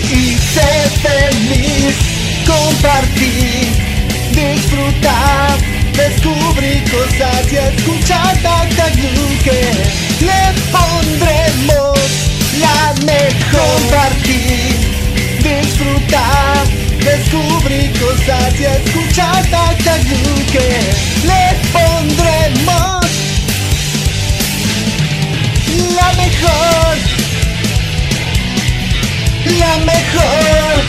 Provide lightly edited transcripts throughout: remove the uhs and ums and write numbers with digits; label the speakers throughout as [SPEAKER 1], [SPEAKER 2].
[SPEAKER 1] y sé feliz. Compartir, disfrutar, descubrir cosas y escuchar Tactac-Duque. Le pondremos la mejor. Compartir, disfrutar, descubrir cosas y escuchar Tactac-Duque. Le pondremos la mejor. La mejor.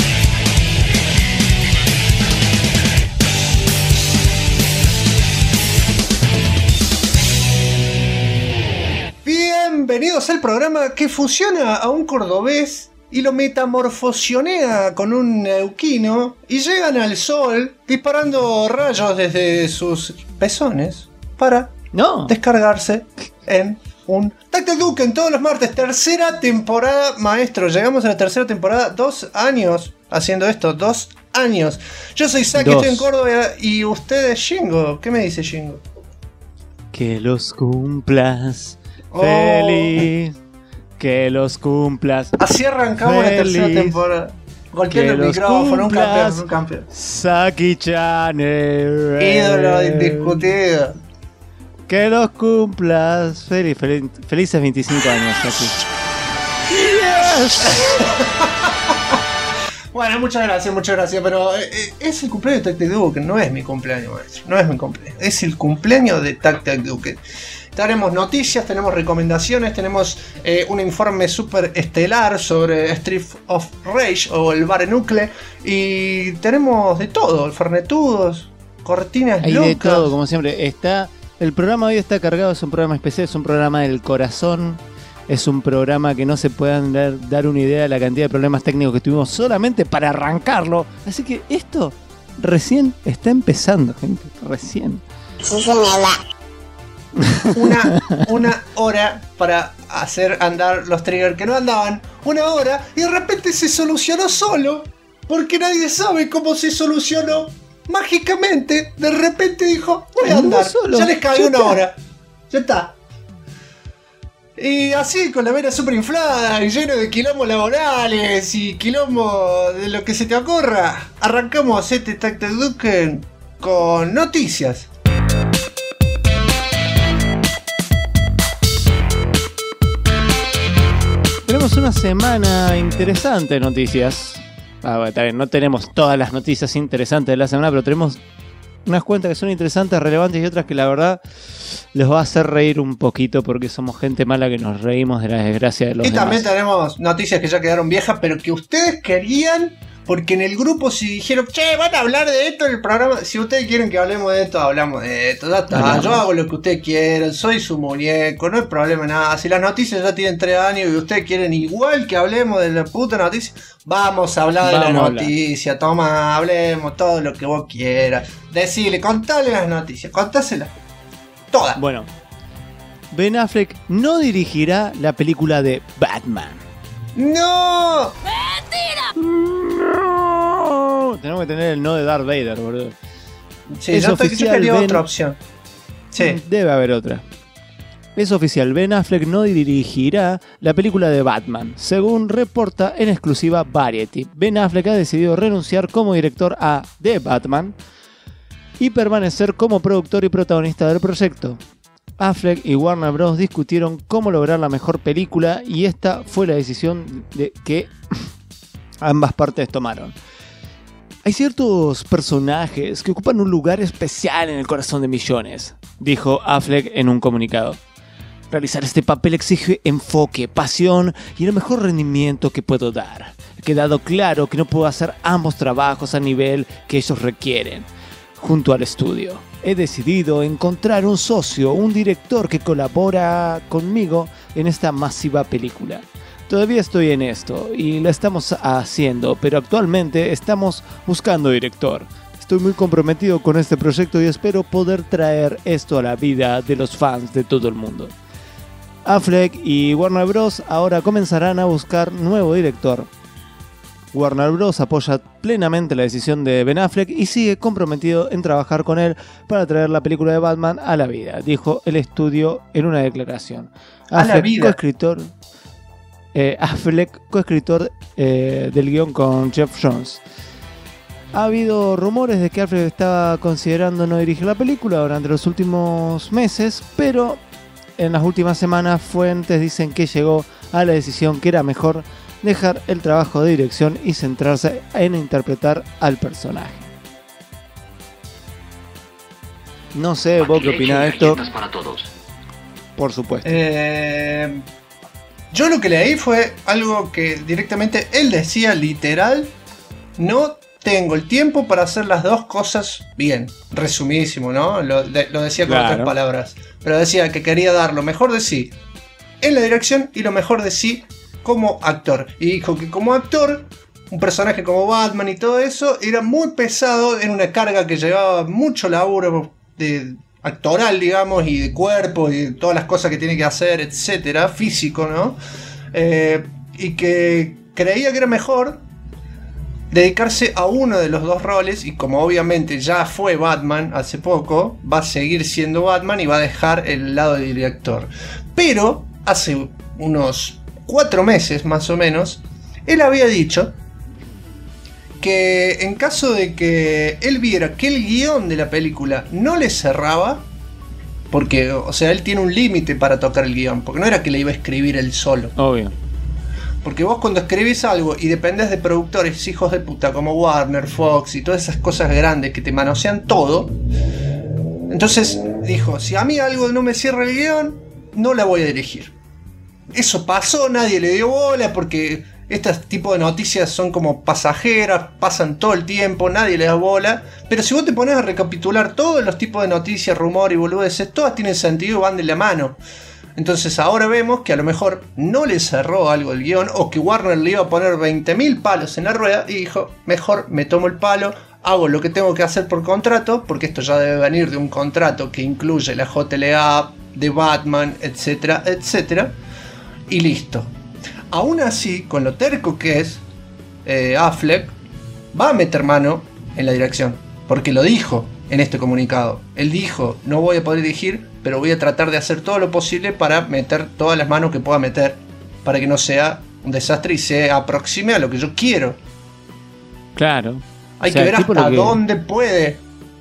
[SPEAKER 1] Bienvenidos al programa que fusiona a un cordobés y lo metamorfosionea con un neuquino y llegan al sol disparando rayos desde sus pezones para descargarse en un Tactac-Duque en todos los martes. Tercera temporada, maestro. Llegamos a la tercera temporada. 2 años haciendo esto. 2 años. Yo soy Saki, estoy en Córdoba y usted es Shingo. ¿Qué me dice Shingo?
[SPEAKER 2] Que los cumplas feliz. Que los cumplas.
[SPEAKER 1] Así arrancamos feliz. La tercera temporada. Golpeando el micrófono, un campeón.
[SPEAKER 2] Saki-chan.
[SPEAKER 1] Ídolo indiscutido.
[SPEAKER 2] Que los cumplas felices 25 años, Saki.
[SPEAKER 1] Yes. Bueno, muchas gracias, pero es el cumpleaños de Tactac-Duque, no es mi cumpleaños, maestro, no es mi cumpleaños, es el cumpleaños de Tactac-Duque. Tenemos noticias, tenemos recomendaciones, tenemos un informe súper estelar sobre Street of Rage o el Bare Nucle y tenemos de todo, fernetudos, cortinas
[SPEAKER 2] hay
[SPEAKER 1] locas.
[SPEAKER 2] Hay de todo, como siempre. El programa hoy está cargado, es un programa especial, es un programa del corazón. Es un programa que no se puedan dar una idea de la cantidad de problemas técnicos que tuvimos solamente para arrancarlo. Así que esto recién está empezando, gente. Recién.
[SPEAKER 1] Una hora para hacer andar los triggers que no andaban. Una hora y de repente se solucionó solo. Porque nadie sabe cómo se solucionó. Mágicamente, de repente dijo, voy a andar. Ya les cagué una hora. Ya está. Y así, con la vena súper inflada y lleno de quilombos laborales y quilombo de lo que se te ocurra, arrancamos este Tactac-Duque con noticias.
[SPEAKER 2] Tenemos una semana interesante de noticias. Está bien, no tenemos todas las noticias interesantes de la semana, pero tenemos unas cuentas que son interesantes, relevantes y otras que la verdad les va a hacer reír un poquito porque somos gente mala que nos reímos de la desgracia de los demás. Y
[SPEAKER 1] también tenemos noticias que ya quedaron viejas, pero que ustedes querían, porque en el grupo si dijeron, che, van a hablar de esto en el programa, si ustedes quieren que hablemos de esto, hablamos de esto, ya está, yo hago lo que ustedes quieran, soy su muñeco, no hay problema nada, si las noticias ya tienen 3 años y ustedes quieren igual que hablemos de la puta noticia, vamos a hablar de la noticia, toma, hablemos todo lo que vos quieras, decile, contale las noticias, contáselas, todas.
[SPEAKER 2] Bueno, Ben Affleck no dirigirá la película de Batman.
[SPEAKER 1] ¡No!
[SPEAKER 3] ¡Mentira!
[SPEAKER 2] ¡No! Tenemos que tener el no de Darth Vader, boludo.
[SPEAKER 1] Sí, es oficial, yo quería otra opción. Sí.
[SPEAKER 2] Debe haber otra. Es oficial, Ben Affleck no dirigirá la película de Batman. Según reporta en exclusiva Variety, Ben Affleck ha decidido renunciar como director a The Batman y permanecer como productor y protagonista del proyecto. Affleck y Warner Bros. Discutieron cómo lograr la mejor película y esta fue la decisión que ambas partes tomaron. Hay ciertos personajes que ocupan un lugar especial en el corazón de millones, dijo Affleck en un comunicado. Realizar este papel exige enfoque, pasión y el mejor rendimiento que puedo dar. He quedado claro que no puedo hacer ambos trabajos a nivel que ellos requieren. Junto al estudio, he decidido encontrar un socio, un director que colabora conmigo en esta masiva película. Todavía estoy en esto y lo estamos haciendo, pero actualmente estamos buscando director. Estoy muy comprometido con este proyecto y espero poder traer esto a la vida de los fans de todo el mundo. Affleck y Warner Bros. Ahora comenzarán a buscar nuevo director. Warner Bros. Apoya plenamente la decisión de Ben Affleck y sigue comprometido en trabajar con él para traer la película de Batman a la vida, dijo el estudio en una declaración.
[SPEAKER 1] A la vida.
[SPEAKER 2] Coescritor. Affleck, coescritor del guión con Jeff Jones. Ha habido rumores de que Affleck estaba considerando no dirigir la película durante los últimos meses, pero en las últimas semanas fuentes dicen que llegó a la decisión que era mejor dejar el trabajo de dirección y centrarse en interpretar al personaje. No sé, vos qué opinás de esto.
[SPEAKER 3] Para todos.
[SPEAKER 2] Por supuesto.
[SPEAKER 1] Yo lo que leí fue algo que directamente él decía literal: no tengo el tiempo para hacer las dos cosas bien. Resumidísimo, ¿no? Lo decía con otras palabras. Pero decía que quería dar lo mejor de sí en la dirección y lo mejor de sí como actor. Y dijo que como actor, un personaje como Batman y todo eso era muy pesado, era una carga que llevaba mucho laburo de actoral, digamos, y de cuerpo y de todas las cosas que tiene que hacer, etcétera, físico, ¿no? Y que creía que era mejor dedicarse a uno de los dos roles, y como obviamente ya fue Batman hace poco, va a seguir siendo Batman y va a dejar el lado de director. Pero hace unos 4 meses más o menos, él había dicho que en caso de que él viera que el guión de la película no le cerraba, porque, o sea, él tiene un límite para tocar el guión, porque no era que le iba a escribir él solo.
[SPEAKER 2] Obvio.
[SPEAKER 1] Porque vos cuando escribís algo y dependés de productores hijos de puta como Warner, Fox y todas esas cosas grandes que te manosean todo, entonces dijo, si a mí algo no me cierra el guión, no la voy a dirigir. Eso pasó, nadie le dio bola porque este tipo de noticias son como pasajeras, pasan todo el tiempo, nadie le da bola. Pero si vos te pones a recapitular todos los tipos de noticias, rumor y boludeces, todas tienen sentido y van de la mano. Entonces ahora vemos que a lo mejor no le cerró algo el guión, o que Warner le iba a poner 20.000 palos en la rueda y dijo, mejor me tomo el palo, hago lo que tengo que hacer por contrato, porque esto ya debe venir de un contrato que incluye la JLA de Batman, etcétera, etcétera, y listo. Aún así, con lo terco que es Affleck, va a meter mano en la dirección, porque lo dijo en este comunicado. Él dijo, no voy a poder dirigir, pero voy a tratar de hacer todo lo posible para meter todas las manos que pueda meter, para que no sea un desastre y se aproxime a lo que yo quiero.
[SPEAKER 2] Claro.
[SPEAKER 1] Hay que ver hasta dónde puede.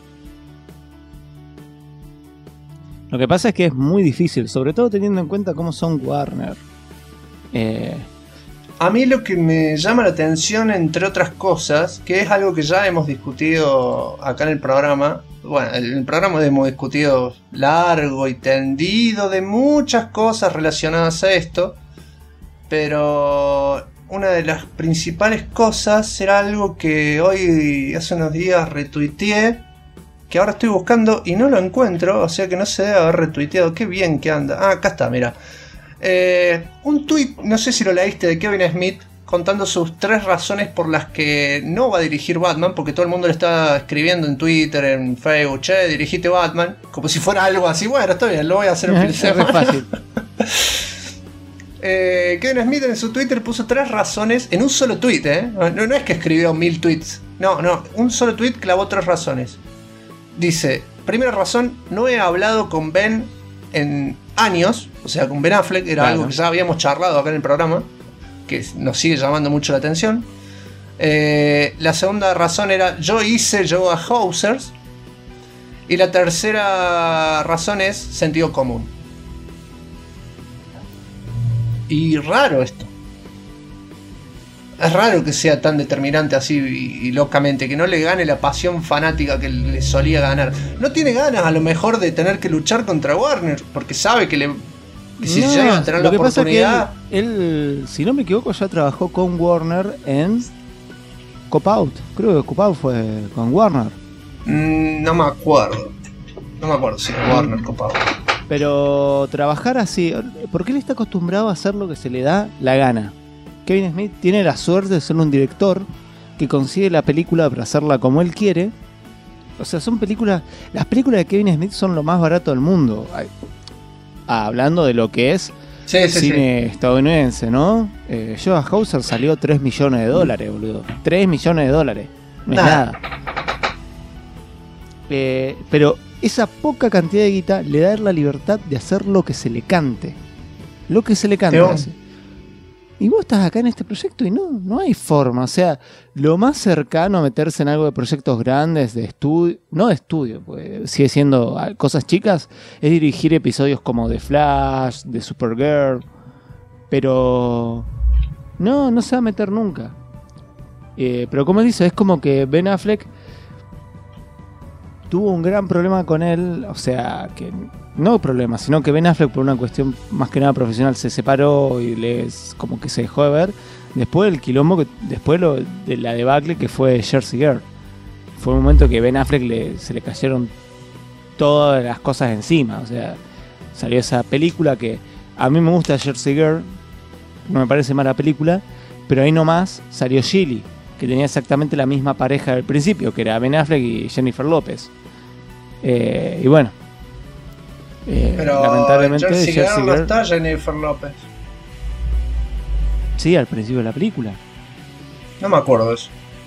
[SPEAKER 2] Lo que pasa es que es muy difícil, sobre todo teniendo en cuenta cómo son Warner.
[SPEAKER 1] A mí lo que me llama la atención, entre otras cosas, que es algo que ya hemos discutido acá en el programa. Bueno, en el programa hemos discutido largo y tendido de muchas cosas relacionadas a esto, pero una de las principales cosas era algo que hoy, hace unos días, retuiteé, que ahora estoy buscando y no lo encuentro, o sea que no se debe haber retuiteado. Qué bien que anda. Ah, acá está, mira. Un tweet, no sé si lo leíste, de Kevin Smith, contando sus 3 razones por las que no va a dirigir Batman, porque todo el mundo le está escribiendo en Twitter, en Facebook, che, dirigite Batman, como si fuera algo así. Bueno, está bien, lo voy a hacer en fin de semana. Es fácil. Kevin Smith en su Twitter puso 3 razones en un solo tweet, no es que escribió 1000 tweets, no, un solo tweet clavó 3 razones. Dice, primera razón, no he hablado con Ben en años, o sea, con Ben Affleck, era algo que ya habíamos charlado acá en el programa, que nos sigue llamando mucho la atención. La segunda razón era, yo hice Yoga Housers. Y la tercera razón es sentido común. Y raro esto. Es raro que sea tan determinante así y locamente, que no le gane la pasión fanática que le solía ganar. No tiene ganas a lo mejor de tener que luchar contra Warner, porque sabe que si llega a tener la oportunidad...
[SPEAKER 2] Pasa que él, si no me equivoco, ya trabajó con Warner en Cop Out. Creo que Cop Out fue con Warner.
[SPEAKER 1] No me acuerdo si Warner Cop Out.
[SPEAKER 2] Pero trabajar así, porque él está acostumbrado a hacer lo que se le da la gana. Kevin Smith tiene la suerte de ser un director que consigue la película para hacerla como él quiere. O sea, son películas... Las películas de Kevin Smith son lo más barato del mundo. Hablando de lo que es cine estadounidense, ¿no? Yoga Hauser salió $3 millones, boludo. $3 millones. No es nada. Pero esa poca cantidad de guita le da la libertad de hacer lo que se le cante. Lo que se le cante. Y Y vos estás acá en este proyecto y no hay forma. O sea, lo más cercano a meterse en algo de proyectos grandes, de estudio, no de estudio, pues sigue siendo cosas chicas, es dirigir episodios como de Flash, de Supergirl, pero no se va a meter nunca. Pero como dice, es como que Ben Affleck tuvo un gran problema con él, o sea, que no problema, sino que Ben Affleck por una cuestión más que nada profesional se separó y como que se dejó de ver. Después del quilombo, después de la debacle que fue Jersey Girl. Fue un momento que Ben Affleck se le cayeron todas las cosas encima. O sea, salió esa película que a mí me gusta Jersey Girl, no me parece mala película, pero ahí nomás salió Gilly, que tenía exactamente la misma pareja del principio, que era Ben Affleck y Jennifer López. Y bueno,
[SPEAKER 1] pero
[SPEAKER 2] lamentablemente
[SPEAKER 1] en Jersey
[SPEAKER 2] Jersey
[SPEAKER 1] Girl no
[SPEAKER 2] Girl
[SPEAKER 1] está Jennifer López.
[SPEAKER 2] Sí, al principio de la película.
[SPEAKER 1] No me acuerdo de eso.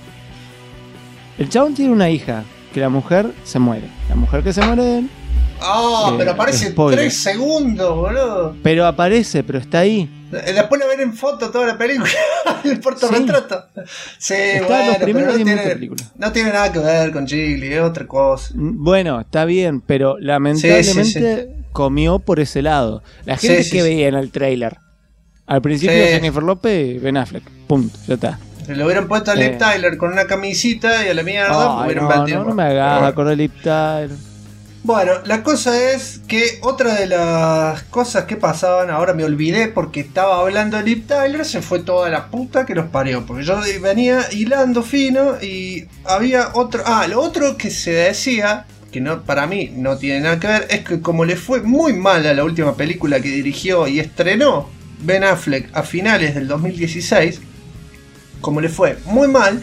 [SPEAKER 2] El chabón tiene una hija, que la mujer se muere. La mujer que se muere de él.
[SPEAKER 1] Pero aparece
[SPEAKER 2] spoiler.
[SPEAKER 1] 3 segundos, boludo.
[SPEAKER 2] Pero aparece, pero está ahí.
[SPEAKER 1] Después la ven en foto toda la película. El portarretrato. Sí,
[SPEAKER 2] está
[SPEAKER 1] bueno,
[SPEAKER 2] los primeros
[SPEAKER 1] pero
[SPEAKER 2] 10 minutos de la película.
[SPEAKER 1] No tiene nada que ver con Gigli, es otra cosa.
[SPEAKER 2] Bueno, está bien, pero lamentablemente comió por ese lado. La gente que veía en el tráiler. Al principio Jennifer López y Ben Affleck. Punto, ya está.
[SPEAKER 1] Se lo hubieran puesto a Liv Tyler con una camisita y a la mierda hubieran vendido.
[SPEAKER 2] No me hagas acordar de Liv Tyler.
[SPEAKER 1] Bueno, la cosa es que otra de las cosas que pasaban, ahora me olvidé porque estaba hablando de Liv Tyler, se fue toda la puta que los parió. Porque yo venía hilando fino y había otro. Lo otro que se decía, que no, para mí no tiene nada que ver, es que como le fue muy mal a la última película que dirigió y estrenó Ben Affleck a finales del 2016, como le fue muy mal,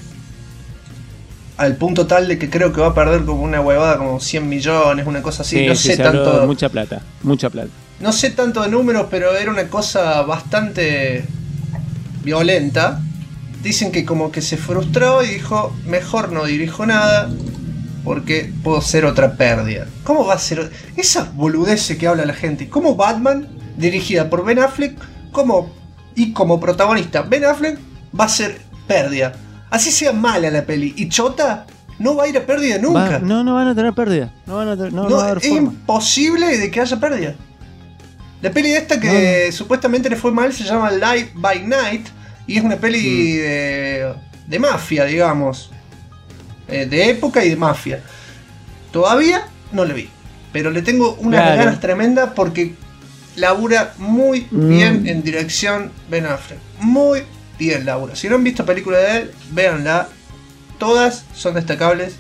[SPEAKER 1] al punto tal de que creo que va a perder como una huevada, como 100 millones, una cosa así, no sé tanto.
[SPEAKER 2] Mucha plata.
[SPEAKER 1] No sé tanto de números, pero era una cosa bastante violenta. Dicen que como que se frustró y dijo, mejor no dirijo nada, porque puedo ser otra pérdida. ¿Cómo va a ser? Esas boludeces que habla la gente. ¿Cómo Batman, dirigida por Ben Affleck, como protagonista Ben Affleck, va a ser pérdida? Así sea mala la peli y chota, no va a ir a pérdida nunca.
[SPEAKER 2] No van a tener pérdida. No va a haber
[SPEAKER 1] es
[SPEAKER 2] forma.
[SPEAKER 1] imposible de que haya pérdida. La peli esta que supuestamente le fue mal se llama Live by Night y es una peli de mafia, digamos. De época y de mafia. Todavía no la vi, pero le tengo unas ganas tremendas porque labura muy bien en dirección Ben Affleck. Muy bien labura. Si no han visto películas de él, véanla. Todas son destacables.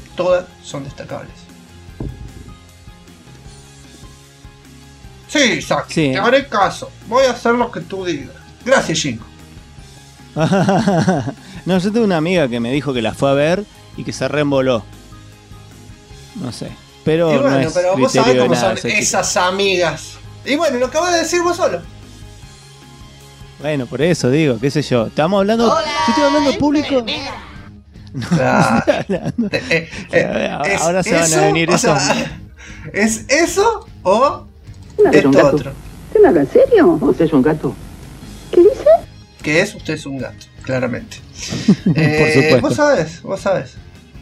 [SPEAKER 1] Sí, Isaac, te haré caso. Voy a hacer lo que tú digas. Gracias, Jinko.
[SPEAKER 2] No, yo tengo una amiga que me dijo que la fue a ver y que se reemboló. No sé. Pero
[SPEAKER 1] y bueno,
[SPEAKER 2] no es
[SPEAKER 1] pero vos sabés cómo son
[SPEAKER 2] esas
[SPEAKER 1] chicas. Amigas. Y bueno, lo acabas de decir vos solo.
[SPEAKER 2] Bueno, por eso digo, qué sé yo. Estamos hablando. Hola, yo estoy hablando público. Ahora se van a venir esos.
[SPEAKER 1] ¿Es eso o
[SPEAKER 3] esto otro? ¿Usted me habla en serio? ¿Usted es un gato? ¿Qué dice?
[SPEAKER 1] ¿Qué es? Usted es un gato, claramente.
[SPEAKER 2] Por supuesto.
[SPEAKER 1] Vos sabés.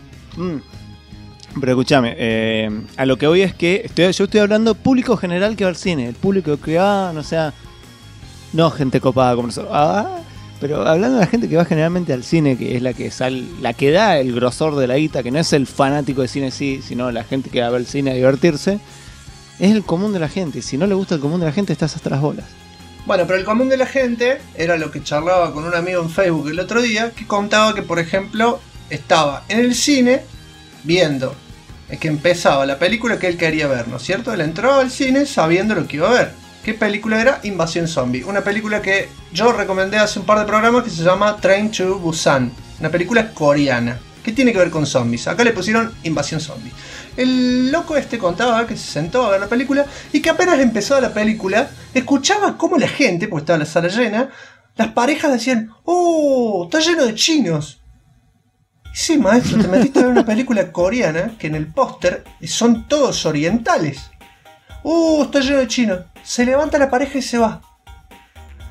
[SPEAKER 2] Pero escúchame, a lo que voy es que yo estoy hablando público general que va al cine. El público que va, no sea. No gente copada como nosotros. Pero hablando de la gente que va generalmente al cine, que es la que da el grosor de la guita, que no es el fanático de cine sí, sino la gente que va a ver el cine a divertirse, es el común de la gente. Si no le gusta el común de la gente, estás hasta las bolas.
[SPEAKER 1] Bueno, pero el común de la gente era lo que charlaba con un amigo en Facebook el otro día, que contaba que, por ejemplo, estaba en el cine viendo que empezaba la película que él quería ver, ¿no es cierto? Él entró al cine sabiendo lo que iba a ver. ¿Qué película era? Invasión Zombie. Una película que yo recomendé hace un par de programas que se llama Train to Busan. Una película coreana. ¿Qué tiene que ver con zombies? Acá le pusieron Invasión Zombie. El loco contaba que se sentó a ver la película y que apenas empezó la película, escuchaba cómo la gente, porque estaba la sala llena, las parejas decían, ¡oh! Está lleno de chinos. Y sí, maestro, te metiste a ver una película coreana que en el póster son todos orientales. Está lleno de chinos. Se levanta la pareja y se va.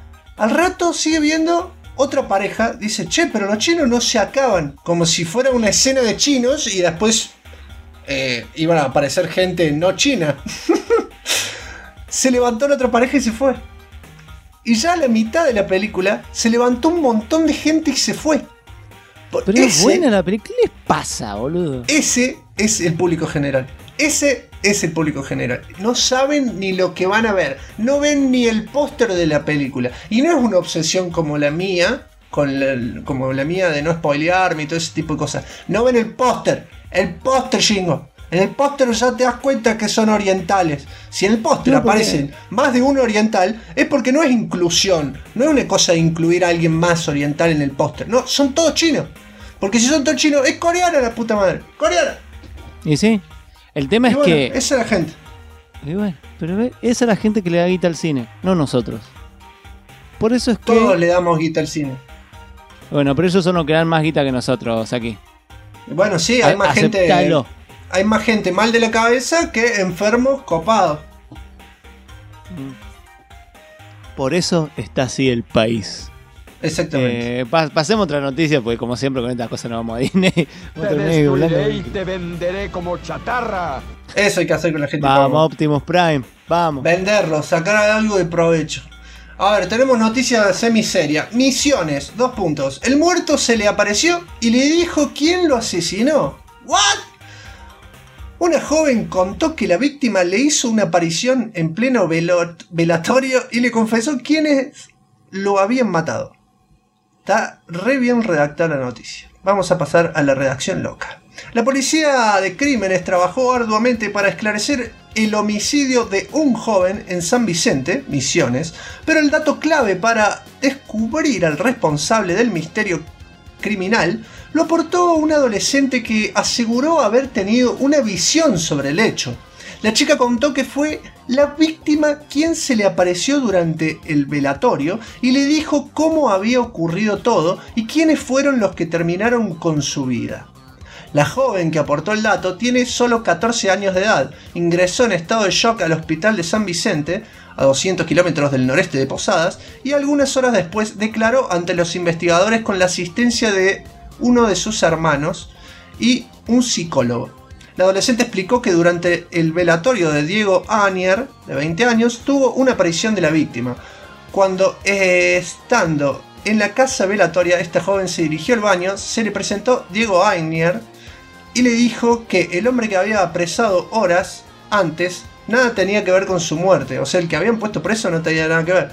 [SPEAKER 1] Al rato sigue viendo otra pareja, dice, che, pero los chinos no se acaban, como si fuera una escena de chinos y después iban a aparecer gente no china. Se levantó la otra pareja y se fue. Y ya a la mitad de la película se levantó un montón de gente y se fue.
[SPEAKER 2] Pero es buena la película. ¿Qué les pasa, boludo?
[SPEAKER 1] Ese es el público general. Ese es el público general. No saben ni lo que van a ver. No ven ni el póster de la película. Y no es una obsesión como la mía, como la mía de no spoilearme y todo ese tipo de cosas. No ven el póster. El póster, chingo. En el póster ya te das cuenta que son orientales. Si en el póster aparecen más de un oriental, es porque no es inclusión. No es una cosa de incluir a alguien más oriental en el póster. No, son todos chinos. Porque si son todos chinos, es coreana la puta madre. ¡Coreana!
[SPEAKER 2] Y sí. El tema es que...
[SPEAKER 1] esa es la gente.
[SPEAKER 2] Y bueno, pero esa es la gente que le da guita al cine, no nosotros. Por eso es que...
[SPEAKER 1] Todos le damos guita al cine.
[SPEAKER 2] Bueno, pero ellos son los que dan más guita que nosotros aquí.
[SPEAKER 1] Bueno, sí, hay más gente... Hay más gente mal de la cabeza que enfermos copados.
[SPEAKER 2] Por eso está así el país.
[SPEAKER 1] Exactamente.
[SPEAKER 2] Pasemos otra noticia, porque como siempre con estas cosas no vamos a Disney.
[SPEAKER 4] Te destruiré y te venderé como chatarra.
[SPEAKER 1] Eso hay que hacer con la gente.
[SPEAKER 2] Vamos, pobre. Optimus Prime, vamos.
[SPEAKER 1] Venderlo, sacar algo de provecho. A ver, tenemos noticia semiseria. Misiones, 2 puntos. El muerto se le apareció y le dijo quién lo asesinó. ¿What? Una joven contó que la víctima le hizo una aparición en pleno velatorio y le confesó quiénes lo habían matado. Está re bien redactada la noticia. Vamos a pasar a la redacción loca. La policía de crímenes trabajó arduamente para esclarecer el homicidio de un joven en San Vicente, Misiones, pero el dato clave para descubrir al responsable del misterio criminal lo aportó un adolescente que aseguró haber tenido una visión sobre el hecho. La chica contó que fue la víctima quien se le apareció durante el velatorio y le dijo cómo había ocurrido todo y quiénes fueron los que terminaron con su vida. La joven que aportó el dato tiene solo 14 años de edad, ingresó en estado de shock al hospital de San Vicente, a 200 kilómetros del noreste de Posadas, y algunas horas después declaró ante los investigadores con la asistencia de uno de sus hermanos y un psicólogo. La adolescente explicó que durante el velatorio de Diego Agnier, de 20 años, tuvo una aparición de la víctima. Cuando, estando en la casa velatoria, esta joven se dirigió al baño, se le presentó Diego Agnier y le dijo que el hombre que había apresado horas antes nada tenía que ver con su muerte. O sea, el que habían puesto preso no tenía nada que ver.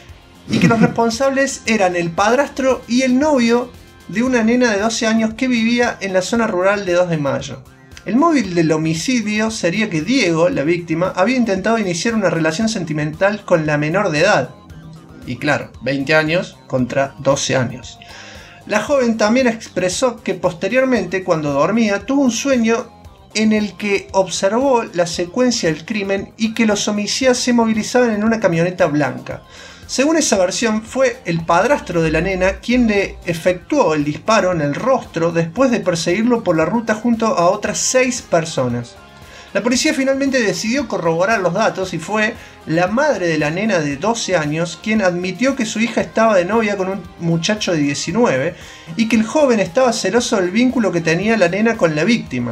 [SPEAKER 1] Y que los responsables eran el padrastro y el novio de una nena de 12 años que vivía en la zona rural de 2 de Mayo. El móvil del homicidio sería que Diego, la víctima, había intentado iniciar una relación sentimental con la menor de edad. Y claro, 20 años contra 12 años. La joven también expresó que posteriormente, cuando dormía, tuvo un sueño en el que observó la secuencia del crimen y que los homicidas se movilizaban en una camioneta blanca. Según esa versión, fue el padrastro de la nena quien le efectuó el disparo en el rostro después de perseguirlo por la ruta junto a otras 6 personas. La policía finalmente decidió corroborar los datos y fue la madre de la nena de 12 años quien admitió que su hija estaba de novia con un muchacho de 19 y que el joven estaba celoso del vínculo que tenía la nena con la víctima.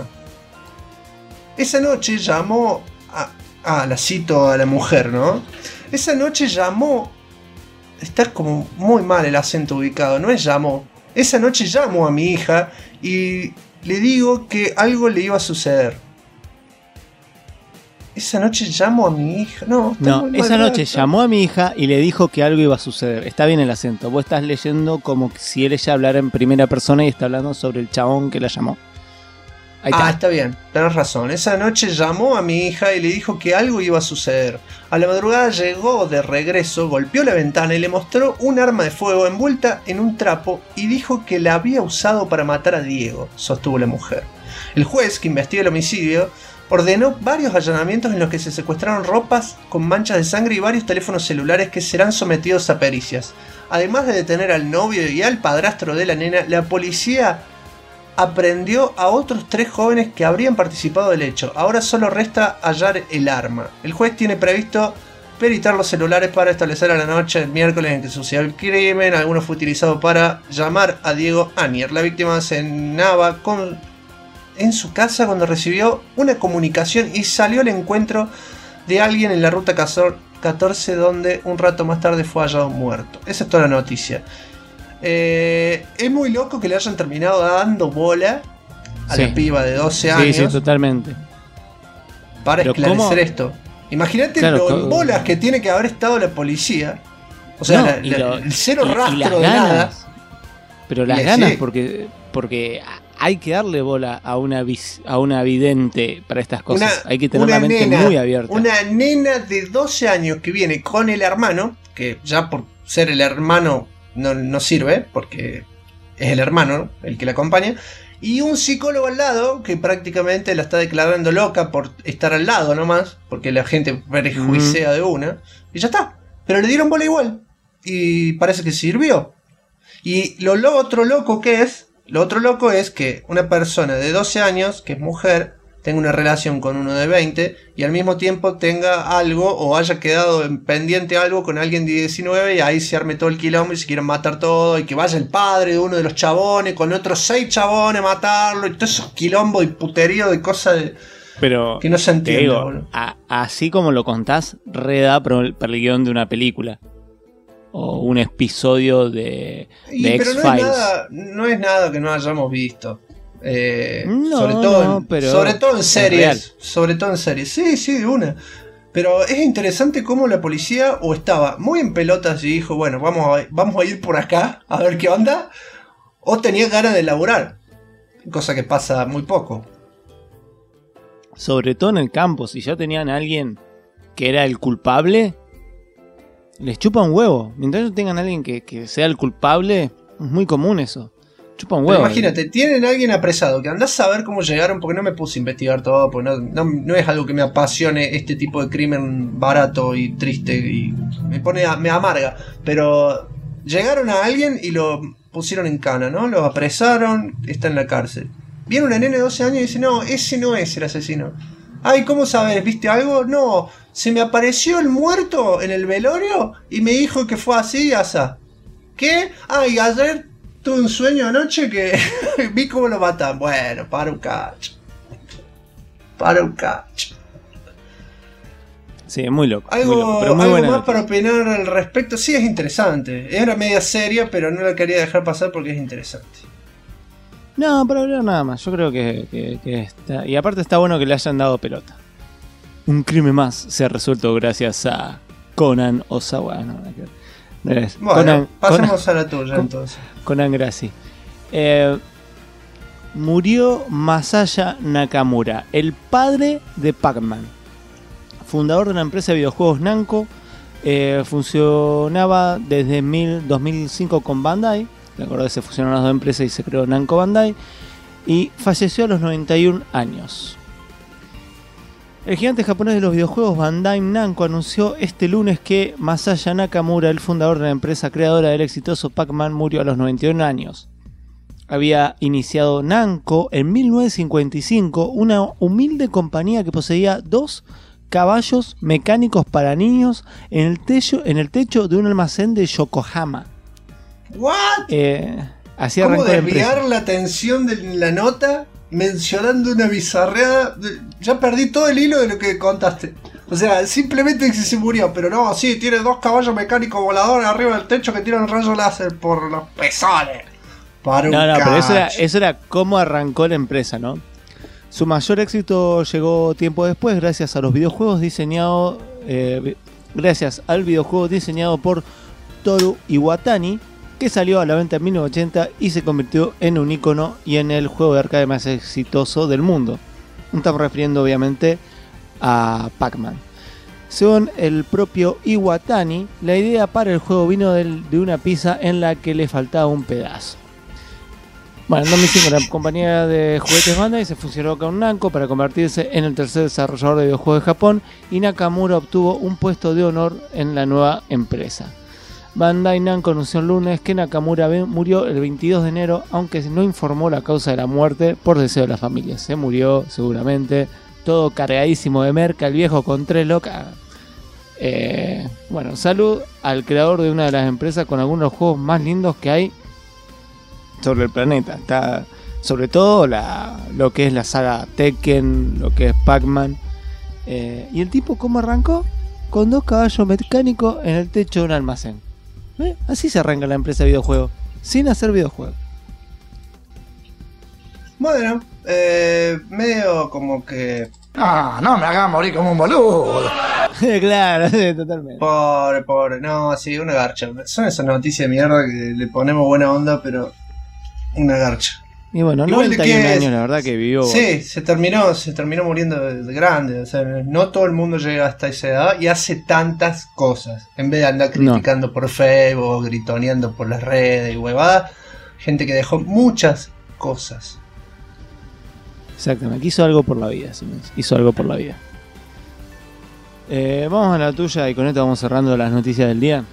[SPEAKER 1] Esa noche llamó la cito a la mujer, ¿no? Esa noche llamó... Está como muy mal el acento ubicado, no es llamó. Esa noche llamo a mi hija y le digo que algo le iba a suceder. Esa noche llamo a mi hija. No,
[SPEAKER 2] esa noche llamó a mi hija y le dijo que algo iba a suceder. Está bien el acento. Vos estás leyendo como si ella hablara en primera persona y está hablando sobre el chabón que la llamó. Ahí está.
[SPEAKER 1] Está bien, tenés razón. Esa noche llamó a mi hija y le dijo que algo iba a suceder. A la madrugada llegó de regreso, golpeó la ventana y le mostró un arma de fuego envuelta en un trapo y dijo que la había usado para matar a Diego, sostuvo la mujer. El juez que investiga el homicidio ordenó varios allanamientos en los que se secuestraron ropas con manchas de sangre y varios teléfonos celulares que serán sometidos a pericias. Además de detener al novio y al padrastro de la nena, la policía aprendió a otros 3 jóvenes que habrían participado del hecho. Ahora solo resta hallar el arma. El juez tiene previsto peritar los celulares para establecer a la noche del miércoles en que sucedió el crimen. Alguno fue utilizado para llamar a Diego Anier. La víctima cenaba en su casa cuando recibió una comunicación y salió al encuentro de alguien en la ruta 14, donde un rato más tarde fue hallado muerto. Esa es toda la noticia. Es muy loco que le hayan terminado dando bola a la piba de 12 años.
[SPEAKER 2] Sí, totalmente.
[SPEAKER 1] Para esclarecer esto. Imagínate lo bolas que tiene que haber estado la policía. O sea, el cero rastro de nada.
[SPEAKER 2] Pero las ganas, porque hay que darle bola a una vidente para estas cosas. Hay que tener la mente muy abierta.
[SPEAKER 1] Una nena de 12 años que viene con el hermano, que ya por ser el hermano no sirve, porque es el hermano el que la acompaña. Y un psicólogo al lado que prácticamente la está declarando loca por estar al lado nomás, porque la gente prejuicia de una. Y ya está. Pero le dieron bola igual. Y parece que sirvió. Y lo otro loco es que una persona de 12 años, que es mujer, tenga una relación con uno de 20 y al mismo tiempo tenga algo o haya quedado en pendiente algo con alguien de 19 y ahí se arme todo el quilombo y se quieran matar todo y que vaya el padre de uno de los chabones con otros 6 chabones a matarlo y todo esos quilombos y puterío de cosas que no se entiende.
[SPEAKER 2] Así como lo contás, reda para el guión de una película o un episodio de X-Files.
[SPEAKER 1] No es nada que no hayamos visto.
[SPEAKER 2] Sobre
[SPEAKER 1] todo en series. Sobre todo en series. Sí, de una. Pero es interesante cómo la policía o estaba muy en pelotas y dijo, bueno, vamos a ir por acá a ver qué onda, o tenía ganas de laburar. Cosa que pasa muy poco.
[SPEAKER 2] Sobre todo en el campo, si ya tenían a alguien que era el culpable, les chupa un huevo. Mientras no tengan a alguien que sea el culpable, es muy común eso. Chupa un huevo.
[SPEAKER 1] Pero imagínate, tienen a alguien apresado que andás a saber cómo llegaron, porque no me puse a investigar todo, porque no es algo que me apasione este tipo de crimen barato y triste y me amarga. Pero llegaron a alguien y lo pusieron en cana, ¿no? Lo apresaron, está en la cárcel. Viene una nena de 12 años y dice, no, ese no es el asesino. Ay, ¿cómo sabes? ¿Viste algo? No, se me apareció el muerto en el velorio y me dijo que fue así y asá. ¿Qué? Ay, ayer tuve un sueño anoche que vi cómo lo matan. Bueno, para un cacho.
[SPEAKER 2] Sí, es muy loco.
[SPEAKER 1] Pero muy algo más para opinar al respecto. Sí, es interesante. Era media seria, pero no la quería dejar pasar porque es interesante.
[SPEAKER 2] No, para hablar nada más. Yo creo que está. Y aparte está bueno que le hayan dado pelota. Un crimen más se ha resuelto gracias a Conan Osawa.
[SPEAKER 1] Bueno, pasemos a la tuya entonces.
[SPEAKER 2] Conan Grassi. Murió Masaya Nakamura, el padre de Pac-Man, fundador de la empresa de videojuegos Namco. Funcionaba desde 2005 con Bandai. De acuerdo, se fusionaron las dos empresas y se creó Namco Bandai. Y falleció a los 91 años. El gigante japonés de los videojuegos Bandai Namco anunció este lunes que Masaya Nakamura, el fundador de la empresa creadora del exitoso Pac-Man, murió a los 91 años. Había iniciado Namco en 1955, una humilde compañía que poseía 2 caballos mecánicos para niños en el techo de un almacén de Yokohama.
[SPEAKER 1] ¿What?
[SPEAKER 2] Así
[SPEAKER 1] ¿Cómo
[SPEAKER 2] arrancó
[SPEAKER 1] desviar la atención de la nota mencionando una bizarreada? Ya perdí todo el hilo de lo que contaste. O sea, simplemente que se murió. Pero no, sí, tiene 2 caballos mecánicos voladores arriba del techo que tiran rayos láser por los pezones.
[SPEAKER 2] Pero eso era cómo arrancó la empresa, ¿no? Su mayor éxito llegó tiempo después gracias a los videojuegos diseñados... gracias al videojuego diseñado por Toru Iwatani, que salió a la venta en 1980 y se convirtió en un icono y en el juego de arcade más exitoso del mundo. Estamos refiriendo obviamente a Pac-Man. Según el propio Iwatani, la idea para el juego vino de una pizza en la que le faltaba un pedazo. Bueno, en 2005 la compañía de juguetes Bandai se fusionó con Namco para convertirse en el tercer desarrollador de videojuegos de Japón, y Nakamura obtuvo un puesto de honor en la nueva empresa. Bandai Namco anunció el lunes que Nakamura murió el 22 de enero, aunque no informó la causa de la muerte por deseo de la familia. Se murió seguramente, todo cargadísimo de merca, el viejo con 3 locas. Bueno, salud al creador de una de las empresas con algunos de los juegos más lindos que hay sobre el planeta. Está sobre todo lo que es la saga Tekken, lo que es Pac-Man. Y el tipo, ¿cómo arrancó? Con 2 caballos mecánicos en el techo de un almacén. Así se arranca la empresa de videojuegos, sin hacer videojuegos.
[SPEAKER 1] Bueno, medio como que...
[SPEAKER 5] No me hagas morir como un boludo.
[SPEAKER 2] Claro, sí, totalmente.
[SPEAKER 1] Pobre, no, sí, una garcha. Son esas noticias de mierda que le ponemos buena onda, pero una garcha.
[SPEAKER 2] Y bueno,
[SPEAKER 1] Igual
[SPEAKER 2] 91 años, la verdad que vivió.
[SPEAKER 1] Sí, se terminó muriendo de grande. O sea, no todo el mundo llega hasta esa edad y hace tantas cosas. En vez de andar criticando por Facebook, gritoneando por las redes y huevadas, gente que dejó muchas cosas.
[SPEAKER 2] Exactamente, hizo algo por la vida, señores. Hizo algo por la vida. Vamos a la tuya y con esto vamos cerrando las noticias del día.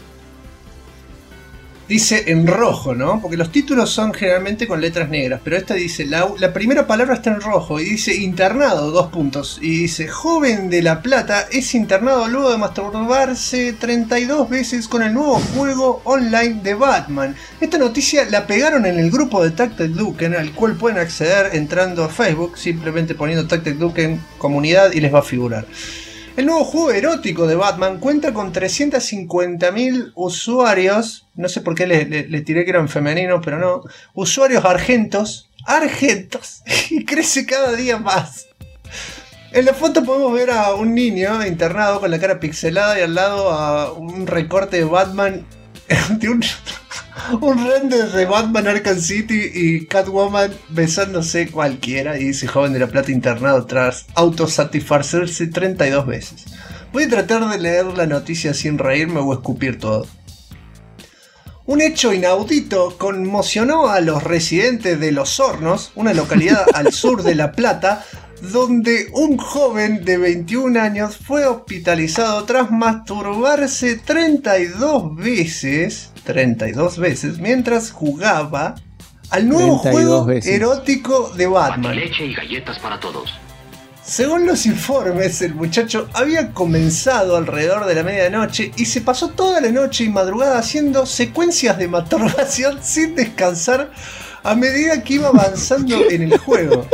[SPEAKER 1] Dice en rojo, ¿no? Porque los títulos son generalmente con letras negras, pero esta dice, la primera palabra está en rojo y dice internado, 2 puntos. Y dice, joven de La Plata es internado luego de masturbarse 32 veces con el nuevo juego online de Batman. Esta noticia la pegaron en el grupo de Tactic Duken, al cual pueden acceder entrando a Facebook, simplemente poniendo Tactic Duken comunidad y les va a figurar. El nuevo juego erótico de Batman cuenta con 350.000 usuarios, no sé por qué le tiré que eran femeninos, pero no, usuarios argentos, y crece cada día más. En la foto podemos ver a un niño internado con la cara pixelada y al lado a un recorte de Batman, de un render de Batman Arkham City y Catwoman besándose cualquiera, y dice joven de La Plata internado tras autosatisfacerse 32 veces. Voy a tratar de leer la noticia sin reírme o escupir todo. Un hecho inaudito conmocionó a los residentes de Los Hornos, una localidad al sur de La Plata, donde un joven de 21 años fue hospitalizado tras masturbarse 32 veces mientras jugaba al nuevo juego erótico de Batman.
[SPEAKER 6] Leche y galletas para todos.
[SPEAKER 1] Según los informes, el muchacho había comenzado alrededor de la medianoche y se pasó toda la noche y madrugada haciendo secuencias de masturbación sin descansar a medida que iba avanzando en el juego.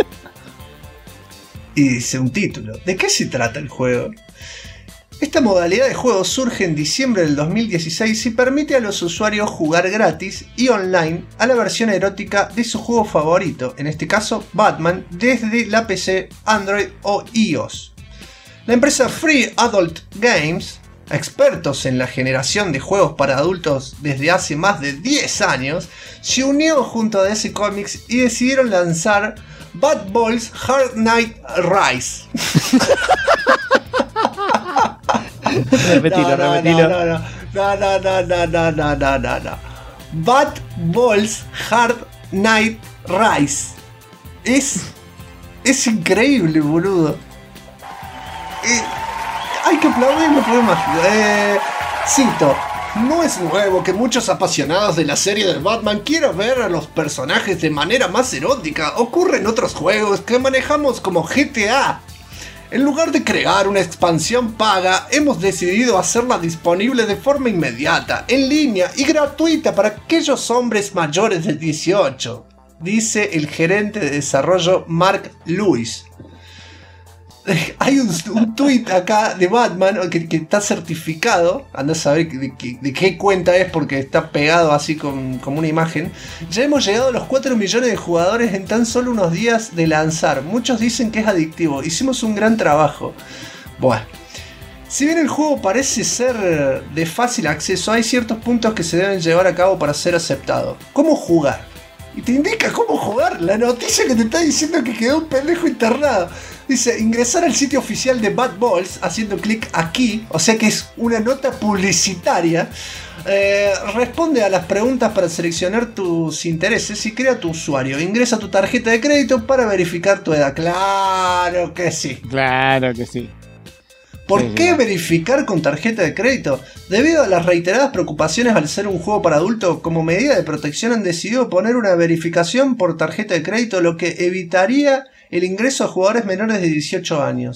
[SPEAKER 1] Y dice un título, ¿de qué se trata el juego? Esta modalidad de juego surge en diciembre del 2016 y permite a los usuarios jugar gratis y online a la versión erótica de su juego favorito, en este caso Batman, desde la PC, Android o iOS. La empresa Free Adult Games, expertos en la generación de juegos para adultos desde hace más de 10 años, se unió junto a DC Comics y decidieron lanzar Bat Balls Hard Night Rise.
[SPEAKER 2] Repetilo.
[SPEAKER 1] No. Bat Balls Hard Night Rise. Es increíble, boludo. Hay que aplaudir, no puedo más. Cito. No es nuevo que muchos apasionados de la serie del Batman quieran ver a los personajes de manera más erótica. Ocurre en otros juegos que manejamos como GTA. En lugar de crear una expansión paga, hemos decidido hacerla disponible de forma inmediata, en línea y gratuita para aquellos hombres mayores de 18, dice el gerente de desarrollo Mark Lewis. Hay un tweet acá de Batman que está certificado, anda a saber de qué cuenta es porque está pegado así como una imagen. Ya hemos llegado a los 4 millones de jugadores en tan solo unos días de lanzar. Muchos dicen que es adictivo, hicimos un gran trabajo. Bueno, si bien el juego parece ser de fácil acceso, hay ciertos puntos que se deben llevar a cabo para ser aceptado. ¿Cómo jugar? Y te indica cómo jugar. La noticia que te está diciendo que quedó un pendejo internado. Dice, ingresar al sitio oficial de Bat Balls haciendo clic aquí, o sea que es una nota publicitaria. Responde a las preguntas para seleccionar tus intereses y crea tu usuario. Ingresa tu tarjeta de crédito para verificar tu edad. Claro que sí.
[SPEAKER 2] Claro que sí.
[SPEAKER 1] ¿Por qué verificar con tarjeta de crédito? Debido a las reiteradas preocupaciones al ser un juego para adultos, como medida de protección han decidido poner una verificación por tarjeta de crédito, lo que evitaría el ingreso a jugadores menores de 18 años.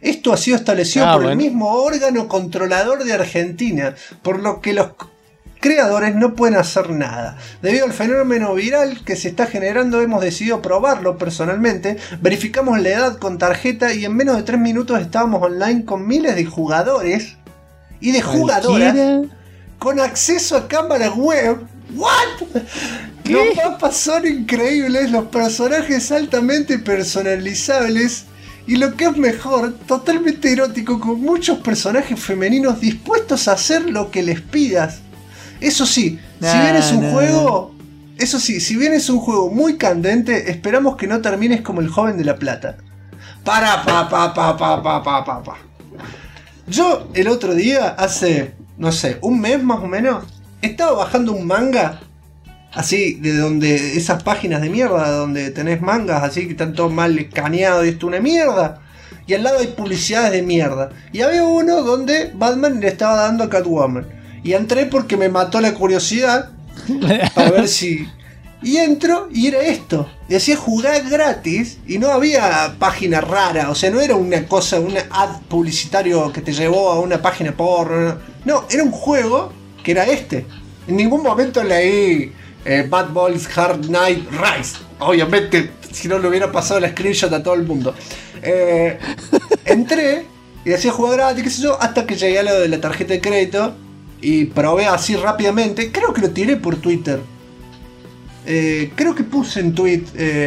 [SPEAKER 1] Esto ha sido establecido por el
[SPEAKER 2] bueno.
[SPEAKER 1] mismo órgano controlador de Argentina, por lo que los creadores no pueden hacer nada. Debido al fenómeno viral que se está generando, hemos decidido probarlo personalmente. Verificamos la edad con tarjeta y en menos de 3 minutos estábamos online con miles de jugadores y de jugadoras con acceso a cámaras web. ¿What? Los mapas son increíbles, los personajes altamente personalizables y lo que es mejor, totalmente erótico, con muchos personajes femeninos dispuestos a hacer lo que les pidas. Eso sí, si bien es un juego, eso sí, si bien es un juego muy candente, esperamos que no termines como el joven de La Plata. Yo el otro día, hace, no sé, un mes más o menos, estaba bajando un manga, así, de donde, esas páginas de mierda, donde tenés mangas así que están todos mal escaneados y esto una mierda. Y al lado hay publicidades de mierda. Y había uno donde Batman le estaba dando a Catwoman. Y entré porque me mató la curiosidad para ver si... Y entro y era esto. Decía jugar gratis y no había página rara. O sea, no era una cosa, un ad publicitario que te llevó a una página porno. No, era un juego que era este. En ningún momento leí Bad Boys Hard Night Rise. Obviamente, si no le hubiera pasado la screenshot a todo el mundo. Entré y decía jugar gratis, qué sé yo, hasta que llegué a lo de la tarjeta de crédito. Y probé así rápidamente. Creo que lo tiré por Twitter. Creo que puse en tweet.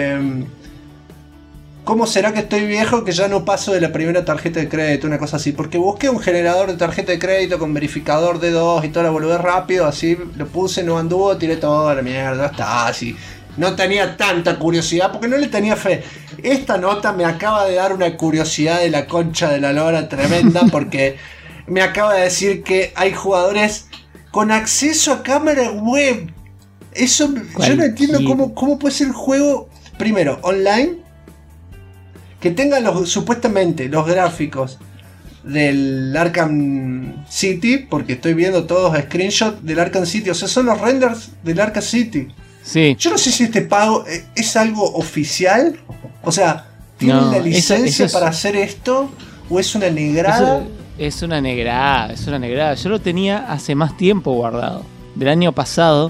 [SPEAKER 1] ¿Cómo será que estoy viejo que ya no paso de la primera tarjeta de crédito? Una cosa así. Porque busqué un generador de tarjeta de crédito con verificador de 2 y toda la boludez rápido. Así lo puse, no anduvo, tiré toda la mierda. Está así. No tenía tanta curiosidad porque no le tenía fe. Esta nota me acaba de dar una curiosidad de la concha de la lora tremenda porque... me acaba de decir que hay jugadores con acceso a cámara web. Eso yo no entiendo cómo puede ser el juego, primero, online, que tenga supuestamente los gráficos del Arkham City, porque estoy viendo todos screenshots del Arkham City, o sea, son los renders del Arkham City.
[SPEAKER 2] Sí.
[SPEAKER 1] Yo no sé si este pago es algo oficial, o sea, ¿tienen la licencia para hacer esto? ¿O es una negrada?
[SPEAKER 2] Es una negrada. Yo lo tenía hace más tiempo guardado. Del año pasado.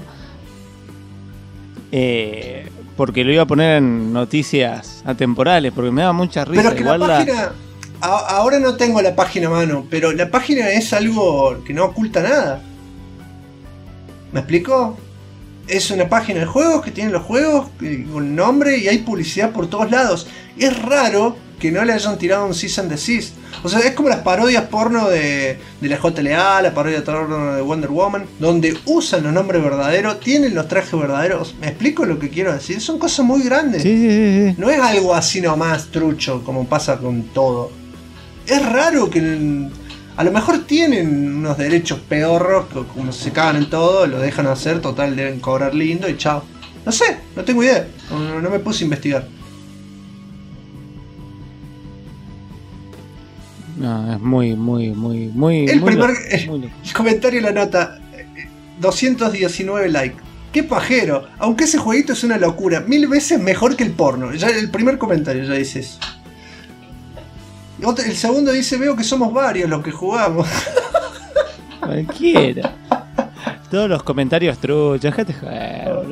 [SPEAKER 2] Porque lo iba a poner en noticias atemporales. Porque me daba mucha risa.
[SPEAKER 1] Pero es que igual la página... Ahora no tengo la página a mano. Pero la página es algo que no oculta nada. ¿Me explico? Es una página de juegos que tiene los juegos con nombre y hay publicidad por todos lados. Es raro que no le hayan tirado un cease and desist. O sea, es como las parodias porno de la JLA, la parodia porno de Wonder Woman, donde usan los nombres verdaderos, tienen los trajes verdaderos. ¿Me explico lo que quiero decir? Son cosas muy grandes.
[SPEAKER 2] Sí.
[SPEAKER 1] No es algo así nomás trucho, como pasa con todo. Es raro que... A lo mejor tienen unos derechos pedorros, que como se cagan en todo, lo dejan hacer, total, deben cobrar lindo y chao. No sé, no tengo idea. No me puse a investigar.
[SPEAKER 2] No, es muy.
[SPEAKER 1] El comentario de la nota: 219 likes. ¡Qué pajero! Aunque ese jueguito es una locura, 1000 veces mejor que el porno. Ya el primer comentario ya dice eso. El segundo dice: veo que somos varios los que jugamos.
[SPEAKER 2] Cualquiera. Todos los comentarios truchos. Dejate joder.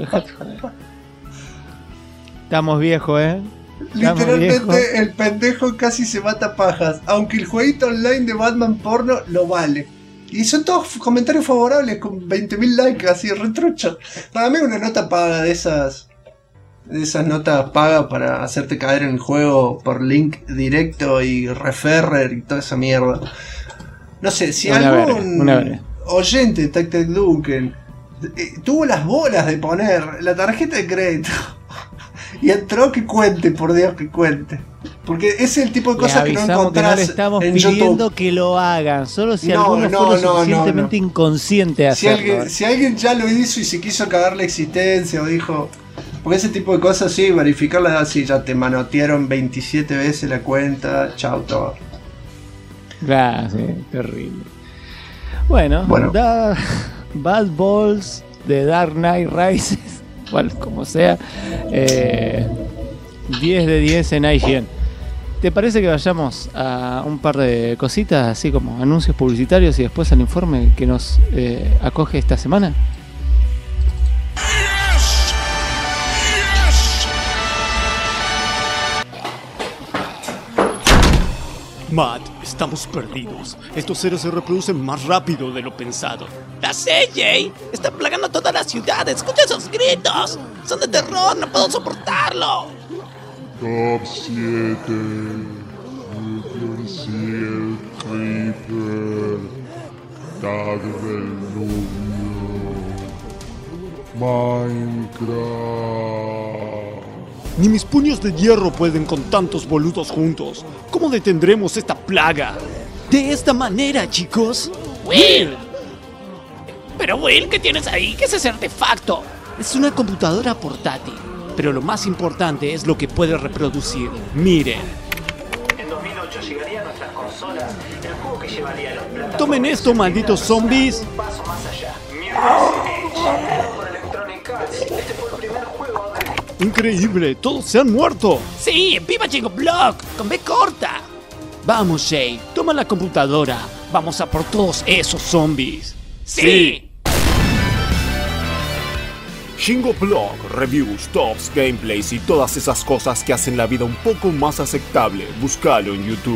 [SPEAKER 2] Estamos viejos,
[SPEAKER 1] Literalmente el pendejo casi se mata pajas. Aunque el jueguito online de Batman porno lo vale. Y son todos comentarios favorables con 20.000 likes, así retrucho. Para mí una nota paga de esas notas paga para hacerte caer en el juego por link directo y referrer y toda esa mierda. No sé, si algún oyente de Tactic Duken tuvo las bolas de poner la tarjeta de crédito y entró, que cuente, por Dios, que cuente. Porque ese es el tipo de cosas que no encontrás
[SPEAKER 2] que no le estamos
[SPEAKER 1] en
[SPEAKER 2] pidiendo
[SPEAKER 1] YouTube.
[SPEAKER 2] Que lo hagan, solo si alguno fue lo suficientemente inconsciente de hacerlo.
[SPEAKER 1] Si alguien ya lo hizo y se quiso cagar la existencia o dijo... Porque ese tipo de cosas, sí, verificarlas así, ya te manotearon 27 veces la cuenta, chao todo.
[SPEAKER 2] Claro, sí, terrible. Bueno. Bad Balls de Dark Knight Rises, como sea, 10 de 10 en IGN. ¿Te parece que vayamos a un par de cositas, así como anuncios publicitarios y después al informe que nos acoge esta semana?
[SPEAKER 6] Matt, estamos perdidos. Estos seres se reproducen más rápido de lo pensado.
[SPEAKER 7] ¡La sé, Jay! ¡Están plagando toda la ciudad! ¡Escucha esos gritos! ¡Son de terror! ¡No puedo soportarlo!
[SPEAKER 8] Top 7. Seal Creeper. Tag del novio. Minecraft.
[SPEAKER 6] Ni mis puños de hierro pueden con tantos boludos juntos. ¿Cómo detendremos esta plaga? De esta manera, chicos.
[SPEAKER 7] ¡Will! Pero Will, ¿qué tienes ahí? ¿Qué es ese artefacto?
[SPEAKER 6] Es una computadora portátil. Pero lo más importante es lo que puede reproducir. Miren.
[SPEAKER 9] En 2008 llegaría a nuestras consolas el juego que llevaría los platos.
[SPEAKER 6] Tomen esto, malditos zombies.
[SPEAKER 9] Un paso más allá. Mirror's Edge, por Electronic Arts. Este fue el primer juego de...
[SPEAKER 6] Increíble, todos se han muerto.
[SPEAKER 7] Sí, ¡viva Jingo Block! Con B corta.
[SPEAKER 6] Vamos, Jay, toma la computadora. Vamos a por todos esos zombies.
[SPEAKER 7] ¡Sí!
[SPEAKER 10] Jingo Blog, reviews, tops, gameplays y todas esas cosas que hacen la vida un poco más aceptable. Búscalo en YouTube.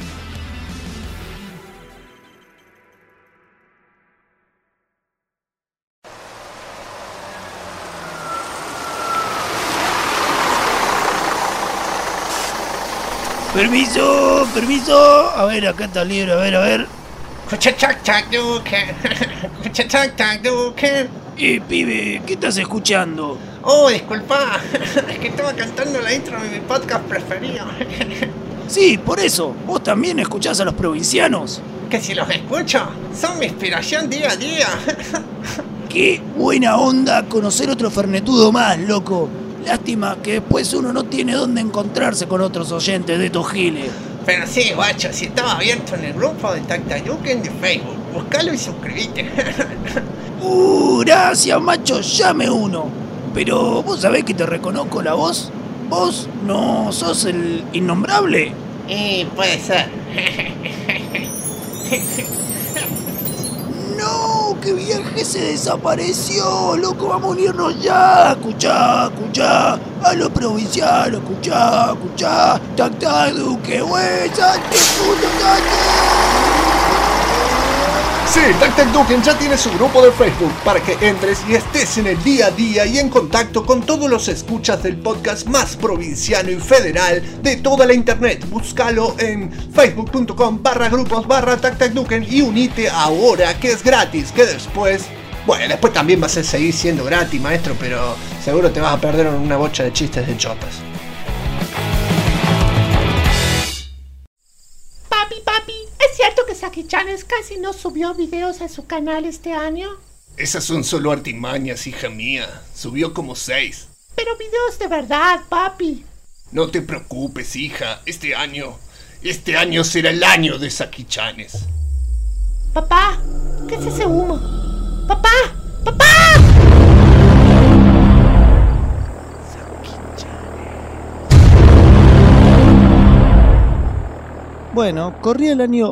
[SPEAKER 7] Permiso, permiso. A ver, acá está el libro, a ver. Pibe, ¿qué estás escuchando?
[SPEAKER 1] Oh, disculpa, es que estaba cantando la intro de mi podcast preferido.
[SPEAKER 7] Sí, por eso. ¿Vos también escuchás a los provincianos?
[SPEAKER 1] Que si los escucho, son mi inspiración día a día.
[SPEAKER 7] Qué buena onda conocer otro fernetudo más, loco. Lástima que después uno no tiene dónde encontrarse con otros oyentes de estos giles.
[SPEAKER 1] Pero sí, guacho, si estaba abierto en el grupo de Tactayuken de Facebook, buscalo y suscribite.
[SPEAKER 7] Gracias, macho, llame uno. Pero vos sabés que te reconozco la voz. ¿Vos no sos el innombrable?
[SPEAKER 1] Y puede ser.
[SPEAKER 7] ¡No! ¡Qué viaje se desapareció! ¡Loco, vamos a unirnos ya! Escuchá. A los provincianos, escuchá. ¡Tactaduque, güey! ¡Salte, puto,
[SPEAKER 1] Sí, Tactaduken ya tiene su grupo de Facebook para que entres y estés en el día a día y en contacto con todos los escuchas del podcast más provinciano y federal de toda la internet. Búscalo en facebook.com/grupos/Tactaduken y unite ahora, que es gratis, que después... Bueno, después también vas a seguir siendo gratis, maestro, pero seguro te vas a perder una bocha de chistes de chotas.
[SPEAKER 11] Papi, ¿es cierto que Saki-Chanes casi no subió videos a su canal este año?
[SPEAKER 1] Esas son solo artimañas, hija mía. Subió como 6.
[SPEAKER 11] Pero videos de verdad, papi.
[SPEAKER 1] No te preocupes, hija. Este año será el año de Saki-Chanes.
[SPEAKER 11] Papá, ¿qué es ese humo? ¡Papá!
[SPEAKER 2] Bueno, corría el año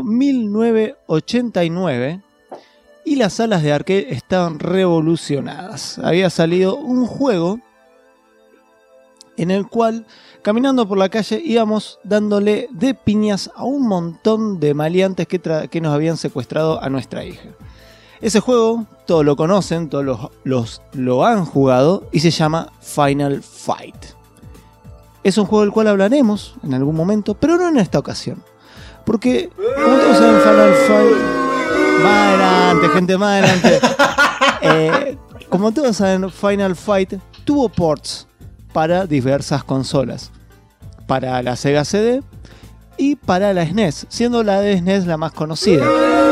[SPEAKER 2] 1989 y las salas de arcade estaban revolucionadas. Había salido un juego en el cual, caminando por la calle, íbamos dándole de piñas a un montón de maleantes que nos habían secuestrado a nuestra hija. Ese juego, todos lo conocen, todos lo han jugado y se llama Final Fight. Es un juego del cual hablaremos en algún momento, pero no en esta ocasión. Porque, como todos saben, Final Fight... Más adelante, gente, más adelante. Como todos saben, Final Fight tuvo ports para diversas consolas. Para la Sega CD y para la SNES, siendo la de SNES la más conocida.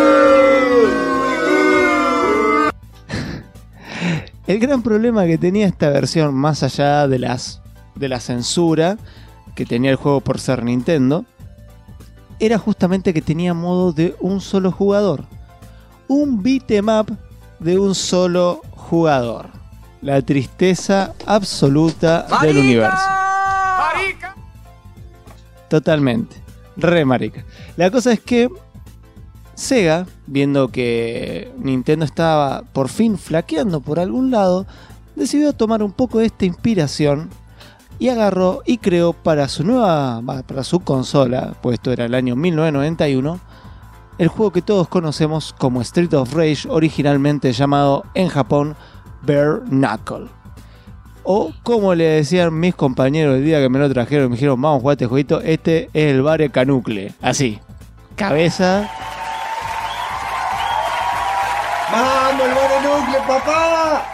[SPEAKER 2] El gran problema que tenía esta versión, más allá de la censura que tenía el juego por ser Nintendo, era justamente que tenía modo de un solo jugador. Un beat'em up de un solo jugador. La tristeza absoluta del universo. Totalmente. Re marica. La cosa es que Sega, viendo que Nintendo estaba por fin flaqueando por algún lado, decidió tomar un poco de esta inspiración y agarró y creó para su consola, pues esto era el año 1991, el juego que todos conocemos como Street of Rage, originalmente llamado en Japón Bare Knuckle. O como le decían mis compañeros el día que me lo trajeron, me dijeron, vamos a jugar este jueguito, este es el Bare Knuckle. Así, cabeza.
[SPEAKER 1] ¡Vamos, el Bare Knuckle, papá!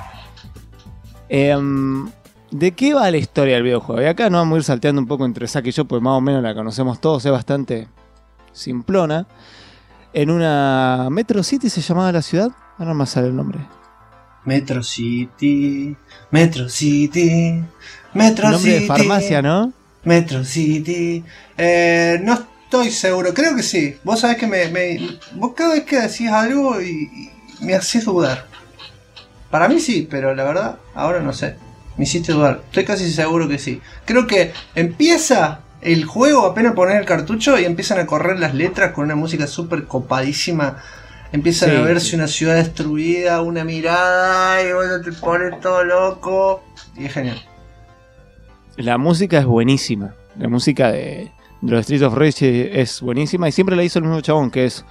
[SPEAKER 2] ¿De qué va la historia del videojuego? Y acá nos vamos a ir salteando un poco entre Zack y yo, porque más o menos la conocemos todos, es bastante simplona. En una Metro City se llamaba la ciudad, ahora no me sale el nombre.
[SPEAKER 1] Metro City, Metro City, Metro
[SPEAKER 2] Nombre
[SPEAKER 1] City.
[SPEAKER 2] de farmacia, ¿no?
[SPEAKER 1] Metro City. No estoy seguro, creo que sí. Vos sabés que vos cada vez que decís algo y me haces dudar. Para mí sí, pero la verdad, ahora no sé. Me hiciste dudar. Estoy casi seguro que sí. Creo que empieza el juego, apenas poner el cartucho y empiezan a correr las letras con una música súper copadísima. Empiezan a verse una ciudad destruida, una mirada y bueno, te pones todo loco. Y es genial.
[SPEAKER 2] La música es buenísima. La música de los Street of Rage es buenísima y siempre la hizo el mismo chabón, que es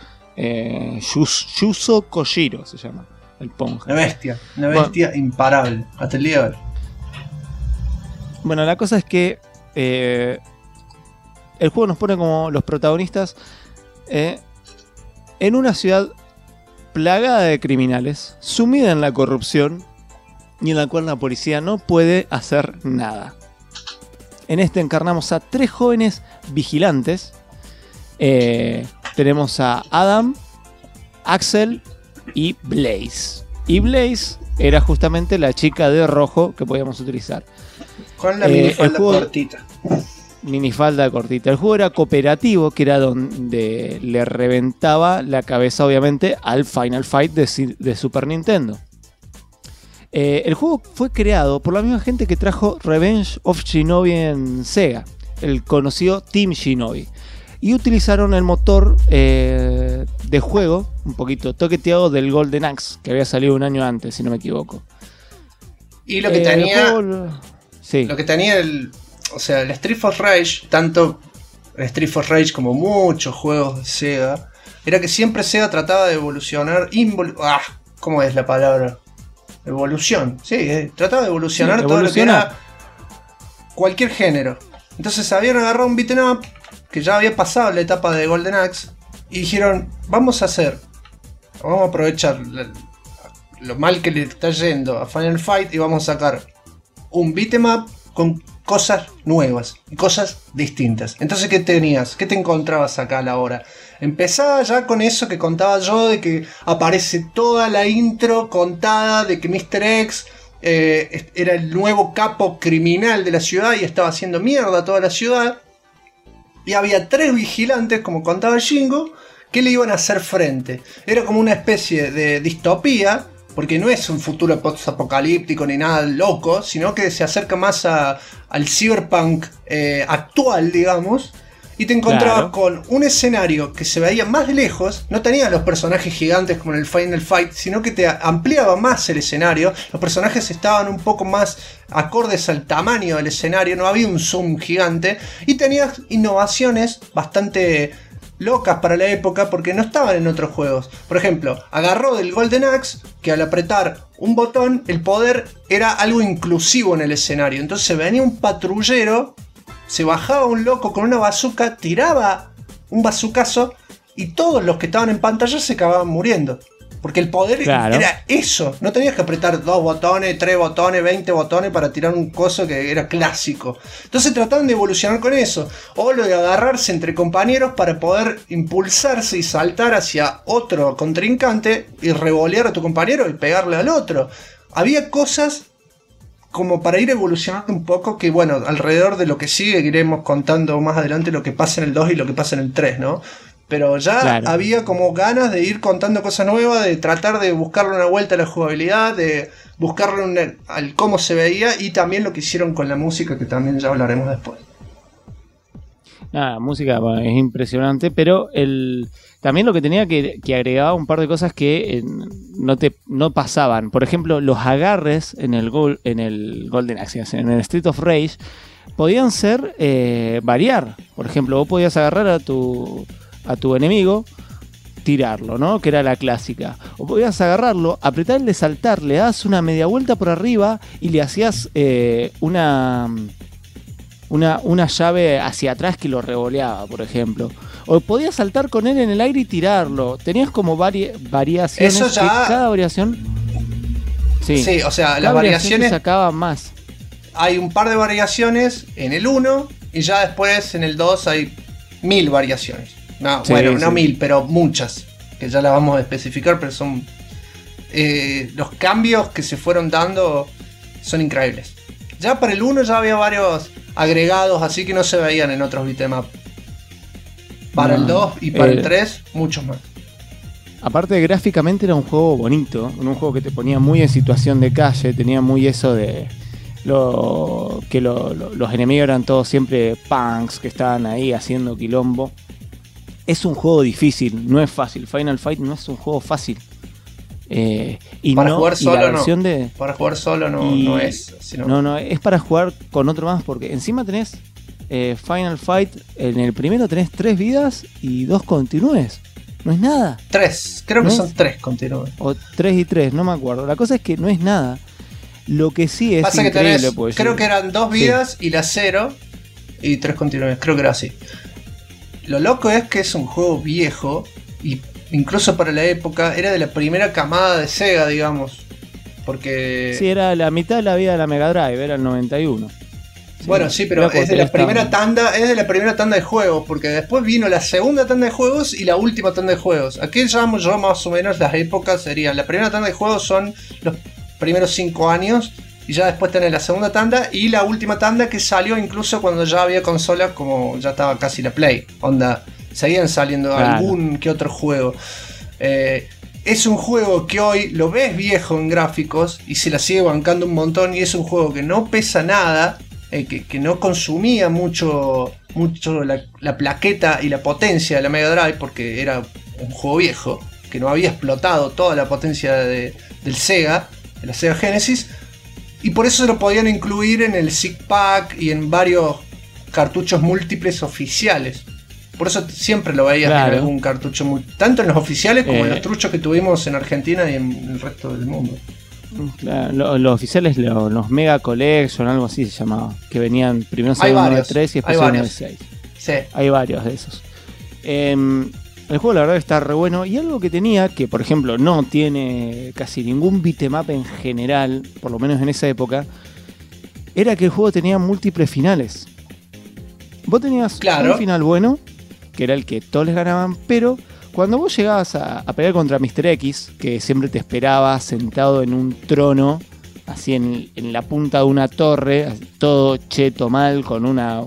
[SPEAKER 2] Yuzo Koshiro, se llama. El Ponja.
[SPEAKER 1] Una bestia imparable, hasta el día de hoy.
[SPEAKER 2] Bueno, la cosa es que el juego nos pone como los protagonistas en una ciudad plagada de criminales, sumida en la corrupción y en la cual la policía no puede hacer nada. En este encarnamos a 3 jóvenes vigilantes. Tenemos a Adam, Axel y Blaze. Y Blaze era justamente la chica de rojo que podíamos utilizar.
[SPEAKER 1] Con la minifalda cortita.
[SPEAKER 2] Minifalda cortita. El juego era cooperativo, que era donde le reventaba la cabeza, obviamente, al Final Fight de Super Nintendo. El juego fue creado por la misma gente que trajo Revenge of Shinobi en Sega, el conocido Team Shinobi. Y utilizaron el motor de juego, un poquito toqueteado del Golden Axe, que había salido un año antes, si no me equivoco.
[SPEAKER 1] Y lo que tenía...
[SPEAKER 2] Sí.
[SPEAKER 1] Lo que tenía el Street of Rage, tanto el Street of Rage como muchos juegos de Sega, era que siempre Sega trataba de evolucionar. ¿Cómo es la palabra? Evolución. Sí, trataba de evolucionar todo lo que era cualquier género. Entonces habían agarrado un beat'em up que ya había pasado la etapa de Golden Axe y dijeron, vamos a aprovechar lo mal que le está yendo a Final Fight y vamos a sacar un beat'em up con cosas nuevas y cosas distintas. Entonces, ¿qué tenías? ¿Qué te encontrabas acá a la hora? Empezaba ya con eso que contaba yo, de que aparece toda la intro contada de que Mr. X era el nuevo capo criminal de la ciudad y estaba haciendo mierda a toda la ciudad. Y había 3 vigilantes, como contaba Shingo, que le iban a hacer frente. Era como una especie de distopía, porque no es un futuro post-apocalíptico ni nada loco, sino que se acerca más al cyberpunk actual, digamos. Y te encontrabas con un escenario que se veía más de lejos. No tenías los personajes gigantes como en el Final Fight, sino que te ampliaba más el escenario. Los personajes estaban un poco más acordes al tamaño del escenario. No había un zoom gigante. Y tenías innovaciones bastante locas para la época, porque no estaban en otros juegos. Por ejemplo, agarró del Golden Axe, que al apretar un botón, el poder era algo inclusivo en el escenario. Entonces venía un patrullero, se bajaba un loco con una bazooka, tiraba un bazucazo y todos los que estaban en pantalla se acababan muriendo. Porque el poder era eso. No tenías que apretar 2 botones, 3 botones, 20 botones para tirar un coso que era clásico. Entonces trataban de evolucionar con eso. O lo de agarrarse entre compañeros para poder impulsarse y saltar hacia otro contrincante y revolear a tu compañero y pegarle al otro. Había cosas como para ir evolucionando un poco, que bueno, alrededor de lo que sigue iremos contando más adelante lo que pasa en el 2 y lo que pasa en el 3, ¿no? Pero ya había como ganas de ir contando cosas nuevas, de tratar de buscarle una vuelta a la jugabilidad, de buscarle al cómo se veía, y también lo que hicieron con la música, que también ya hablaremos después.
[SPEAKER 2] Nada, música bueno, es impresionante, pero también lo que tenía que agregaba un par de cosas que no pasaban. Por ejemplo, los agarres en el Golden Axe, en el Street of Rage, podían ser variar. Por ejemplo, vos podías agarrar a tu enemigo, tirarlo, ¿no? Que era la clásica. O podías agarrarlo, apretarle, saltar, le das una media vuelta por arriba y le hacías una llave hacia atrás que lo revoleaba, por ejemplo. O podías saltar con él en el aire y tirarlo. Tenías como variaciones.
[SPEAKER 1] Eso ya...
[SPEAKER 2] que cada variación...
[SPEAKER 1] Sí, o sea,
[SPEAKER 2] cada
[SPEAKER 1] las variaciones...
[SPEAKER 2] sacaba más.
[SPEAKER 1] Hay un par de variaciones en el 1 y ya después en el 2 hay 1000 variaciones. No, sí, bueno, sí. No 1000, pero muchas. Que ya las vamos a especificar, pero son... los cambios que se fueron dando son increíbles. Ya para el 1 ya había varios agregados, así que no se veían en otros beat'em up. Para el 2 y para el 3, muchos más.
[SPEAKER 2] Aparte, gráficamente era un juego bonito, un juego que te ponía muy en situación de calle, tenía muy eso de los enemigos eran todos siempre punks que estaban ahí haciendo quilombo. Es un juego difícil, no es fácil. Final Fight no es un juego fácil.
[SPEAKER 1] Para jugar solo no.
[SPEAKER 2] Para jugar solo
[SPEAKER 1] no es. Sino...
[SPEAKER 2] No, es para jugar con otro más, porque encima tenés Final Fight, en el primero tenés 3 vidas y 2 continúes. No es nada.
[SPEAKER 1] 3, creo que son 3 continúes.
[SPEAKER 2] O 3 y 3, no me acuerdo. La cosa es que no es nada. Lo que sí es
[SPEAKER 1] pasa
[SPEAKER 2] increíble.
[SPEAKER 1] Que tenés, creo que eran 2 vidas y la 0 y 3 continúes. Creo que era así. Lo loco es que es un juego viejo y incluso para la época era de la primera camada de Sega, digamos. Porque...
[SPEAKER 2] Sí, era la mitad de la vida de la Mega Drive, era el 91. Sí,
[SPEAKER 1] bueno, sí, pero es de la primera tanda, de juegos, porque después vino la segunda tanda de juegos y la última tanda de juegos. Aquí llamo yo más o menos las épocas serían, la primera tanda de juegos son los primeros 5 años y ya después tenés la segunda tanda y la última tanda que salió incluso cuando ya había consolas, como ya estaba casi la Play. Onda, seguían saliendo algún que otro juego. Es un juego que hoy lo ves viejo en gráficos y se la sigue bancando un montón y es un juego que no pesa nada. Que no consumía mucho la plaqueta y la potencia de la Mega Drive porque era un juego viejo que no había explotado toda la potencia del Sega, de la Sega Genesis, y por eso se lo podían incluir en el Zig Pack y en varios cartuchos múltiples oficiales. Por eso siempre lo veías en algún cartucho, tanto en los oficiales como en los truchos que tuvimos en Argentina y en el resto del mundo.
[SPEAKER 2] Claro, los oficiales, los Mega Collection, algo así se llamaba, que venían primero en 93 y después en 96.
[SPEAKER 1] Sí.
[SPEAKER 2] Hay varios de esos. El juego la verdad está re bueno. Y algo que tenía, que por ejemplo no tiene casi ningún beat'em up en general, por lo menos en esa época, era que el juego tenía múltiples finales. Vos tenías un final bueno, que era el que todos les ganaban, pero cuando vos llegabas a pelear contra Mr. X, que siempre te esperaba sentado en un trono, así en la punta de una torre, todo cheto mal, con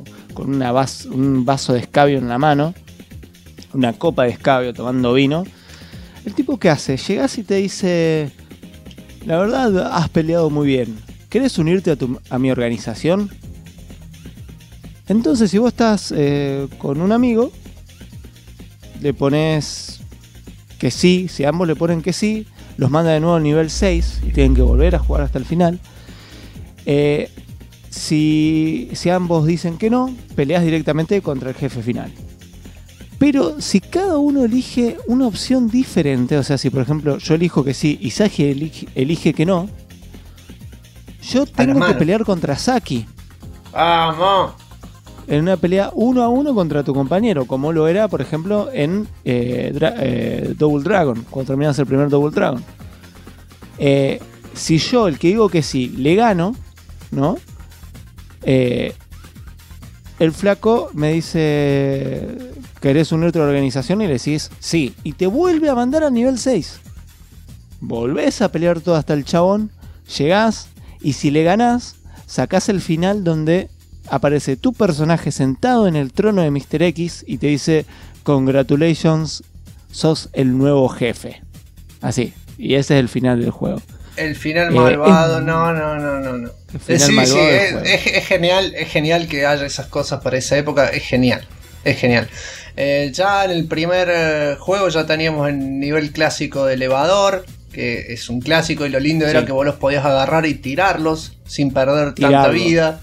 [SPEAKER 2] un vaso de escabio en la mano, una copa de escabio tomando vino, el tipo ¿qué hace? Llegás y te dice: la verdad has peleado muy bien, ¿querés unirte a mi organización? Entonces si vos estás con un amigo, le pones que sí, si ambos le ponen que sí, los manda de nuevo al nivel 6 y tienen que volver a jugar hasta el final. Si ambos dicen que no, peleas directamente contra el jefe final. Pero si cada uno elige una opción diferente, o sea, si por ejemplo yo elijo que sí y Saki elige que no, yo tengo que pelear contra Saki.
[SPEAKER 1] ¡Vamos!
[SPEAKER 2] En una pelea 1 a 1 contra tu compañero, como lo era, por ejemplo, en Double Dragon, cuando terminas el primer Double Dragon. Si yo, el que digo que sí, le gano, ¿no? El flaco me dice: ¿querés unirte a la organización? Y le decís sí, y te vuelve a mandar al nivel 6. Volvés a pelear todo hasta el chabón, llegás, y si le ganás, sacás el final donde aparece tu personaje sentado en el trono de Mr. X y te dice: congratulations, sos el nuevo jefe. Así, y ese es el final del juego.
[SPEAKER 1] El final malvado, no. Sí, es genial que haya esas cosas para esa época, es genial. Es genial. Ya en el primer juego ya teníamos el nivel clásico de elevador, que es un clásico, y lo lindo era que vos los podías agarrar y tirarlos sin perder tanta vida.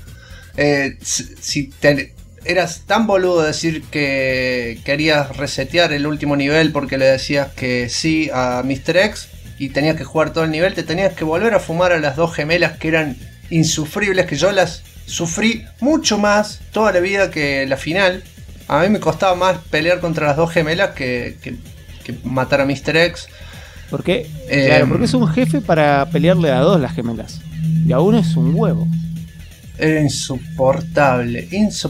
[SPEAKER 1] Eras tan boludo decir que querías resetear el último nivel porque le decías que sí a Mr. X y tenías que jugar todo el nivel, te tenías que volver a fumar a las dos gemelas que eran insufribles, que yo las sufrí mucho más toda la vida que la final. A mí me costaba más pelear contra las dos gemelas que matar a Mr. X.
[SPEAKER 2] ¿Por qué? Claro, porque es un jefe para pelearle a dos las gemelas. Y a uno es un huevo.
[SPEAKER 1] Era insoportable.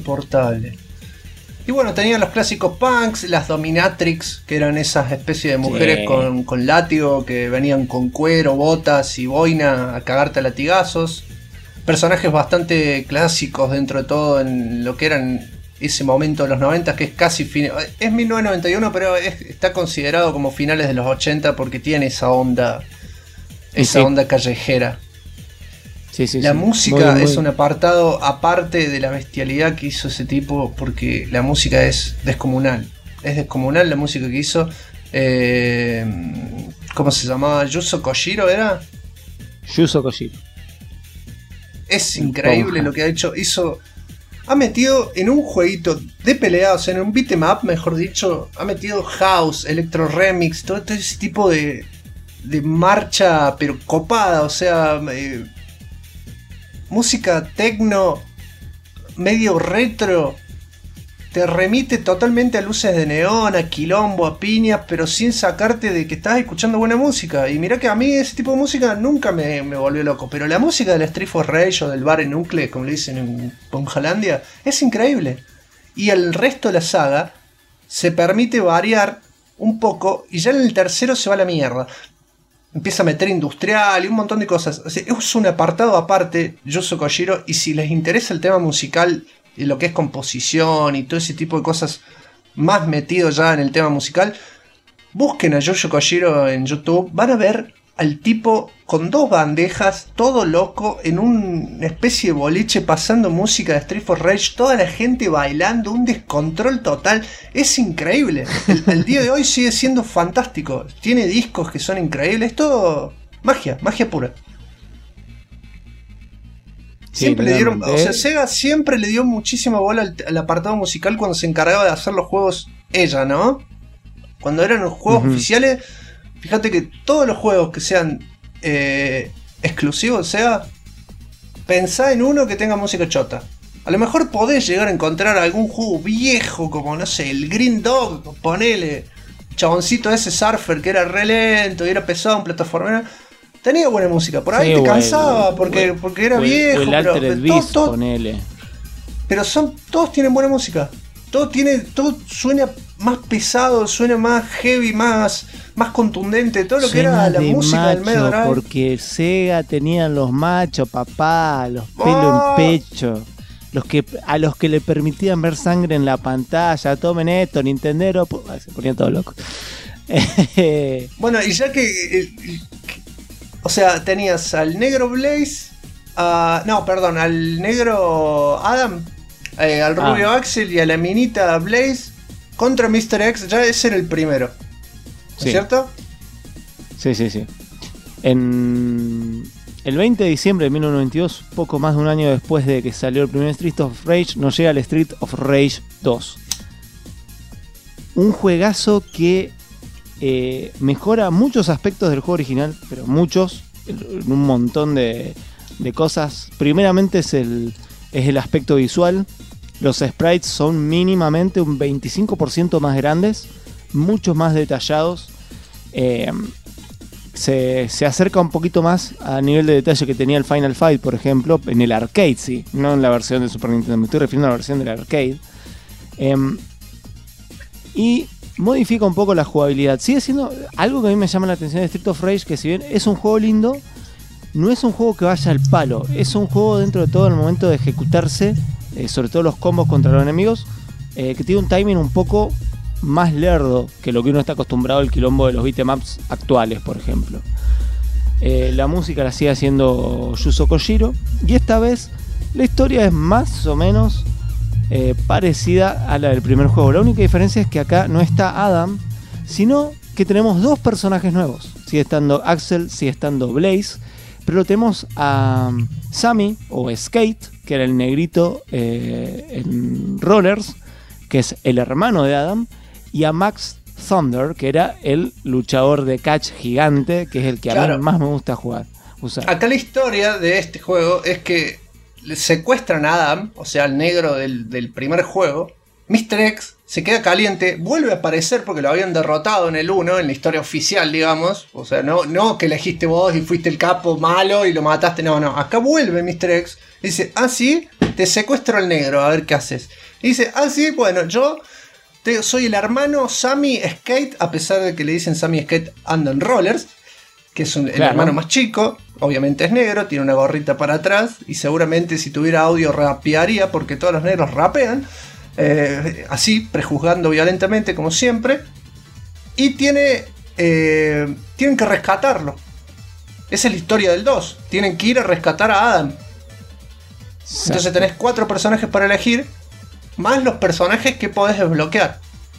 [SPEAKER 1] Y bueno, tenían los clásicos punks, las dominatrix, que eran esas especies de mujeres con látigo que venían con cuero, botas y boina a cagarte a latigazos. Personajes bastante clásicos dentro de todo en lo que eran ese momento de los 90, que es casi es 1991, pero está considerado como finales de los 80 porque tiene esa onda onda callejera. La música es un apartado aparte de la bestialidad que hizo ese tipo, porque la música es descomunal. Es descomunal la música que hizo. ¿Cómo se llamaba? ¿Yuzo Koshiro era?
[SPEAKER 2] Yuzo Koshiro.
[SPEAKER 1] Es increíble lo que ha hecho. Ha metido en un jueguito de pelea, o sea, en un beat'em up, mejor dicho, ha metido house, electro remix, todo ese tipo de marcha, pero copada, o sea, música techno, medio retro, te remite totalmente a luces de neón, a quilombo, a piñas, pero sin sacarte de que estás escuchando buena música. Y mirá que a mí ese tipo de música nunca me volvió loco, pero la música del Street of Rage o del Bar en Nucle, como le dicen en Ponjalandia, es increíble. Y el resto de la saga se permite variar un poco, y ya en el tercero se va a la mierda. Empieza a meter industrial y un montón de cosas. O sea, es un apartado aparte, Yuzo Koshiro, y si les interesa el tema musical y lo que es composición y todo ese tipo de cosas más metido ya en el tema musical, busquen a Yuzo Koshiro en YouTube, van a ver al tipo con dos bandejas, todo loco, en una especie de boliche pasando música de Street of Rage, toda la gente bailando, un descontrol total, es increíble. El día de hoy sigue siendo fantástico, tiene discos que son increíbles, es todo magia pura. Siempre le dieron, o sea, Sega siempre le dio muchísima bola al apartado musical cuando se encargaba de hacer los juegos ella, ¿no? Cuando eran los juegos oficiales, fíjate que todos los juegos que sean exclusivos, o sea, pensá en uno que tenga música chota. A lo mejor podés llegar a encontrar algún juego viejo como, no sé, el Green Dog, ponele, chaboncito ese surfer que era re lento y era pesado en plataforma. Tenía buena música, por ahí te cansaba porque era viejo.
[SPEAKER 2] El Altered Beast, ponele.
[SPEAKER 1] Pero todos tienen buena música. Todo suena más pesado, suena más heavy, más contundente. Todo lo que era la música del Mega Drive.
[SPEAKER 2] Porque Sega tenían los machos, papá, los pelos en pecho. A los que le permitían ver sangre en la pantalla. Tomen esto, Nintendero. Se ponían todos locos.
[SPEAKER 1] Bueno, y ya que o sea, tenías al negro Blaze, al negro Adam, al rubio Axel y a la minita Blaze contra Mr. X. Ya ese era el primero, ¿no es cierto?
[SPEAKER 2] Sí. En el 20 de diciembre de 1992, poco más de un año después de que salió el primer Street of Rage, nos llega el Street of Rage 2. Un juegazo que mejora muchos aspectos del juego original, pero muchos, en un montón de cosas. Primeramente es el aspecto visual. Los sprites son mínimamente un 25% más grandes, mucho más detallados. Se acerca un poquito más a nivel de detalle que tenía el Final Fight, por ejemplo, en el arcade, sí, no en la versión de Super Nintendo, me estoy refiriendo a la versión del arcade. Y modifica un poco la jugabilidad. Sigue siendo algo que a mí me llama la atención de Street of Rage, que si bien es un juego lindo, no es un juego que vaya al palo. Es un juego dentro de todo el momento de ejecutarse, sobre todo los combos contra los enemigos, que tiene un timing un poco más lerdo que lo que uno está acostumbrado al quilombo de los beat'em ups actuales, por ejemplo. La música la sigue haciendo Yuzo Koshiro, y esta vez la historia es más o menos parecida a la del primer juego. La única diferencia es que acá no está Adam, sino que tenemos 2 personajes nuevos. Sigue estando Axel, sigue estando Blaze, pero tenemos a Sammy o Skate, que era el negrito en Rollers, que es el hermano de Adam, y a Max Thunder, que era el luchador de catch gigante, que es el que a mí más me gusta usar.
[SPEAKER 1] Acá la historia de este juego es que secuestran a Adam, o sea, el negro del primer juego. Mr. X se queda caliente, vuelve a aparecer porque lo habían derrotado en el 1, en la historia oficial, digamos. O sea, no que elegiste vos y fuiste el capo malo y lo mataste. No. Acá vuelve Mr. X. Dice, sí, te secuestro al negro, a ver qué haces. Y dice, sí, bueno, yo soy el hermano Sammy Skate, a pesar de que le dicen Sammy Skate anda en Rollers, que es el hermano más chico. Obviamente es negro, tiene una gorrita para atrás y seguramente si tuviera audio rapearía, porque todos los negros rapean. Así, prejuzgando violentamente como siempre. Y tienen que rescatarlo. Esa es la historia del 2. Tienen que ir a rescatar a Adam. Entonces tenés 4 personajes para elegir, más los personajes que podés desbloquear.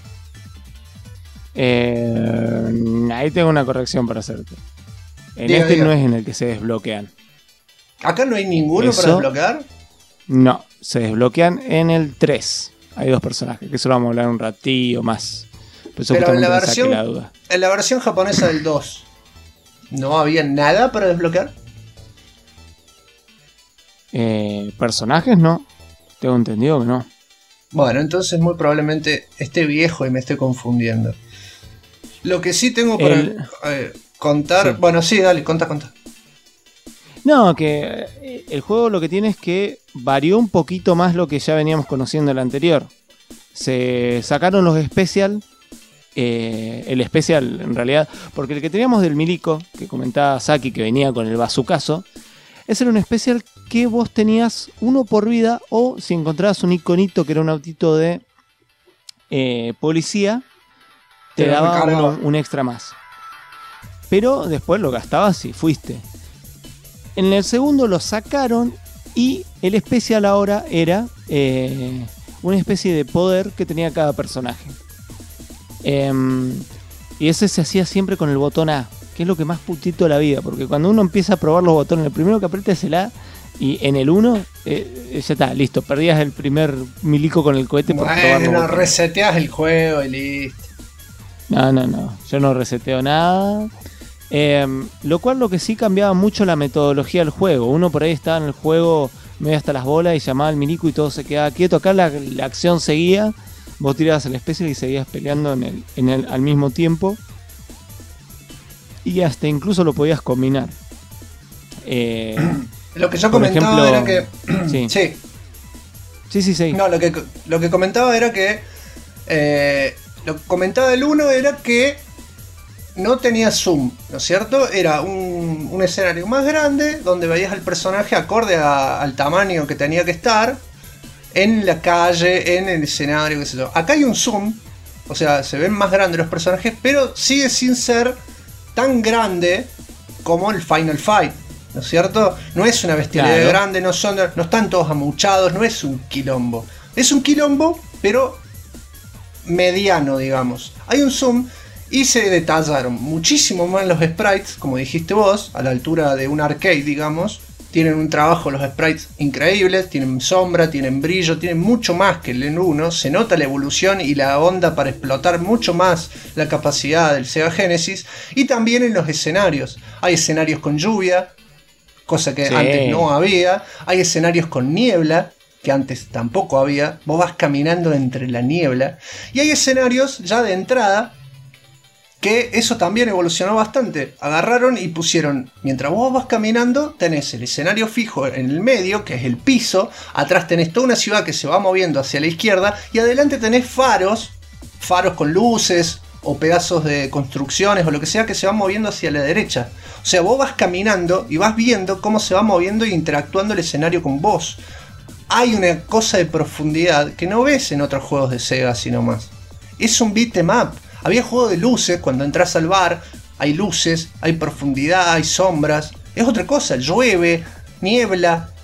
[SPEAKER 2] Ahí tengo una corrección para hacerte. Diga. No es en el que se desbloquean.
[SPEAKER 1] ¿Acá no hay ninguno para desbloquear?
[SPEAKER 2] No, se desbloquean en el 3. Hay 2 personajes, que eso lo vamos a hablar un ratillo más.
[SPEAKER 1] Pero en la versión japonesa del 2, ¿no había nada para desbloquear?
[SPEAKER 2] Personajes no. Tengo entendido que no.
[SPEAKER 1] Bueno, entonces muy probablemente esté viejo y me esté confundiendo. Lo que sí tengo para contar... Sí. Bueno, sí, dale, contá.
[SPEAKER 2] No, que el juego lo que tiene es que varió un poquito más lo que ya veníamos conociendo en el anterior. Se sacaron los special, el special en realidad, porque el que teníamos del Milico, que comentaba Saki, que venía con el bazucazo, ese era un special que vos tenías 1 por vida, o si encontrabas un iconito que era un autito de policía, te daba un extra más. Pero después lo gastabas y fuiste. En el segundo lo sacaron y el especial ahora era una especie de poder que tenía cada personaje. Y ese se hacía siempre con el botón A, que es lo que más putito de la vida, porque cuando uno empieza a probar los botones, el primero que aprieta es el A, y en el 1 ya está, listo, perdías el primer milico con el cohete por probar.
[SPEAKER 1] No reseteas el juego y listo.
[SPEAKER 2] No, yo no reseteo nada. Lo cual lo que sí cambiaba mucho la metodología del juego. Uno por ahí estaba en el juego medio hasta las bolas y llamaba al milico y todo se quedaba quieto. Acá la acción seguía, vos tirabas el especial y seguías peleando al mismo tiempo. Y hasta incluso lo podías combinar.
[SPEAKER 1] Lo que yo comentaba era que...
[SPEAKER 2] Sí.
[SPEAKER 1] No, lo que comentaba era que... lo que comentaba del 1 era que no tenía zoom, ¿no es cierto? Era un escenario más grande donde veías al personaje acorde al tamaño que tenía que estar en la calle, en el escenario, qué sé yo. Acá hay un zoom, o sea, se ven más grandes los personajes, pero sigue sin ser tan grande como el Final Fight, ¿no es cierto? No es una bestialidad grande, no están todos amuchados, no es un quilombo. Es un quilombo, pero mediano, digamos. Hay un zoom y se detallaron muchísimo más los sprites, como dijiste vos, a la altura de un arcade, digamos. Tienen un trabajo los sprites increíbles, tienen sombra, tienen brillo, tienen mucho más que el N1. Se nota la evolución y la onda para explotar mucho más la capacidad del Sega Genesis. Y también en los escenarios. Hay escenarios con lluvia, cosa que antes no había. Hay escenarios con niebla, que antes tampoco había. Vos vas caminando entre la niebla. Y hay escenarios ya de entrada, que eso también evolucionó bastante. Agarraron y pusieron, mientras vos vas caminando, tenés el escenario fijo en el medio, que es el piso. Atrás tenés toda una ciudad que se va moviendo hacia la izquierda. Y adelante tenés faros con luces o pedazos de construcciones o lo que sea que se van moviendo hacia la derecha. O sea, vos vas caminando y vas viendo cómo se va moviendo e interactuando el escenario con vos. Hay una cosa de profundidad que no ves en otros juegos de Sega así nomás. Es un beat'em up. Había juego de luces, cuando entras al bar hay luces, hay profundidad, hay sombras. Es otra cosa, llueve, niebla.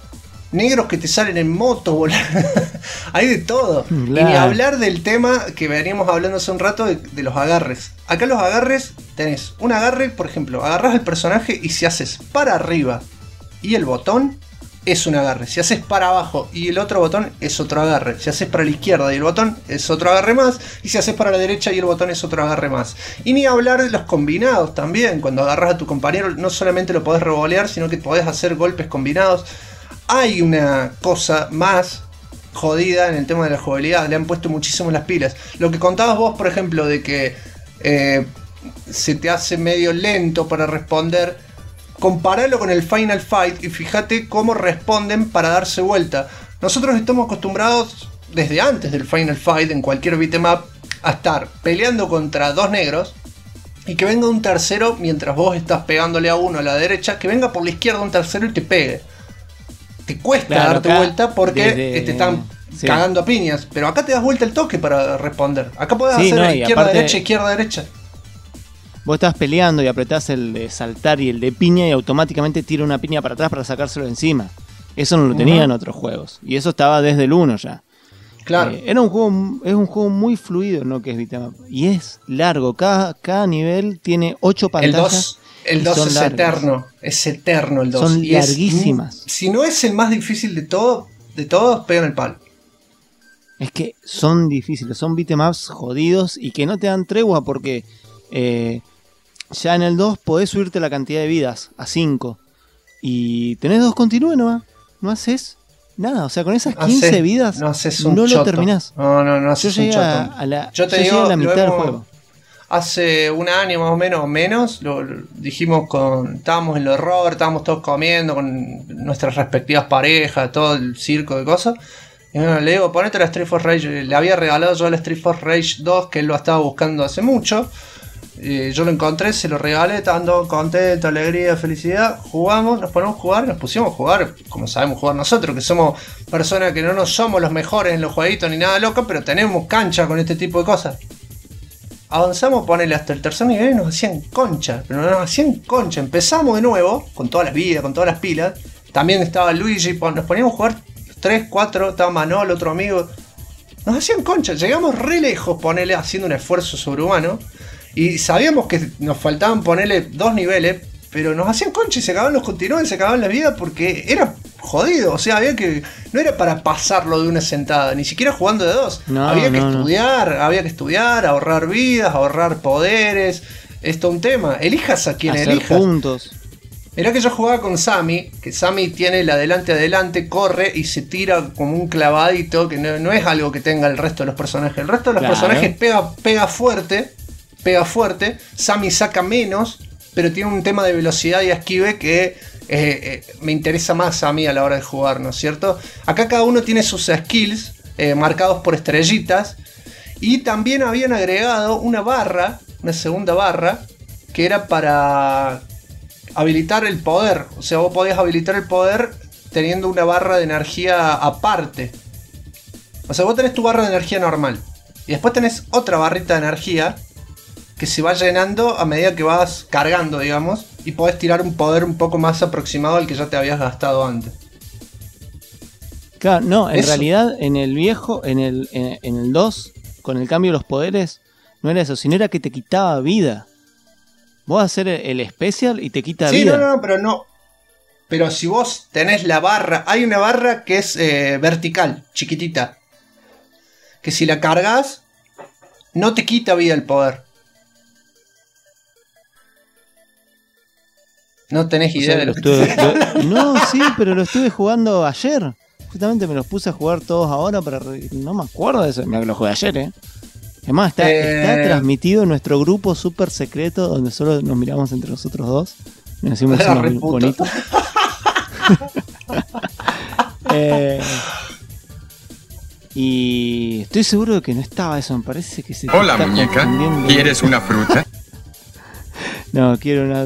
[SPEAKER 1] negros que te salen en moto, volar. Hay de todo.
[SPEAKER 2] Claro.
[SPEAKER 1] Y ni hablar del tema que veníamos hablando hace un rato de los agarres. Acá los agarres, tenés un agarre, por ejemplo, agarras al personaje y si haces para arriba y el botón, es un agarre. Si haces para abajo y el otro botón, es otro agarre. Si haces para la izquierda y el botón, es otro agarre más. Y si haces para la derecha y el botón, es otro agarre más. Y ni hablar de los combinados también. Cuando agarras a tu compañero, no solamente lo podés revolear, sino que podés hacer golpes combinados. Hay una cosa más jodida en el tema de la jugabilidad. Le han puesto muchísimo las pilas. Lo que contabas vos, por ejemplo, de que se te hace medio lento para responder. Comparalo con el Final Fight y fíjate cómo responden para darse vuelta. Nosotros estamos acostumbrados desde antes del Final Fight en cualquier beat'em up a estar peleando contra dos negros y que venga un tercero mientras vos estás pegándole a uno a la derecha, que venga por la izquierda un tercero y te pegue. Te cuesta darte vuelta porque te están cagando a piñas, pero acá te das vuelta el toque para responder. Acá podés hacer izquierda-derecha, izquierda-derecha.
[SPEAKER 2] Vos estás peleando y apretás el de saltar y el de piña y automáticamente tira una piña para atrás para sacárselo de encima. Eso no lo tenía en otros juegos. Y eso estaba desde el 1 ya.
[SPEAKER 1] Claro.
[SPEAKER 2] Es un juego muy fluido, ¿no? Que es beat'em up. Y es largo. Cada nivel tiene 8 pantallas.
[SPEAKER 1] El 2 es largas. Eterno. Es eterno el 2.
[SPEAKER 2] Son larguísimas.
[SPEAKER 1] Si no es el más difícil de todos, pegan el palo.
[SPEAKER 2] Es que son difíciles. Son beat'em ups jodidos y que no te dan tregua porque... ya en el 2 podés subirte la cantidad de vidas a 5 y tenés 2 continúe nomás, no haces nada, o sea, con esas 15 vidas no lo terminás.
[SPEAKER 1] No haces un choto. Yo te digo,
[SPEAKER 2] a la mitad del juego.
[SPEAKER 1] Hace un año más o menos, lo dijimos estábamos en el horror, estábamos todos comiendo con nuestras respectivas parejas, todo el circo de cosas. Y bueno, le digo, ponete la Street for Rage. Le había regalado yo la Street for Rage 2, que él lo estaba buscando hace mucho. Yo lo encontré, se lo regalé, estando contento, alegría, felicidad. Jugamos, nos ponemos a jugar, nos pusimos a jugar como sabemos jugar nosotros, que somos personas que no somos los mejores en los jueguitos ni nada loco, pero tenemos cancha con este tipo de cosas. Avanzamos, ponele hasta el tercer nivel y nos hacían concha, pero nos hacían concha. Empezamos de nuevo, con todas las vidas, con todas las pilas. También estaba Luigi, nos poníamos a jugar 3, 4, estaba Manol, otro amigo. Nos hacían concha, llegamos re lejos, ponele, haciendo un esfuerzo sobrehumano. Y sabíamos que nos faltaban ponerle 2 niveles, pero nos hacían concha y se acababan los continuos y se acababan las vidas porque era jodido. O sea, había que. No era para pasarlo de una sentada, ni siquiera jugando de 2. Había que estudiar, ahorrar vidas, ahorrar poderes. Esto es un tema. Elijas a quien elijas.
[SPEAKER 2] Puntos.
[SPEAKER 1] Mirá que yo jugaba con Sammy, que Sammy tiene el adelante, corre y se tira como un clavadito, que no es algo que tenga el resto de los personajes. El resto de los personajes pega fuerte. Sammy saca menos, pero tiene un tema de velocidad y esquive que me interesa más a mí a la hora de jugar, ¿no es cierto? Acá cada uno tiene sus skills marcados por estrellitas y también habían agregado una segunda barra, que era para habilitar el poder. O sea, vos podías habilitar el poder teniendo una barra de energía aparte. O sea, vos tenés tu barra de energía normal y después tenés otra barrita de energía que se va llenando a medida que vas cargando, digamos, y podés tirar un poder un poco más aproximado al que ya te habías gastado antes.
[SPEAKER 2] Claro, no, en realidad en el viejo, en el 2, con el cambio de los poderes, no era eso, sino era que te quitaba vida. Vos hacer el especial y te quita vida.
[SPEAKER 1] Sí, pero no. Pero si vos tenés la barra, hay una barra que es vertical, chiquitita, que si la cargas, no te quita vida el poder. No tenés idea de lo que
[SPEAKER 2] No, sí, pero lo estuve jugando ayer. Justamente me los puse a jugar todos ahora para... No me acuerdo de eso. Mira que lo jugué ayer, Es más, está transmitido en nuestro grupo súper secreto donde solo nos miramos entre nosotros dos. Nos hicimos unos bonitos. Y estoy seguro de que no estaba eso. Me parece que se...
[SPEAKER 12] Hola, muñeca. ¿Quieres una fruta?
[SPEAKER 2] No, quiero una...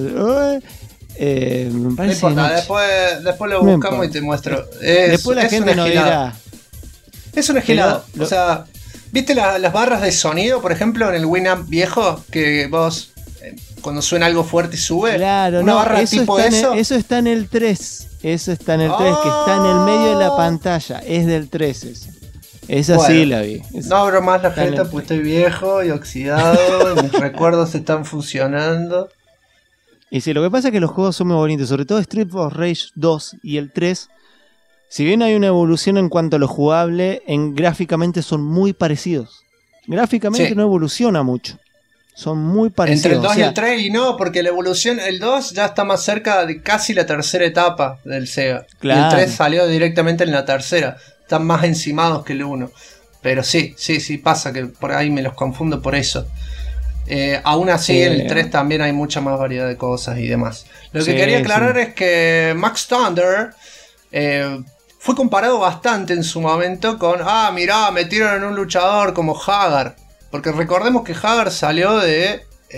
[SPEAKER 2] me parece
[SPEAKER 1] no importa, después lo buscamos y te muestro.
[SPEAKER 2] Después la gente no dirá.
[SPEAKER 1] Es una gilada. O sea, ¿viste las barras de sonido, por ejemplo, en el Winamp viejo? Que vos cuando suena algo fuerte y sube.
[SPEAKER 2] Claro,
[SPEAKER 1] una
[SPEAKER 2] no,
[SPEAKER 1] barra
[SPEAKER 2] eso
[SPEAKER 1] tipo
[SPEAKER 2] está
[SPEAKER 1] eso.
[SPEAKER 2] Eso está en el 3. Eso está en el 3, que está en el medio de la pantalla. Es del 3 eso. Esa
[SPEAKER 1] Bueno,
[SPEAKER 2] sí la vi.
[SPEAKER 1] No abro más la
[SPEAKER 2] Está en
[SPEAKER 1] jeta
[SPEAKER 2] el-
[SPEAKER 1] porque estoy viejo y oxidado. Y mis recuerdos están funcionando.
[SPEAKER 2] Y sí, lo que pasa es que los juegos son muy bonitos, sobre todo Street of Rage 2 y el 3. Si bien hay una evolución en cuanto a lo jugable, gráficamente son muy parecidos. Gráficamente
[SPEAKER 1] Sí.
[SPEAKER 2] no evoluciona mucho. Son muy parecidos.
[SPEAKER 1] Entre el 2
[SPEAKER 2] o sea,
[SPEAKER 1] y el 3 y no, porque la evolución, el 2 ya está más cerca de casi la tercera etapa del Sega.
[SPEAKER 2] Claro.
[SPEAKER 1] Y el 3 salió directamente en la tercera. Están más encimados que el 1. Pero sí pasa que por ahí me los confundo por eso. Aún así en el 3 también hay mucha más variedad de cosas y demás. Lo que
[SPEAKER 2] Sí,
[SPEAKER 1] quería aclarar
[SPEAKER 2] sí.
[SPEAKER 1] es que Max Thunder fue comparado bastante en su momento con, mirá, metieron en un luchador como Hagar. Porque recordemos que Hagar salió de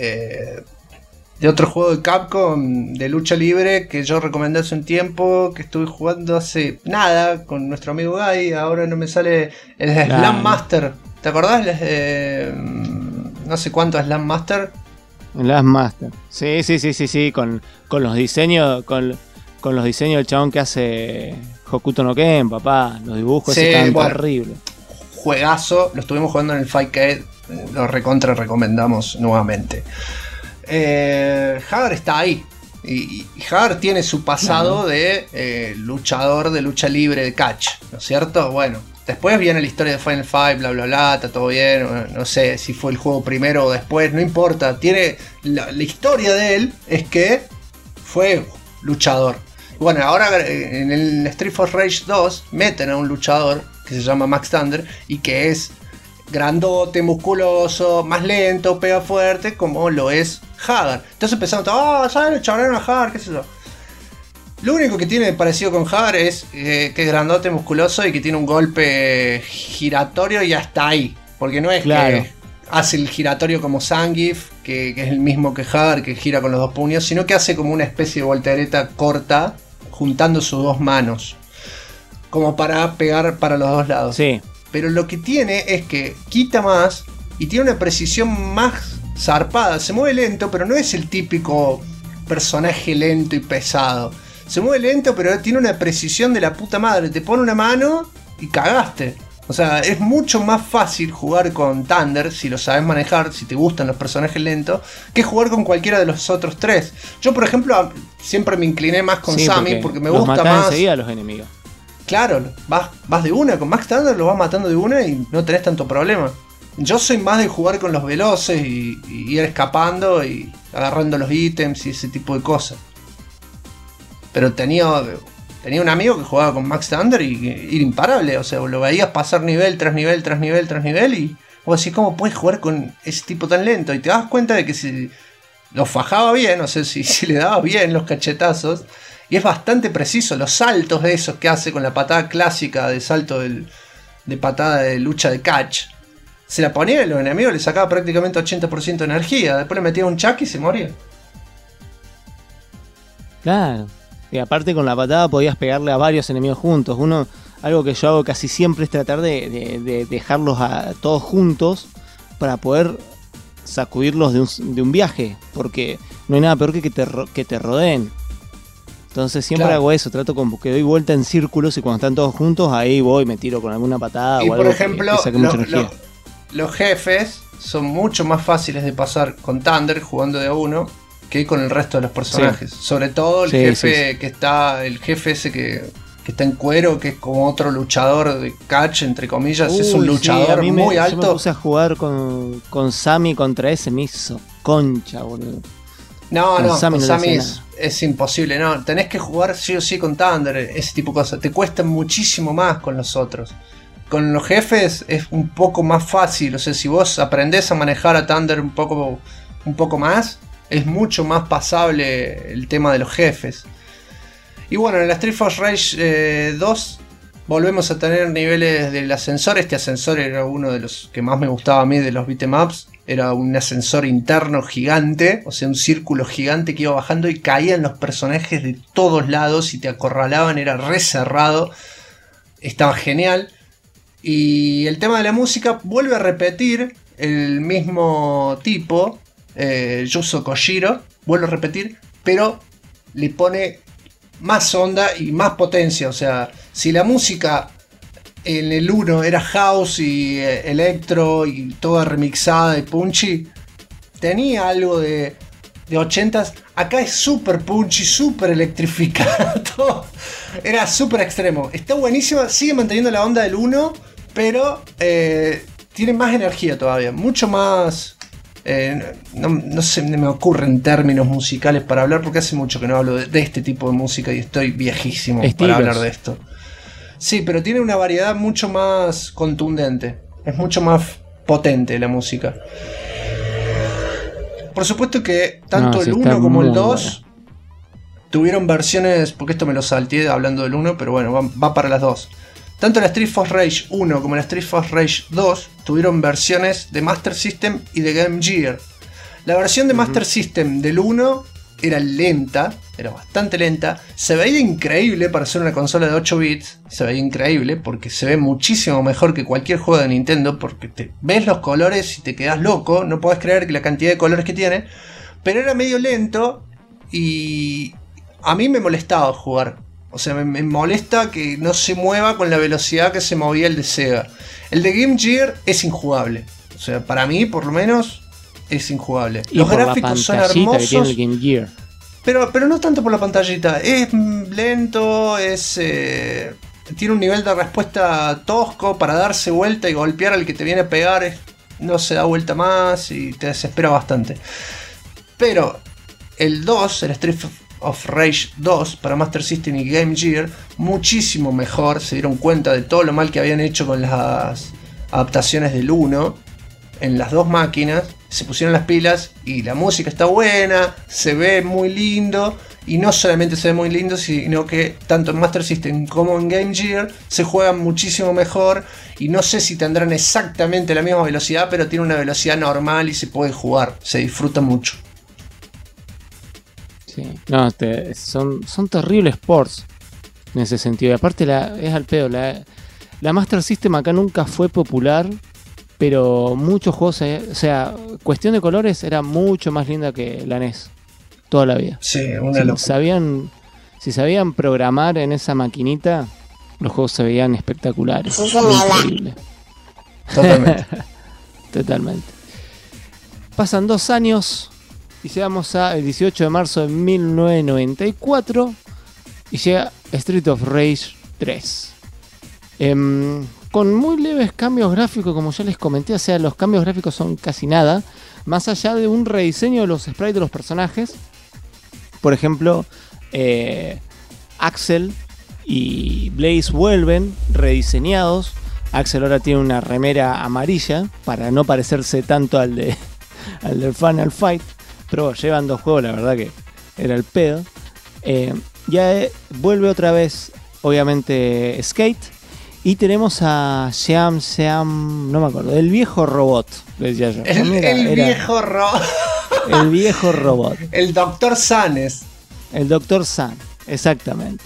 [SPEAKER 1] otro juego de Capcom de lucha libre que yo recomendé hace un tiempo, que estuve jugando hace nada con nuestro amigo Guy. Ahora no me sale el Slam Master. ¿Te acordás? No sé cuánto Slam Master.
[SPEAKER 2] Last Master. Sí, con los diseños, con los diseños del chabón que hace Hokuto no Ken, papá. Los dibujos
[SPEAKER 1] Sí,
[SPEAKER 2] están
[SPEAKER 1] bueno.
[SPEAKER 2] terribles.
[SPEAKER 1] Juegazo, lo estuvimos jugando en el Fightcade, lo recontra recomendamos nuevamente. Hagar está ahí. Y Hagar tiene su pasado de luchador de lucha libre de catch, ¿no es cierto? Bueno, después viene la historia de Final Fight, bla bla bla, está todo bien. No sé si fue el juego primero o después, no importa. Tiene la historia de él es que fue luchador. Bueno, ahora en el Street of Rage 2 meten a un luchador que se llama Max Thunder y que es grandote, musculoso, más lento, pega fuerte, como lo es Hagar. Entonces empezamos, ¿sabes? Le echaron a Hagar, qué sé yo. Lo único que tiene parecido con Hagar es que es grandote, musculoso y que tiene un golpe giratorio y hasta ahí. Porque no es que hace el giratorio como Zangief, que es el mismo que Hagar, que gira con los dos puños, sino que hace como una especie de voltereta corta, juntando sus dos manos, como para pegar para los dos lados.
[SPEAKER 2] Sí.
[SPEAKER 1] Pero lo que tiene es que quita más y tiene una precisión más zarpada. Se mueve lento, pero no es el típico personaje lento y pesado. Se mueve lento, pero tiene una precisión de la puta madre. Te pone una mano y cagaste. O sea, es mucho más fácil jugar con Thunder, si lo sabes manejar, si te gustan los personajes lentos, que jugar con cualquiera de los otros tres. Yo, por ejemplo, siempre me incliné más con Sammy porque me gusta más.
[SPEAKER 2] Enseguida a los enemigos.
[SPEAKER 1] Claro, vas de una, con Max Thunder lo vas matando de una y no tenés tanto problema. Yo soy más de jugar con los veloces y ir escapando y agarrando los ítems y ese tipo de cosas. Pero tenía un amigo que jugaba con Max Thunder y era imparable. O sea, lo veías pasar nivel tras nivel tras nivel tras nivel y vos decís, ¿cómo puedes jugar con ese tipo tan lento? Y te das cuenta de que si lo fajaba bien, o sea, si le daba bien los cachetazos. Y es bastante preciso, los saltos de esos que hace con la patada clásica de salto de patada de lucha de catch. Se la ponía y los enemigos le sacaba prácticamente 80% de energía. Después le metía un chac y se moría.
[SPEAKER 2] Claro. Y aparte con la patada podías pegarle a varios enemigos juntos. Algo que yo hago casi siempre es tratar de dejarlos a todos juntos para poder sacudirlos de un viaje. Porque no hay nada peor que te rodeen. Entonces siempre hago eso, trato como que doy vuelta en círculos y cuando están todos juntos ahí voy, me tiro con alguna patada
[SPEAKER 1] y
[SPEAKER 2] o algo
[SPEAKER 1] por ejemplo,
[SPEAKER 2] que saque mucha energía.
[SPEAKER 1] Los jefes son mucho más fáciles de pasar con Thunder jugando de a uno que con el resto de los personajes. Sí. Sobre todo el jefe que está, el jefe ese que está en cuero, que es como otro luchador de catch, entre comillas, es un luchador muy alto.
[SPEAKER 2] Yo me puse a jugar con Sammy contra ese, me hizo concha, boludo.
[SPEAKER 1] No, con Sammy es imposible, no, tenés que jugar sí o sí con Thunder, ese tipo de cosas, te cuesta muchísimo más con los otros. Con los jefes es un poco más fácil, o sea, si vos aprendés a manejar a Thunder un poco más, es mucho más pasable el tema de los jefes. Y bueno, en el Street of Rage 2 volvemos a tener niveles del ascensor. Este ascensor era uno de los que más me gustaba a mí de los beat'em ups. Era un ascensor interno gigante, o sea, un círculo gigante que iba bajando y caían los personajes de todos lados y te acorralaban, era re cerrado. Estaba genial. Y el tema de la música vuelve a repetir el mismo tipo Yuzo Koshiro, vuelvo a repetir, pero le pone más onda y más potencia. O sea, si la música en el 1 era house y electro y toda remixada y punchy, tenía algo de 80s. Acá es súper punchy, súper electrificado. Era súper extremo. Está buenísima, sigue manteniendo la onda del 1, pero tiene más energía todavía, mucho más. No se me ocurren términos musicales para hablar porque hace mucho que no hablo de este tipo de música y estoy viejísimo para hablar de esto. Sí, pero tiene una variedad mucho más contundente, es mucho más potente la música. Por supuesto que tanto el 1 como el 2 tuvieron versiones, porque esto me lo salteé hablando del 1, pero bueno, va para las dos. Tanto la Street Fighter Rage 1 como la Street Fighter Rage 2 tuvieron versiones de Master System y de Game Gear. La versión de Master System del 1 era lenta, era bastante lenta. Se veía increíble para ser una consola de 8 bits. Se veía increíble porque se ve muchísimo mejor que cualquier juego de Nintendo. Porque te ves los colores y te quedas loco. No podés creer que la cantidad de colores que tiene. Pero era medio lento y a mí me molestaba jugar. O sea, me molesta que no se mueva con la velocidad que se movía el de Sega. El de Game Gear es injugable. O sea, para mí, por lo menos, es injugable.
[SPEAKER 2] Y
[SPEAKER 1] los
[SPEAKER 2] por
[SPEAKER 1] gráficos son hermosos.
[SPEAKER 2] Que tiene el Game Gear.
[SPEAKER 1] Pero no tanto por la pantallita. Es lento, tiene un nivel de respuesta tosco para darse vuelta y golpear al que te viene a pegar. No se da vuelta más y te desespera bastante. Pero el 2, el Street of Rage 2 para Master System y Game Gear, muchísimo mejor. Se dieron cuenta de todo lo mal que habían hecho con las adaptaciones del 1 en las dos máquinas, se pusieron las pilas y la música está buena, se ve muy lindo, y no solamente se ve muy lindo, sino que tanto en Master System como en Game Gear se juegan muchísimo mejor. Y no sé si tendrán exactamente la misma velocidad, pero tiene una velocidad normal y se puede jugar, se disfruta mucho.
[SPEAKER 2] Sí, no, son terribles ports en ese sentido. Y aparte es al pedo. La Master System acá nunca fue popular, pero muchos juegos, o sea, cuestión de colores era mucho más linda que la NES toda la vida.
[SPEAKER 1] Sí, una locura.
[SPEAKER 2] Si sabían programar en esa maquinita, los juegos se veían espectaculares. Increíble. Totalmente. Pasan 2 años y llegamos al 18 de marzo de 1994 y llega Street of Rage 3. Con muy leves cambios gráficos, como ya les comenté. O sea, los cambios gráficos son casi nada, más allá de un rediseño de los sprites de los personajes. Por ejemplo, Axel y Blaze vuelven rediseñados. Axel ahora tiene una remera amarilla para no parecerse tanto al de Final Fight, pero llevan 2 juegos, la verdad que era el pedo. Vuelve otra vez, obviamente, Skate. Y tenemos a Seam, no me acuerdo, el viejo robot, decía yo.
[SPEAKER 1] El viejo robot.
[SPEAKER 2] El viejo robot.
[SPEAKER 1] El Dr. Sanes.
[SPEAKER 2] El Dr. San, exactamente.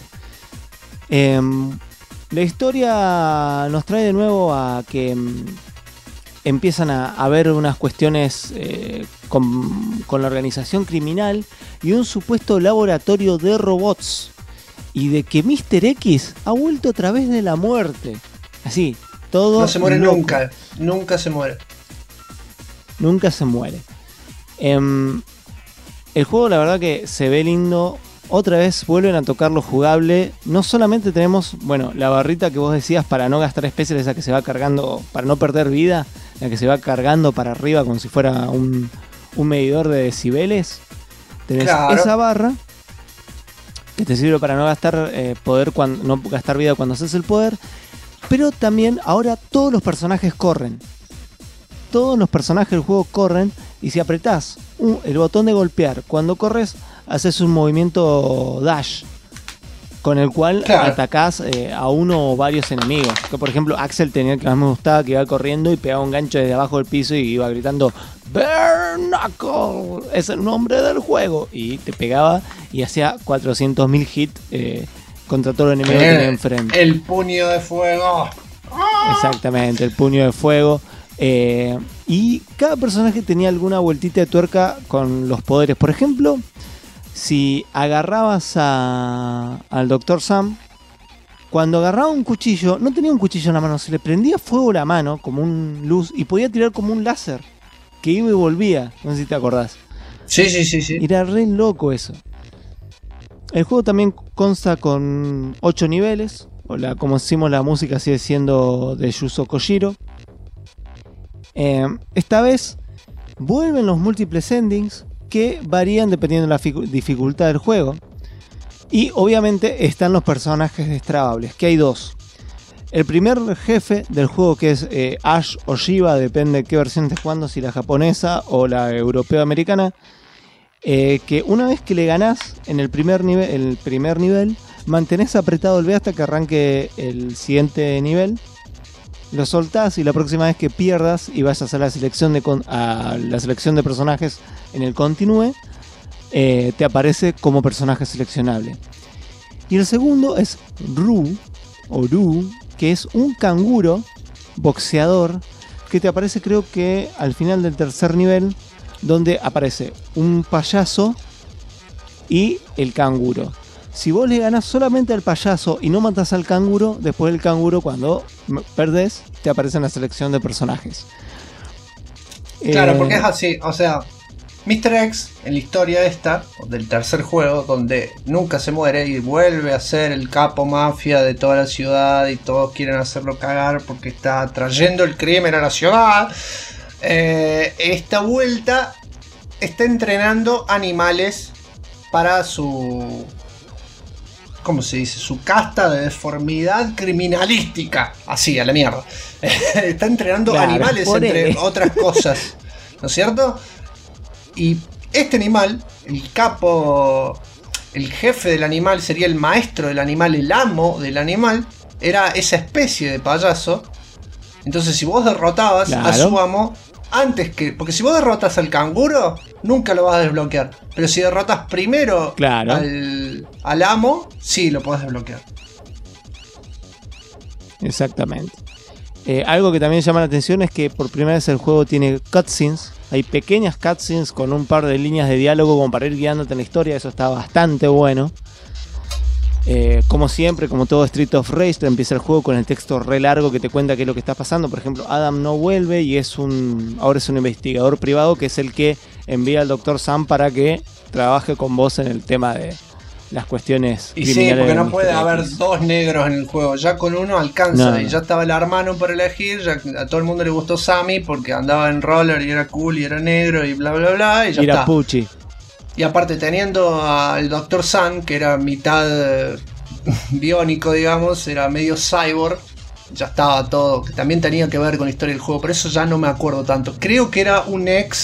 [SPEAKER 2] La historia nos trae de nuevo a que empiezan a haber unas cuestiones con la organización criminal y un supuesto laboratorio de robots. Y de que Mr. X ha vuelto a través de la muerte. Así, todo.
[SPEAKER 1] No se muere
[SPEAKER 2] loco.
[SPEAKER 1] Nunca se muere.
[SPEAKER 2] Nunca se muere. El juego, la verdad que se ve lindo. Otra vez vuelven a tocar lo jugable. No solamente tenemos, la barrita que vos decías para no gastar especies, esa que se va cargando, para no perder vida, la que se va cargando para arriba como si fuera un medidor de decibeles. Tenés esa barra que te sirve para no gastar no gastar vida cuando haces el poder. Pero también ahora todos los personajes corren. Todos los personajes del juego corren. Y si apretás el botón de golpear cuando corres, haces un movimiento dash, con el cual atacás a uno o varios enemigos. Que por ejemplo Axel tenía el que más me gustaba, que iba corriendo y pegaba un gancho desde abajo del piso y iba gritando Bare Knuckle, es el nombre del juego, y te pegaba y hacía 400.000 hits contra todo el enemigo que tenía enfrente.
[SPEAKER 1] El puño de fuego.
[SPEAKER 2] Exactamente, el puño de fuego. Y cada personaje tenía alguna vueltita de tuerca con los poderes. Por ejemplo, si agarrabas al Dr. Sam, cuando agarraba un cuchillo, no tenía un cuchillo en la mano, se le prendía fuego la mano como un luz y podía tirar como un láser que iba y volvía. No sé si te acordás.
[SPEAKER 1] Sí.
[SPEAKER 2] Era re loco eso. El juego también consta con 8 niveles. Como decimos, la música sigue siendo de Yuzo Koshiro. Esta vez vuelven los múltiples endings que varían dependiendo de la dificultad del juego. Y obviamente están los personajes destrabables, que hay 2. El primer jefe del juego, que es Ash o Shiva, depende de qué versión estés jugando, si la japonesa o la europeo-americana. Que una vez que le ganás en el primer nivel, mantenés apretado el B hasta que arranque el siguiente nivel. Lo soltás y la próxima vez que pierdas y vayas a la selección de personajes en el continúe, te aparece como personaje seleccionable. Y el segundo es Ru, que es un canguro boxeador que te aparece, creo que al final del tercer nivel, donde aparece un payaso y el canguro. Si vos le ganás solamente al payaso y no matás al canguro, después del canguro, cuando perdés, te aparece en la selección de personajes.
[SPEAKER 1] Claro, porque es así, o sea, Mr. X, en la historia esta, del tercer juego, donde nunca se muere y vuelve a ser el capo mafia de toda la ciudad y todos quieren hacerlo cagar porque está trayendo el crimen a la ciudad. Esta vuelta está entrenando animales para su... ¿cómo se dice? Su casta de deformidad criminalística. Así, a la mierda. Está entrenando animales, entre otras cosas. ¿No es cierto? Y este animal, el capo, el jefe del animal, sería el maestro del animal, el amo del animal, era esa especie de payaso. Entonces, si vos derrotabas a su amo, antes que... porque si vos derrotas al canguro, nunca lo vas a desbloquear. Pero si derrotas primero al amo, sí lo podés desbloquear.
[SPEAKER 2] Exactamente. Algo que también llama la atención es que por primera vez el juego tiene cutscenes. Hay pequeñas cutscenes con un par de líneas de diálogo como para ir guiándote en la historia. Eso está bastante bueno. Como siempre, como todo Street of Rage, te empieza el juego con el texto re largo que te cuenta qué es lo que está pasando. Por ejemplo, Adam no vuelve y ahora es un investigador privado que es el que envía al Dr. Sam para que trabaje con vos en el tema de las cuestiones
[SPEAKER 1] y
[SPEAKER 2] criminales.
[SPEAKER 1] Sí, porque no puede haber 2 negros en el juego. Ya con uno alcanza. No. Y ya estaba el hermano para elegir. Ya a todo el mundo le gustó Sammy porque andaba en roller y era cool y era negro y bla bla bla. Y ya
[SPEAKER 2] era
[SPEAKER 1] está.
[SPEAKER 2] Pucci.
[SPEAKER 1] Y aparte teniendo al Dr. Sam, que era mitad biónico, digamos, era medio cyborg, ya estaba todo, que también tenía que ver con la historia del juego, por eso ya no me acuerdo tanto. Creo que era un ex,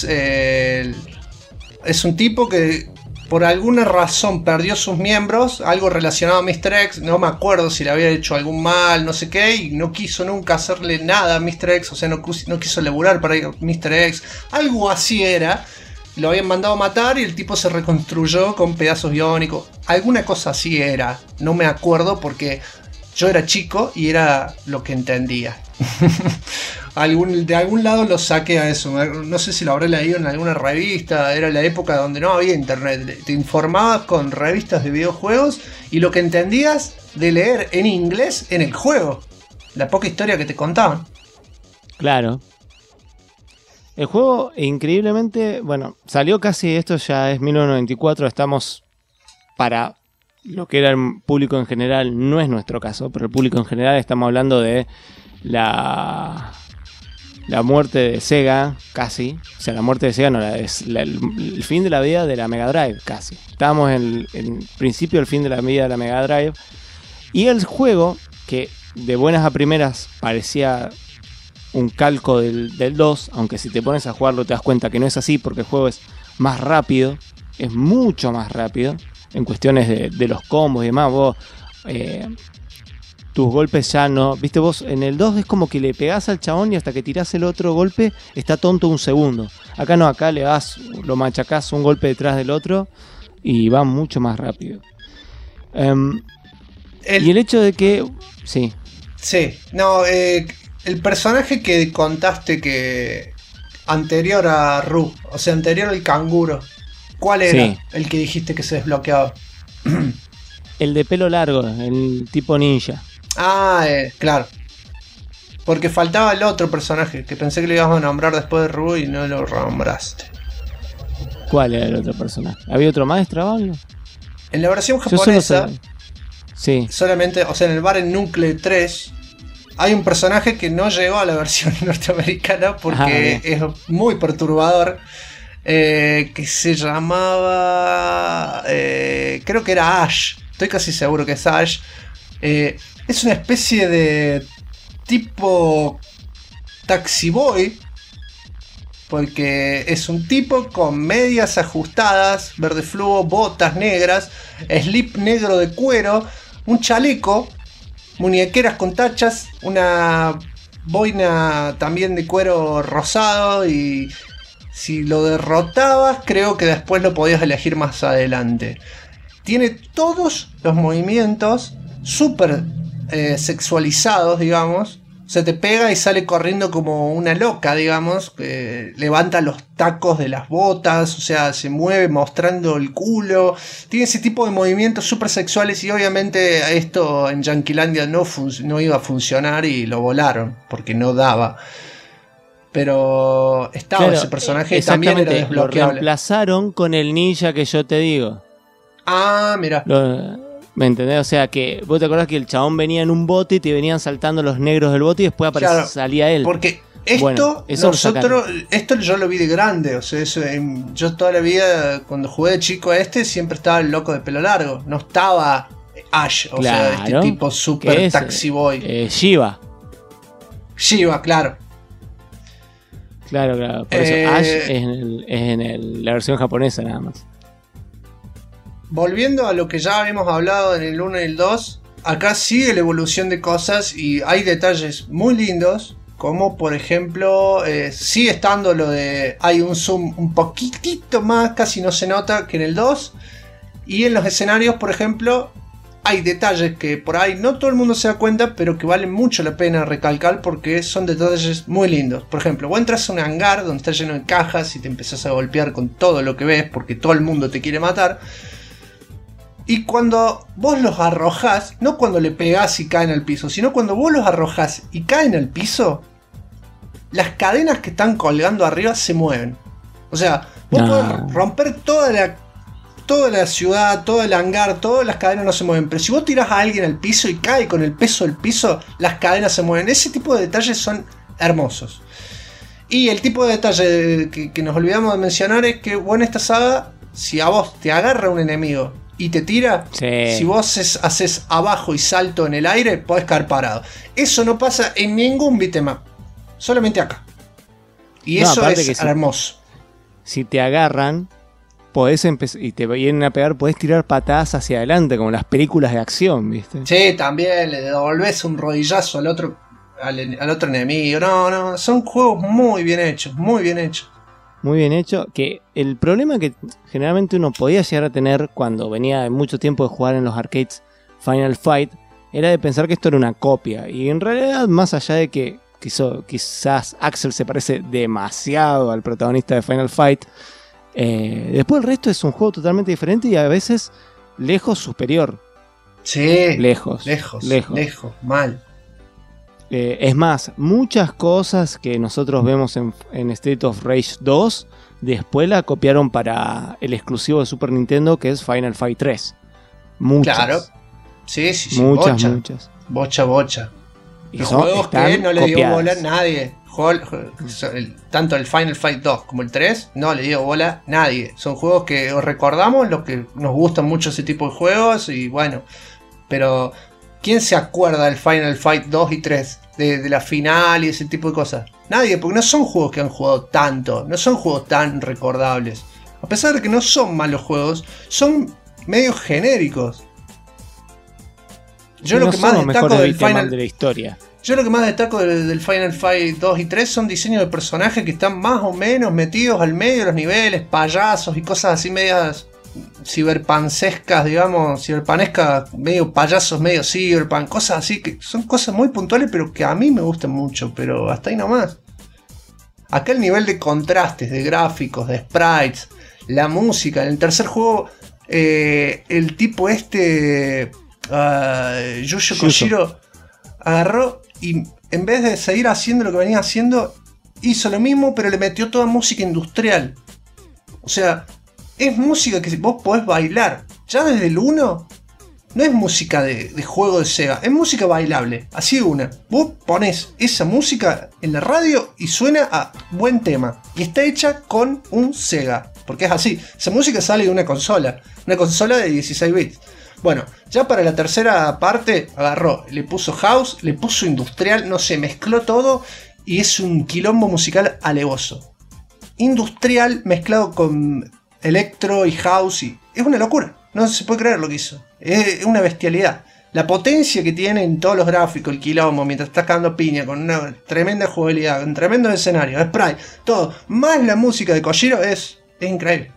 [SPEAKER 1] es un tipo que por alguna razón perdió sus miembros, algo relacionado a Mr. X, no me acuerdo si le había hecho algún mal, no sé qué, y no quiso nunca hacerle nada a Mr. X, o sea, no quiso laburar para Mr. X, algo así era. Lo habían mandado a matar y el tipo se reconstruyó con pedazos biónicos. Alguna cosa así era. No me acuerdo porque yo era chico y era lo que entendía. De algún lado lo saqué a eso. No sé si lo habré leído en alguna revista. Era la época donde no había internet. Te informabas con revistas de videojuegos y lo que entendías de leer en inglés en el juego. La poca historia que te contaban.
[SPEAKER 2] Claro. El juego, increíblemente, bueno, salió casi, esto ya es 1994, estamos para lo que era el público en general, no es nuestro caso, pero el público en general estamos hablando de la muerte de Sega, casi, o sea, la muerte de Sega no, es el fin de la vida de la Mega Drive, casi. Estábamos en el principio del fin de la vida de la Mega Drive, y el juego, que de buenas a primeras parecía un calco del 2, aunque si te pones a jugarlo te das cuenta que no es así porque el juego es más rápido, es mucho más rápido en cuestiones de los combos y demás. Vos tus golpes ya no, viste, vos en el 2 es como que le pegás al chabón y hasta que tirás el otro golpe está tonto un segundo. Acá no, acá lo machacás un golpe detrás del otro y va mucho más rápido. Y el hecho de que sí,
[SPEAKER 1] no, el personaje que contaste que anterior a Ru, o sea, anterior al canguro, ¿cuál era el que dijiste que se desbloqueaba?
[SPEAKER 2] El de pelo largo, el tipo ninja.
[SPEAKER 1] Ah, claro. Porque faltaba el otro personaje, que pensé que lo ibas a nombrar después de Ru y no lo nombraste.
[SPEAKER 2] ¿Cuál era el otro personaje? ¿Había otro más extravagante?
[SPEAKER 1] En la versión japonesa,
[SPEAKER 2] sí.
[SPEAKER 1] solamente, o sea, en el Battle Nuclear 3, hay un personaje que no llegó a la versión norteamericana porque es muy perturbador. Que se llamaba... creo que era Ash. Estoy casi seguro que es Ash. Es una especie de tipo Taxi Boy, porque es un tipo con medias ajustadas, verde fluo, botas negras, slip negro de cuero, un chaleco, muñequeras con tachas, una boina también de cuero rosado, y si lo derrotabas creo que después lo podías elegir más adelante. Tiene todos los movimientos súper sexualizados, digamos. Se te pega y sale corriendo como una loca, digamos. Levanta los tacos de las botas, o sea, se mueve mostrando el culo. Tiene ese tipo de movimientos súper sexuales y obviamente esto en Yanquilandia no iba a funcionar y lo volaron porque no daba. Pero estaba ese personaje y también era desbloqueable.
[SPEAKER 2] Lo reemplazaron con el ninja que yo te digo.
[SPEAKER 1] Ah, mira.
[SPEAKER 2] ¿Me entendés? O sea, que vos te acordás que el chabón venía en un bote y te venían saltando los negros del bote y después salía él.
[SPEAKER 1] Porque esto, esto yo lo vi de grande. O sea, yo toda la vida, cuando jugué de chico siempre estaba el loco de pelo largo. No estaba Ash, o sea, este tipo super Taxi Boy.
[SPEAKER 2] Shiva.
[SPEAKER 1] Shiva, claro.
[SPEAKER 2] Claro. Por eso Ash es en la versión japonesa nada más.
[SPEAKER 1] Volviendo a lo que ya habíamos hablado en el 1 y el 2, acá sigue la evolución de cosas y hay detalles muy lindos, como por ejemplo, sigue estando lo de, hay un zoom un poquitito más, casi no se nota que en el 2, y en los escenarios, por ejemplo, hay detalles que por ahí no todo el mundo se da cuenta, pero que valen mucho la pena recalcar porque son detalles muy lindos. Por ejemplo, vos entras a un hangar donde está lleno de cajas y te empezás a golpear con todo lo que ves porque todo el mundo te quiere matar. Y cuando vos los arrojás, no cuando le pegás y caen al piso, sino cuando vos los arrojás y caen al piso, las cadenas que están colgando arriba se mueven. O sea, vos podés romper toda la ciudad, todo el hangar, todas las cadenas no se mueven. Pero si vos tirás a alguien al piso y cae con el peso del piso, las cadenas se mueven. Ese tipo de detalles son hermosos. Y el tipo de detalle que nos olvidamos de mencionar es que vos en esta saga, si a vos te agarra un enemigo y te tira, si vos haces abajo y salto en el aire, podés caer parado. Eso no pasa en ningún beat'em up, solamente acá. Y eso es hermoso.
[SPEAKER 2] Si te agarran, podés y te vienen a pegar, podés tirar patadas hacia adelante, como las películas de acción, ¿viste?
[SPEAKER 1] Sí, también le devolvés un rodillazo al otro enemigo. No, son juegos muy bien hechos, muy bien hechos.
[SPEAKER 2] Muy bien hecho, que el problema que generalmente uno podía llegar a tener cuando venía mucho tiempo de jugar en los arcades Final Fight era de pensar que esto era una copia, y en realidad, más allá de que quizás Axel se parece demasiado al protagonista de Final Fight, después el resto es un juego totalmente diferente y a veces lejos superior.
[SPEAKER 1] Sí,
[SPEAKER 2] lejos,
[SPEAKER 1] mal.
[SPEAKER 2] Es más, muchas cosas que nosotros vemos en Street of Rage 2 después la copiaron para el exclusivo de Super Nintendo, que es Final Fight 3. Muchas. Claro.
[SPEAKER 1] Sí.
[SPEAKER 2] Muchas.
[SPEAKER 1] Bocha. Y juegos que no le dio bola a nadie. Tanto el Final Fight 2 como el 3 no le dio bola a nadie. Son juegos que recordamos, los que nos gustan mucho ese tipo de juegos, y bueno, pero ¿quién se acuerda del Final Fight 2 y 3? De la final y ese tipo de cosas. Nadie, porque no son juegos que han jugado tanto. No son juegos tan recordables. A pesar de que no son malos juegos, son medio genéricos. Yo lo que más destaco del Final
[SPEAKER 2] de la historia.
[SPEAKER 1] Yo lo que más destaco del Final Fight 2 y 3 son diseños de personajes que están más o menos metidos al medio de los niveles, payasos y cosas así medias ciberpancescas, digamos, ciberpanescas, medio payasos, medio cyberpunk, cosas así, que son cosas muy puntuales, pero que a mí me gustan mucho, pero hasta ahí nomás. Acá el nivel de contrastes, de gráficos, de sprites, la música, en el tercer juego, el tipo Yuzo Koshiro, agarró y en vez de seguir haciendo lo que venía haciendo, hizo lo mismo, pero le metió toda música industrial. O sea, es música que vos podés bailar. Ya desde el 1 no es música de juego de Sega, es música bailable. Así de una. Vos ponés esa música en la radio y suena a buen tema. Y está hecha con un Sega. Porque es así. Esa música sale de una consola de 16 bits. Bueno, ya para la tercera parte agarró, le puso house, le puso industrial, no sé, mezcló todo y es un quilombo musical alevoso. Industrial mezclado con electro y house y es una locura. No se puede creer lo que hizo. Es una bestialidad. La potencia que tiene en todos los gráficos, el quilombo, mientras estás cagando piña, con una tremenda jugabilidad, un tremendo escenario, sprite, todo, más la música de Kojiro es increíble.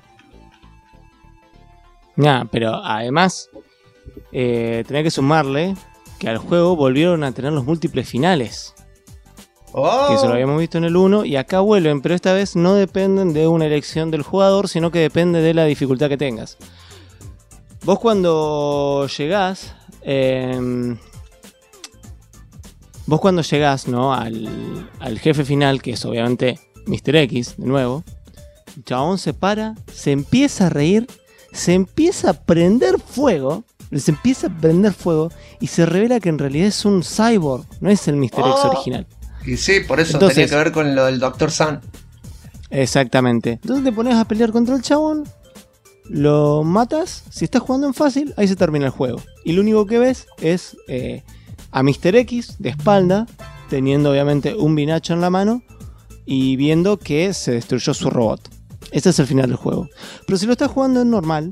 [SPEAKER 2] Pero además tenía que sumarle que al juego volvieron a tener los múltiples finales. Que eso lo habíamos visto en el 1 y acá vuelven, pero esta vez no dependen de una elección del jugador, sino que depende de la dificultad que tengas. Vos cuando llegás, ¿no? al jefe final, que es obviamente Mr. X, de nuevo, el chabón se para, se empieza a reír, se empieza a prender fuego y se revela que en realidad es un cyborg, no es el Mr. X original.
[SPEAKER 1] Y sí, por eso tenía que ver con lo del Dr. Sun.
[SPEAKER 2] Exactamente. Entonces te pones a pelear contra el chabón, lo matas, si estás jugando en fácil, ahí se termina el juego. Y lo único que ves es a Mr. X de espalda, teniendo obviamente un vinacho en la mano y viendo que se destruyó su robot. Ese es el final del juego. Pero si lo estás jugando en normal,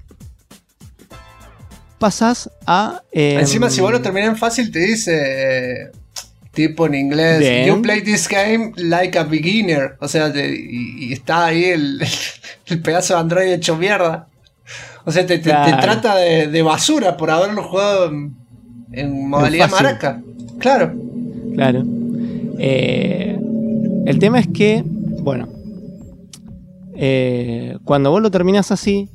[SPEAKER 2] pasás a...
[SPEAKER 1] Encima, si vos lo terminás en fácil, te dice... tipo en inglés,
[SPEAKER 2] Then,
[SPEAKER 1] you play this game like a beginner. O sea, y está ahí el pedazo de Android hecho mierda. O sea, te trata de basura por haberlo jugado en modalidad maraca. Claro.
[SPEAKER 2] El tema es que, bueno, cuando vos lo terminás así,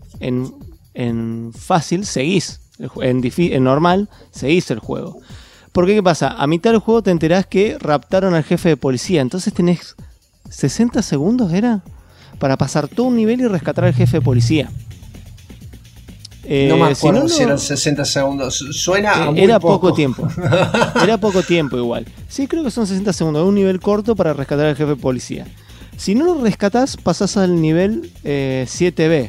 [SPEAKER 2] en fácil, seguís. En normal, seguís el juego. Porque ¿qué pasa? A mitad del juego te enterás que raptaron al jefe de policía. Entonces tenés 60 segundos, ¿era? Para pasar todo un nivel y rescatar al jefe de policía.
[SPEAKER 1] No me acuerdo si eran 60 segundos. Suena a muy
[SPEAKER 2] era poco tiempo. Era poco tiempo igual. Sí, creo que son 60 segundos. Un nivel corto para rescatar al jefe de policía. Si no lo rescatás, pasás al nivel 7B.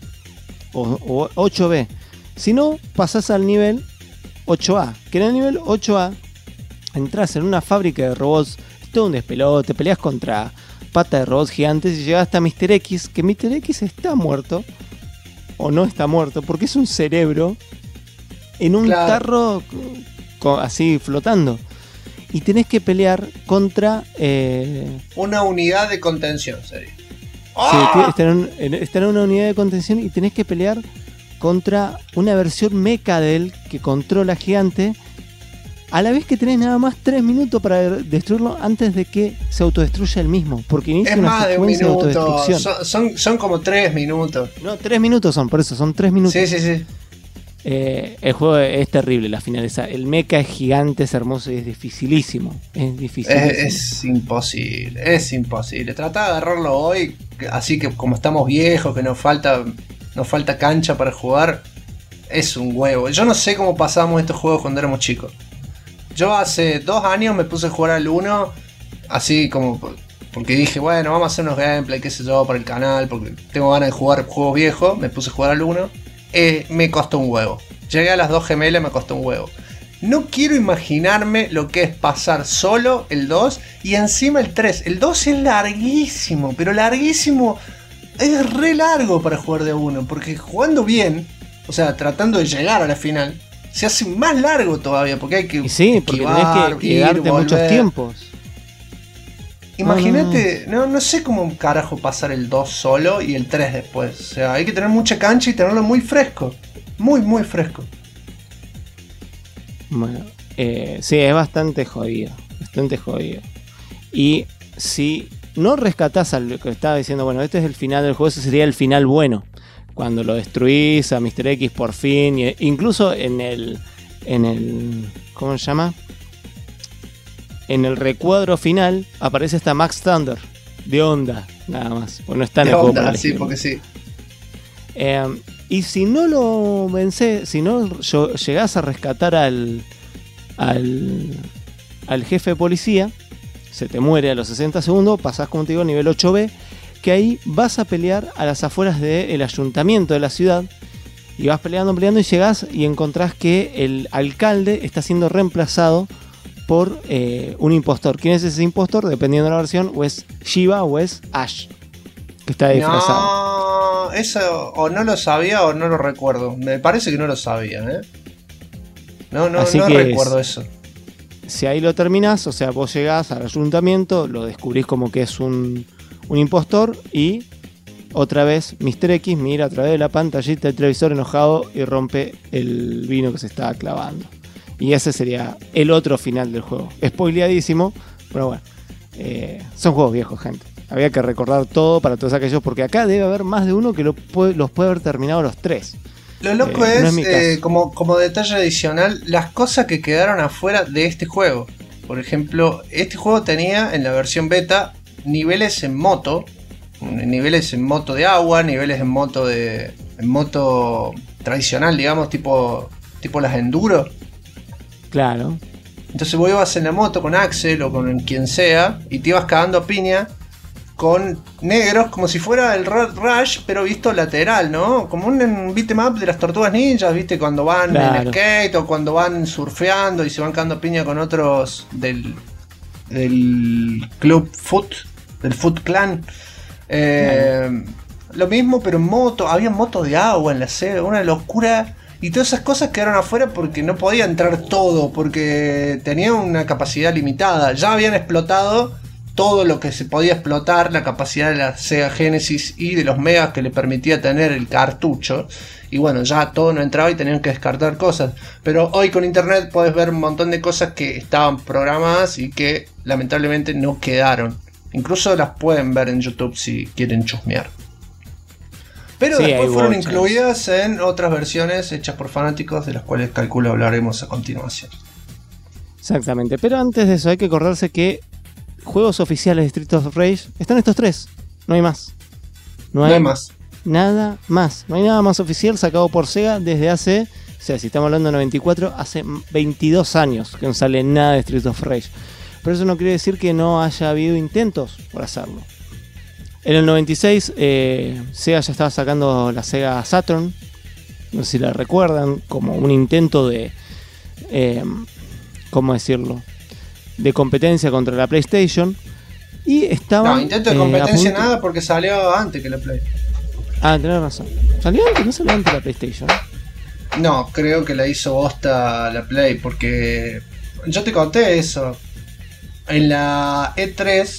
[SPEAKER 2] O 8B. Si no, pasás al nivel 8A, que en el nivel 8A entras en una fábrica de robots, todo un despelote, peleas contra pata de robots gigantes y llegas hasta Mr. X, que Mr. X está muerto, o no está muerto, porque es un cerebro en un tarro así flotando. Y tenés que pelear contra...
[SPEAKER 1] una unidad de contención, sería.
[SPEAKER 2] Sí, está en una unidad de contención y tenés que pelear contra una versión mecha de él que controla gigante, a la vez que tenés nada más 3 minutos para destruirlo antes de que se autodestruya él mismo, porque inicia
[SPEAKER 1] es
[SPEAKER 2] una
[SPEAKER 1] más
[SPEAKER 2] secuencia
[SPEAKER 1] de un minuto.
[SPEAKER 2] de autodestrucción.
[SPEAKER 1] Son como 3 minutos.
[SPEAKER 2] No, 3 minutos son, por eso son 3 minutos.
[SPEAKER 1] Sí.
[SPEAKER 2] El juego es terrible, la finaliza. El mecha es gigante, es hermoso y es dificilísimo.
[SPEAKER 1] Es imposible. Trata de agarrarlo hoy, así que como estamos viejos, que nos falta cancha para jugar, es un huevo. Yo no sé cómo pasábamos estos juegos cuando éramos chicos. Yo hace 2 años me puse a jugar al 1, así como porque dije, bueno, vamos a hacer unos gameplay, qué sé yo, para el canal, porque tengo ganas de jugar juegos viejos. Me puse a jugar al 1, me costó un huevo. Llegué a las 2 gemelas, me costó un huevo. No quiero imaginarme lo que es pasar solo el 2 y encima el 3. El 2 es larguísimo, pero larguísimo. Es re largo para jugar de 1, porque jugando bien, o sea, tratando de llegar a la final, se hace más largo todavía, porque hay que
[SPEAKER 2] porque tenés que darte muchos tiempos.
[SPEAKER 1] Imagínate, no sé cómo carajo pasar el 2 solo y el 3 después. O sea, hay que tener mucha cancha y tenerlo muy fresco. Muy, muy fresco.
[SPEAKER 2] Bueno, sí, es bastante jodido. Bastante jodido. Y si no rescatás a lo que estaba diciendo, bueno, este es el final del juego, ese sería el final bueno. Cuando lo destruís a Mr. X por fin. Incluso en el. ¿Cómo se llama? En el recuadro final aparece esta Max Thunder de Onda, nada más. Pues no está en el juego.
[SPEAKER 1] Onda, sí, porque sí.
[SPEAKER 2] Y si no lo vencés, si no llegás a rescatar al jefe de policía, se te muere a los 60 segundos, pasás, como te digo, nivel 8B, que ahí vas a pelear a las afueras del ayuntamiento de la ciudad. Y vas peleando y llegás y encontrás que el alcalde está siendo reemplazado por un impostor. ¿Quién es ese impostor? Dependiendo de la versión, o es Shiva o es Ash, que está disfrazado.
[SPEAKER 1] No, eso o no lo sabía o no lo recuerdo. Me parece que no lo sabía, ¿eh? No recuerdo eso.
[SPEAKER 2] Si ahí lo terminás, o sea, vos llegás al ayuntamiento, lo descubrís como que es un impostor y otra vez Mr. X mira a través de la pantallita del televisor enojado y rompe el vino que se estaba clavando. Y ese sería el otro final del juego. Spoileadísimo, pero bueno. Son juegos viejos, gente. Había que recordar todo para todos aquellos, porque acá debe haber más de uno que los puede haber terminado los 3.
[SPEAKER 1] Lo loco es como detalle adicional, las cosas que quedaron afuera de este juego. Por ejemplo, este juego tenía en la versión beta niveles en moto. Niveles en moto de agua, niveles en moto tradicional, digamos, tipo las enduro.
[SPEAKER 2] Claro.
[SPEAKER 1] Entonces vos ibas en la moto con Axel o con quien sea y te ibas cagando a piña con negros como si fuera el Rush, pero visto lateral, ¿no? Como un beat'em up de las Tortugas Ninjas, ¿viste? Cuando van en skate o cuando van surfeando y se van cagando a piña con otros del Club Foot, del Foot Clan. Lo mismo, pero en moto. Había motos de agua en la serie, una locura. Y todas esas cosas quedaron afuera porque no podía entrar todo, porque tenía una capacidad limitada. Ya habían explotado todo lo que se podía explotar, la capacidad de la Sega Genesis y de los megas que le permitía tener el cartucho. Y bueno, ya todo no entraba y tenían que descartar cosas. Pero hoy con internet podés ver un montón de cosas que estaban programadas y que lamentablemente no quedaron. Incluso las pueden ver en YouTube si quieren chusmear. Pero sí, después fueron incluidas en otras versiones hechas por fanáticos, de las cuales calculo hablaremos a continuación.
[SPEAKER 2] Exactamente, pero antes de eso hay que acordarse que juegos oficiales de Street of Rage están estos 3, no hay más. No hay más. Nada más, no hay nada más oficial sacado por Sega desde hace, o sea, si estamos hablando de 94, hace 22 años que no sale nada de Street of Rage. Pero eso no quiere decir que no haya habido intentos por hacerlo. En el 96 Sega ya estaba sacando la Sega Saturn, no sé si la recuerdan, como un intento de, ¿cómo decirlo?, de competencia contra la PlayStation. Y estaba...
[SPEAKER 1] No, intento de competencia nada porque salió antes que la Play.
[SPEAKER 2] Ah, tenés razón. ¿Salió antes? ¿No salió antes la PlayStation?
[SPEAKER 1] No, creo que la hizo bosta la Play porque... Yo te conté eso. En la E3...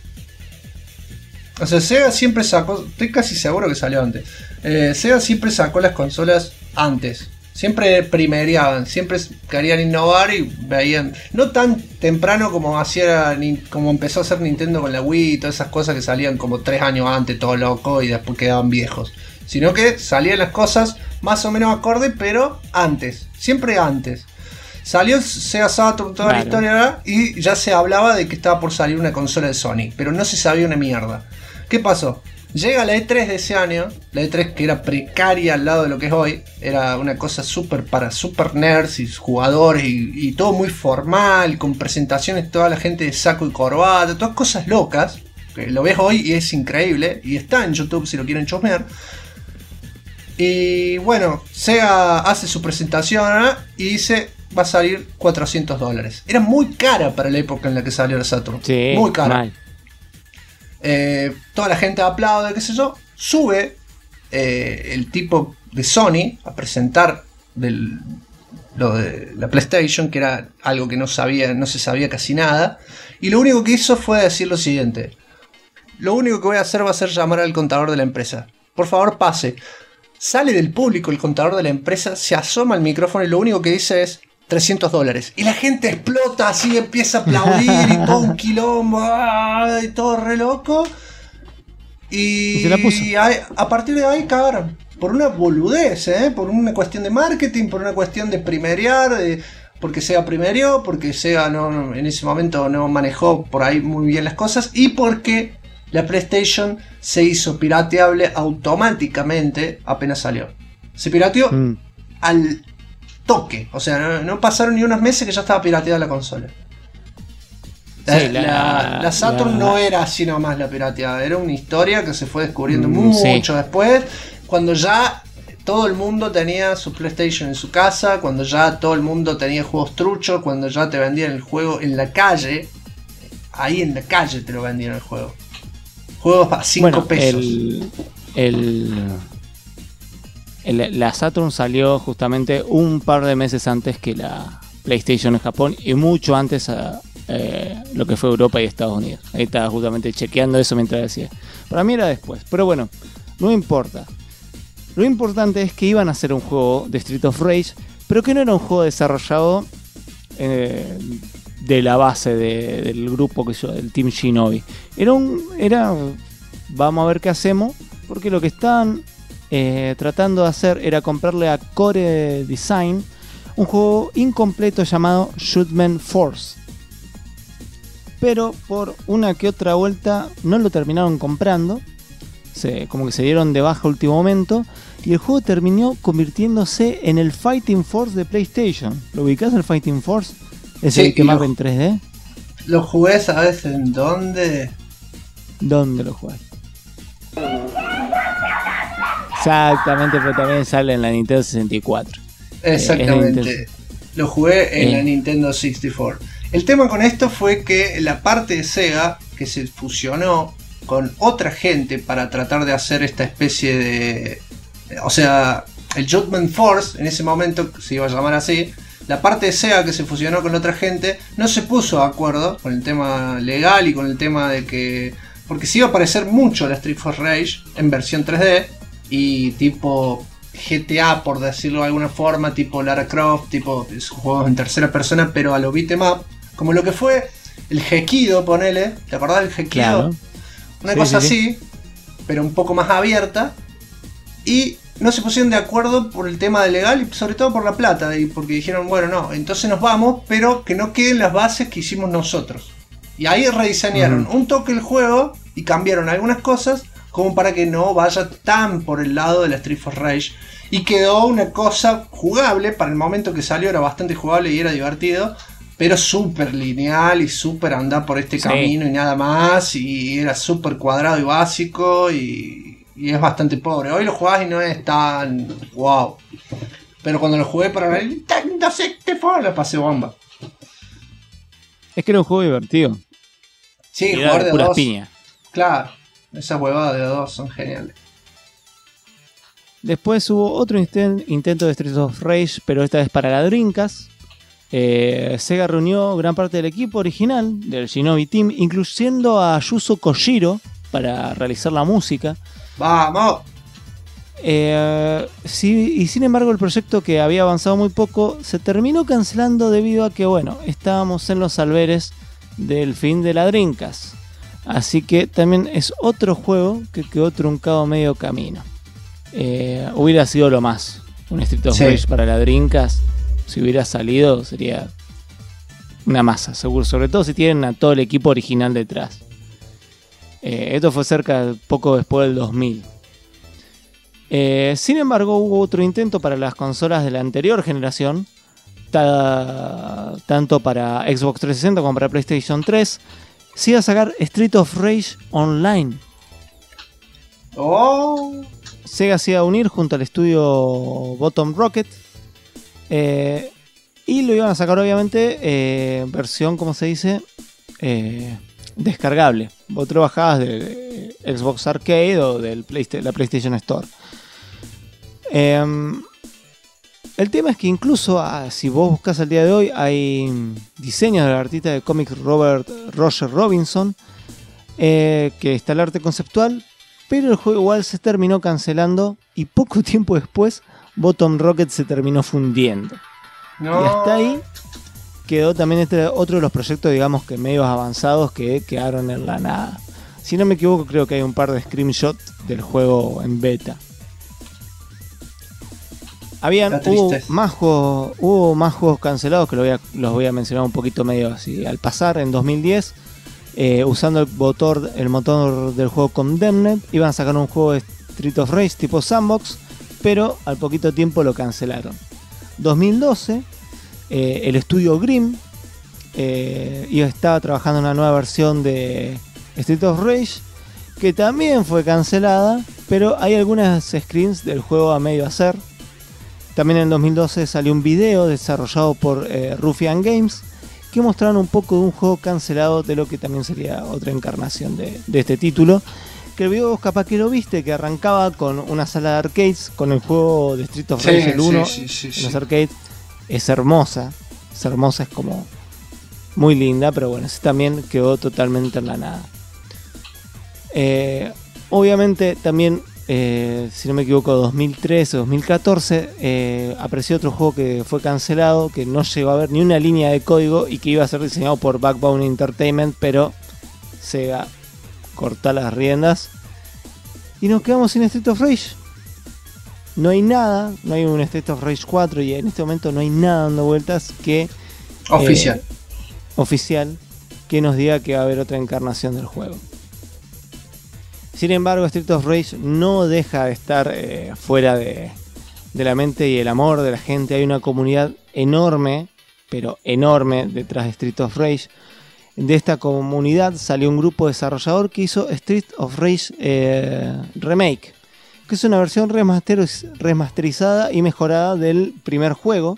[SPEAKER 1] O sea, Sega siempre sacó... Estoy casi seguro que salió antes. Sega siempre sacó las consolas antes. Siempre primereaban. Siempre querían innovar y veían... No tan temprano como como empezó a hacer Nintendo con la Wii y todas esas cosas que salían como 3 años antes, todo loco, y después quedaban viejos. Sino que salían las cosas más o menos acorde, pero antes. Siempre antes. Salió Sega Saturn, toda la historia, y ya se hablaba de que estaba por salir una consola de Sony, pero no se sabía una mierda. ¿Qué pasó? Llega la E3 de ese año, la E3 que era precaria al lado de lo que es hoy, era una cosa para super nerds y jugadores y todo muy formal, con presentaciones toda la gente de saco y corbata, todas cosas locas, que lo ves hoy y es increíble, y está en YouTube si lo quieren chusmear. Y bueno, Sega hace su presentación y dice... va a salir $400. Era muy cara para la época en la que salió la Saturn.
[SPEAKER 2] Sí,
[SPEAKER 1] muy cara.
[SPEAKER 2] Mal.
[SPEAKER 1] Toda la gente aplaude, qué sé yo. Sube el tipo de Sony a presentar lo de la PlayStation, que era algo que no se sabía casi nada. Y lo único que hizo fue decir lo siguiente: lo único que voy a hacer va a ser llamar al contador de la empresa. Por favor, pase. Sale del público el contador de la empresa, se asoma al micrófono y lo único que dice es $300. Y la gente explota así, empieza a aplaudir y todo un quilombo, y todo re loco. Y
[SPEAKER 2] se la puso.
[SPEAKER 1] A partir de ahí cagaron. Por una boludez, por una cuestión de marketing, por una cuestión de primerear, porque Sega primerió, porque Sega en ese momento no manejó por ahí muy bien las cosas, y porque la PlayStation se hizo pirateable automáticamente apenas salió. Se pirateó al toque. O sea, no pasaron ni unos meses que ya estaba pirateada la consola. La Saturn no era así nomás la pirateada. Era una historia que se fue descubriendo mucho después. Cuando ya todo el mundo tenía su PlayStation en su casa. Cuando ya todo el mundo tenía juegos truchos. Cuando ya te vendían el juego en la calle. Ahí en la calle te lo vendían el juego. Juegos a 5 pesos.
[SPEAKER 2] La Saturn salió justamente un par de meses antes que la PlayStation en Japón y mucho antes a lo que fue Europa y Estados Unidos. Ahí estaba justamente chequeando eso mientras decía. Para mí era después, pero bueno, no importa. Lo importante es que iban a hacer un juego de Street of Rage, pero que no era un juego desarrollado de la base del grupo del Team Shinobi. Era vamos a ver qué hacemos, porque lo que estaban tratando de hacer era comprarle a Core Design un juego incompleto llamado Shootman Force, pero por una que otra vuelta no lo terminaron comprando, como que se dieron de baja a último momento, y el juego terminó convirtiéndose en el Fighting Force de PlayStation. ¿Lo ubicás, el Fighting Force? ¿Es el que más en 3D?
[SPEAKER 1] ¿Lo jugué, sabes en dónde?
[SPEAKER 2] ¿Dónde lo jugué? Exactamente, pero también sale en la Nintendo 64.
[SPEAKER 1] Exactamente. Lo jugué en la Nintendo 64. El tema con esto fue que la parte de Sega, que se fusionó con otra gente para tratar de hacer esta especie de... O sea, el Judgment Force, en ese momento se iba a llamar así, la parte de Sega que se fusionó con otra gente, no se puso de acuerdo con el tema legal y con el tema de que... Porque se iba a parecer mucho a la Street of Rage en versión 3D y tipo GTA, por decirlo de alguna forma, tipo Lara Croft, tipo juegos en tercera persona, pero a lo beat'em up, como lo que fue el Gekido, ponele, ¿te acordás del Gekido?
[SPEAKER 2] Claro.
[SPEAKER 1] Una cosa así, pero un poco más abierta, y no se pusieron de acuerdo por el tema de legal y sobre todo por la plata, y porque dijeron, bueno, no, entonces nos vamos, pero que no queden las bases que hicimos nosotros. Y ahí rediseñaron un toque el juego y cambiaron algunas cosas como para que no vaya tan por el lado de la Street of Rage. Y quedó una cosa jugable, para el momento que salió era bastante jugable y era divertido, pero súper lineal y súper andar por este camino y nada más, y era súper cuadrado y básico y es bastante pobre. Hoy lo jugás y no es tan wow, pero cuando lo jugué para el Nintendo 64 lo pasé bomba.
[SPEAKER 2] Es que era un juego divertido.
[SPEAKER 1] Sí,
[SPEAKER 2] y
[SPEAKER 1] jugar de
[SPEAKER 2] puras
[SPEAKER 1] dos.
[SPEAKER 2] piñas.
[SPEAKER 1] Claro, esas huevadas de dos son geniales.
[SPEAKER 2] Después hubo otro intento de Street of Rage, pero esta vez para la Dreamcast. Sega reunió gran parte del equipo original del Shinobi Team, incluyendo a Yuzo Koshiro para realizar la música.
[SPEAKER 1] ¡Vamos!
[SPEAKER 2] Y sin embargo el proyecto, que había avanzado muy poco, se terminó cancelando debido a que, bueno, estábamos en los alberes del fin de la Dreamcast. Así que también es otro juego que quedó truncado medio camino. Hubiera sido lo más un Street of Rage para la Dreamcast. Si hubiera salido sería una masa, seguro, sobre todo si tienen a todo el equipo original detrás. Esto fue poco después del 2000. Sin embargo, hubo otro intento para las consolas de la anterior generación, tanto para Xbox 360 como para PlayStation 3. Se iba a sacar Street of Rage Online. Sega se iba a unir junto al estudio Bottom Rocket, y lo iban a sacar obviamente versión, como se dice, descargable. Vos te lo bajabas de Xbox Arcade o de la PlayStation Store. El tema es que incluso si vos buscas al día de hoy, hay diseños del artista de cómics Roger Robinson, que está el arte conceptual, pero el juego igual se terminó cancelando y poco tiempo después Bottom Rocket se terminó fundiendo.
[SPEAKER 1] No.
[SPEAKER 2] Y hasta ahí quedó también otro de los proyectos, digamos que medios avanzados, que quedaron en la nada. Si no me equivoco, creo que hay un par de screenshots del juego en beta. Hubo más juegos cancelados que los voy a mencionar un poquito medio así al pasar. En 2010, usando el motor del juego Condemned, iban a sacar un juego de Street of Rage tipo sandbox, pero al poquito tiempo lo cancelaron. 2012, el estudio Grimm estaba trabajando en una nueva versión de Street of Rage, que también fue cancelada, pero hay algunas screens del juego a medio hacer. También en 2012 salió un video desarrollado por Ruffian Games, que mostraron un poco de un juego cancelado, de lo que también sería otra encarnación de este título. Que el video vos capaz que lo viste, que arrancaba con una sala de arcades, con el juego de Street of Rage, el 1, en los arcades. Es hermosa, es como muy linda, pero bueno, ese también quedó totalmente en la nada. Obviamente también, si no me equivoco, 2013 o 2014 apareció otro juego que fue cancelado, que no llegó a ver ni una línea de código y que iba a ser diseñado por Backbone Entertainment, pero Sega cortó las riendas y nos quedamos sin Street of Rage. No hay nada, no hay un Street of Rage 4 y en este momento no hay nada dando vueltas que oficial que nos diga que va a haber otra encarnación del juego. Sin embargo, Street of Rage no deja de estar fuera de la mente y el amor de la gente. Hay una comunidad enorme, pero enorme, detrás de Street of Rage. De esta comunidad salió un grupo desarrollador que hizo Street of Rage Remake, que es una versión remasterizada y mejorada del primer juego,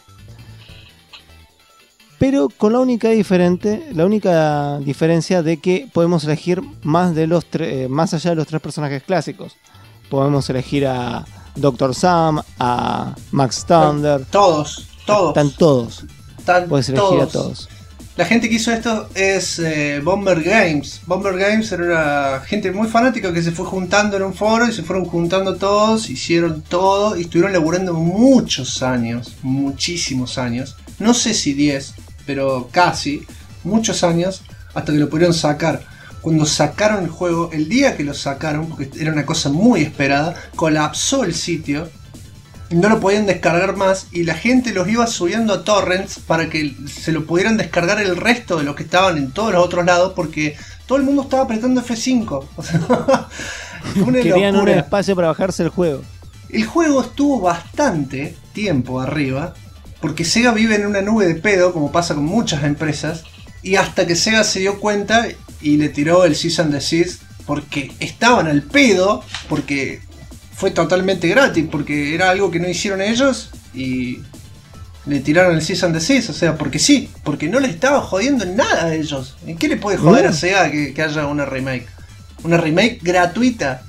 [SPEAKER 2] pero con la única diferencia de que podemos elegir más allá de los 3 personajes clásicos. Podemos elegir a Dr. Sam, a Max Thunder.
[SPEAKER 1] Todos.
[SPEAKER 2] Están todos. Puedes elegir a todos.
[SPEAKER 1] La gente que hizo esto es Bomber Games. Bomber Games era una gente muy fanática que se fue juntando en un foro y se fueron juntando todos, hicieron todo y estuvieron laburando muchos años, muchísimos años. No sé si 10, pero casi, muchos años, hasta que lo pudieron sacar. Cuando sacaron el juego, el día que lo sacaron, porque era una cosa muy esperada, colapsó el sitio. No lo podían descargar más y la gente los iba subiendo a torrents para que se lo pudieran descargar el resto de los que estaban en todos los otros lados, porque todo el mundo estaba apretando F5. O sea,
[SPEAKER 2] querían un espacio para bajarse el juego.
[SPEAKER 1] El juego estuvo bastante tiempo arriba, porque Sega vive en una nube de pedo, como pasa con muchas empresas, y hasta que Sega se dio cuenta y le tiró el Cease and Desist, porque estaban al pedo, porque fue totalmente gratis, porque era algo que no hicieron ellos y le tiraron el Cease and Desist, o sea, porque sí, porque no les estaba jodiendo en nada a ellos. ¿En qué le puede joder a Sega que haya una remake? Una remake gratuita.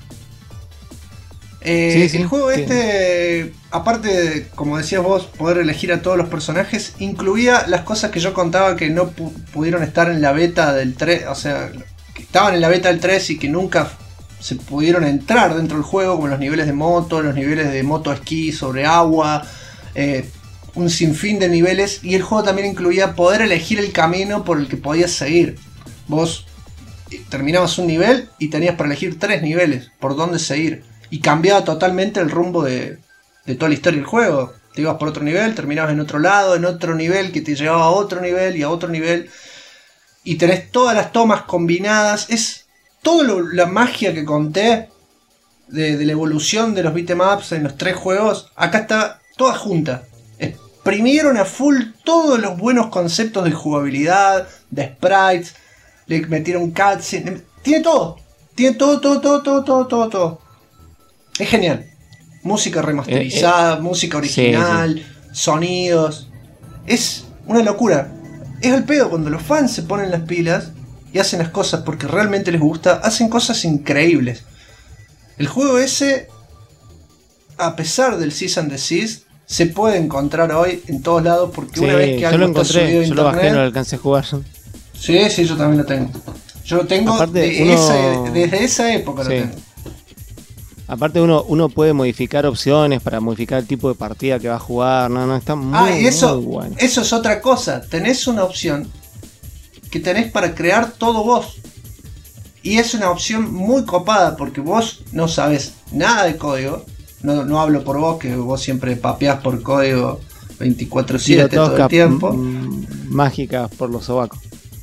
[SPEAKER 1] El juego aparte de, como decías vos, poder elegir a todos los personajes, incluía las cosas que yo contaba que no pudieron estar en la beta del 3, o sea, que estaban en la beta del 3 y que nunca se pudieron entrar dentro del juego, como los niveles de moto, los niveles de moto esquí sobre agua, un sinfín de niveles, y el juego también incluía poder elegir el camino por el que podías seguir. Vos terminabas un nivel y tenías para elegir 3 niveles por dónde seguir, y cambiaba totalmente el rumbo de toda la historia del juego. Te ibas por otro nivel, terminabas en otro lado, en otro nivel que te llevaba a otro nivel y a otro nivel, y tenés todas las tomas combinadas. Es toda la magia que conté de la evolución de los beat'em ups en los 3 juegos, acá está toda junta. Exprimieron a full todos los buenos conceptos de jugabilidad, de sprites, le metieron cutscenes, tiene todo. Tiene todo. Es genial. Música remasterizada, música original, sonidos. Es una locura. Es al pedo cuando los fans se ponen las pilas y hacen las cosas porque realmente les gusta, hacen cosas increíbles. El juego ese, a pesar del Cease and Desist, se puede encontrar hoy en todos lados porque una vez que
[SPEAKER 2] yo
[SPEAKER 1] algo
[SPEAKER 2] lo
[SPEAKER 1] está
[SPEAKER 2] encontré,
[SPEAKER 1] subido a
[SPEAKER 2] yo lo bajé,
[SPEAKER 1] internet,
[SPEAKER 2] no lo alcancé a jugar.
[SPEAKER 1] Sí, yo también lo tengo. Yo lo tengo
[SPEAKER 2] Aparte,
[SPEAKER 1] desde esa época lo
[SPEAKER 2] sí.
[SPEAKER 1] tengo.
[SPEAKER 2] Aparte uno puede modificar opciones para modificar el tipo de partida que va a jugar. No, está muy,
[SPEAKER 1] Y eso,
[SPEAKER 2] muy bueno.
[SPEAKER 1] eso es otra cosa. Tenés una opción que tenés para crear todo vos. Y es una opción muy copada porque vos no sabes nada de código. No hablo por vos, que vos siempre papeás por código 24/7 todo el tiempo.
[SPEAKER 2] Mágicas por los sobacos.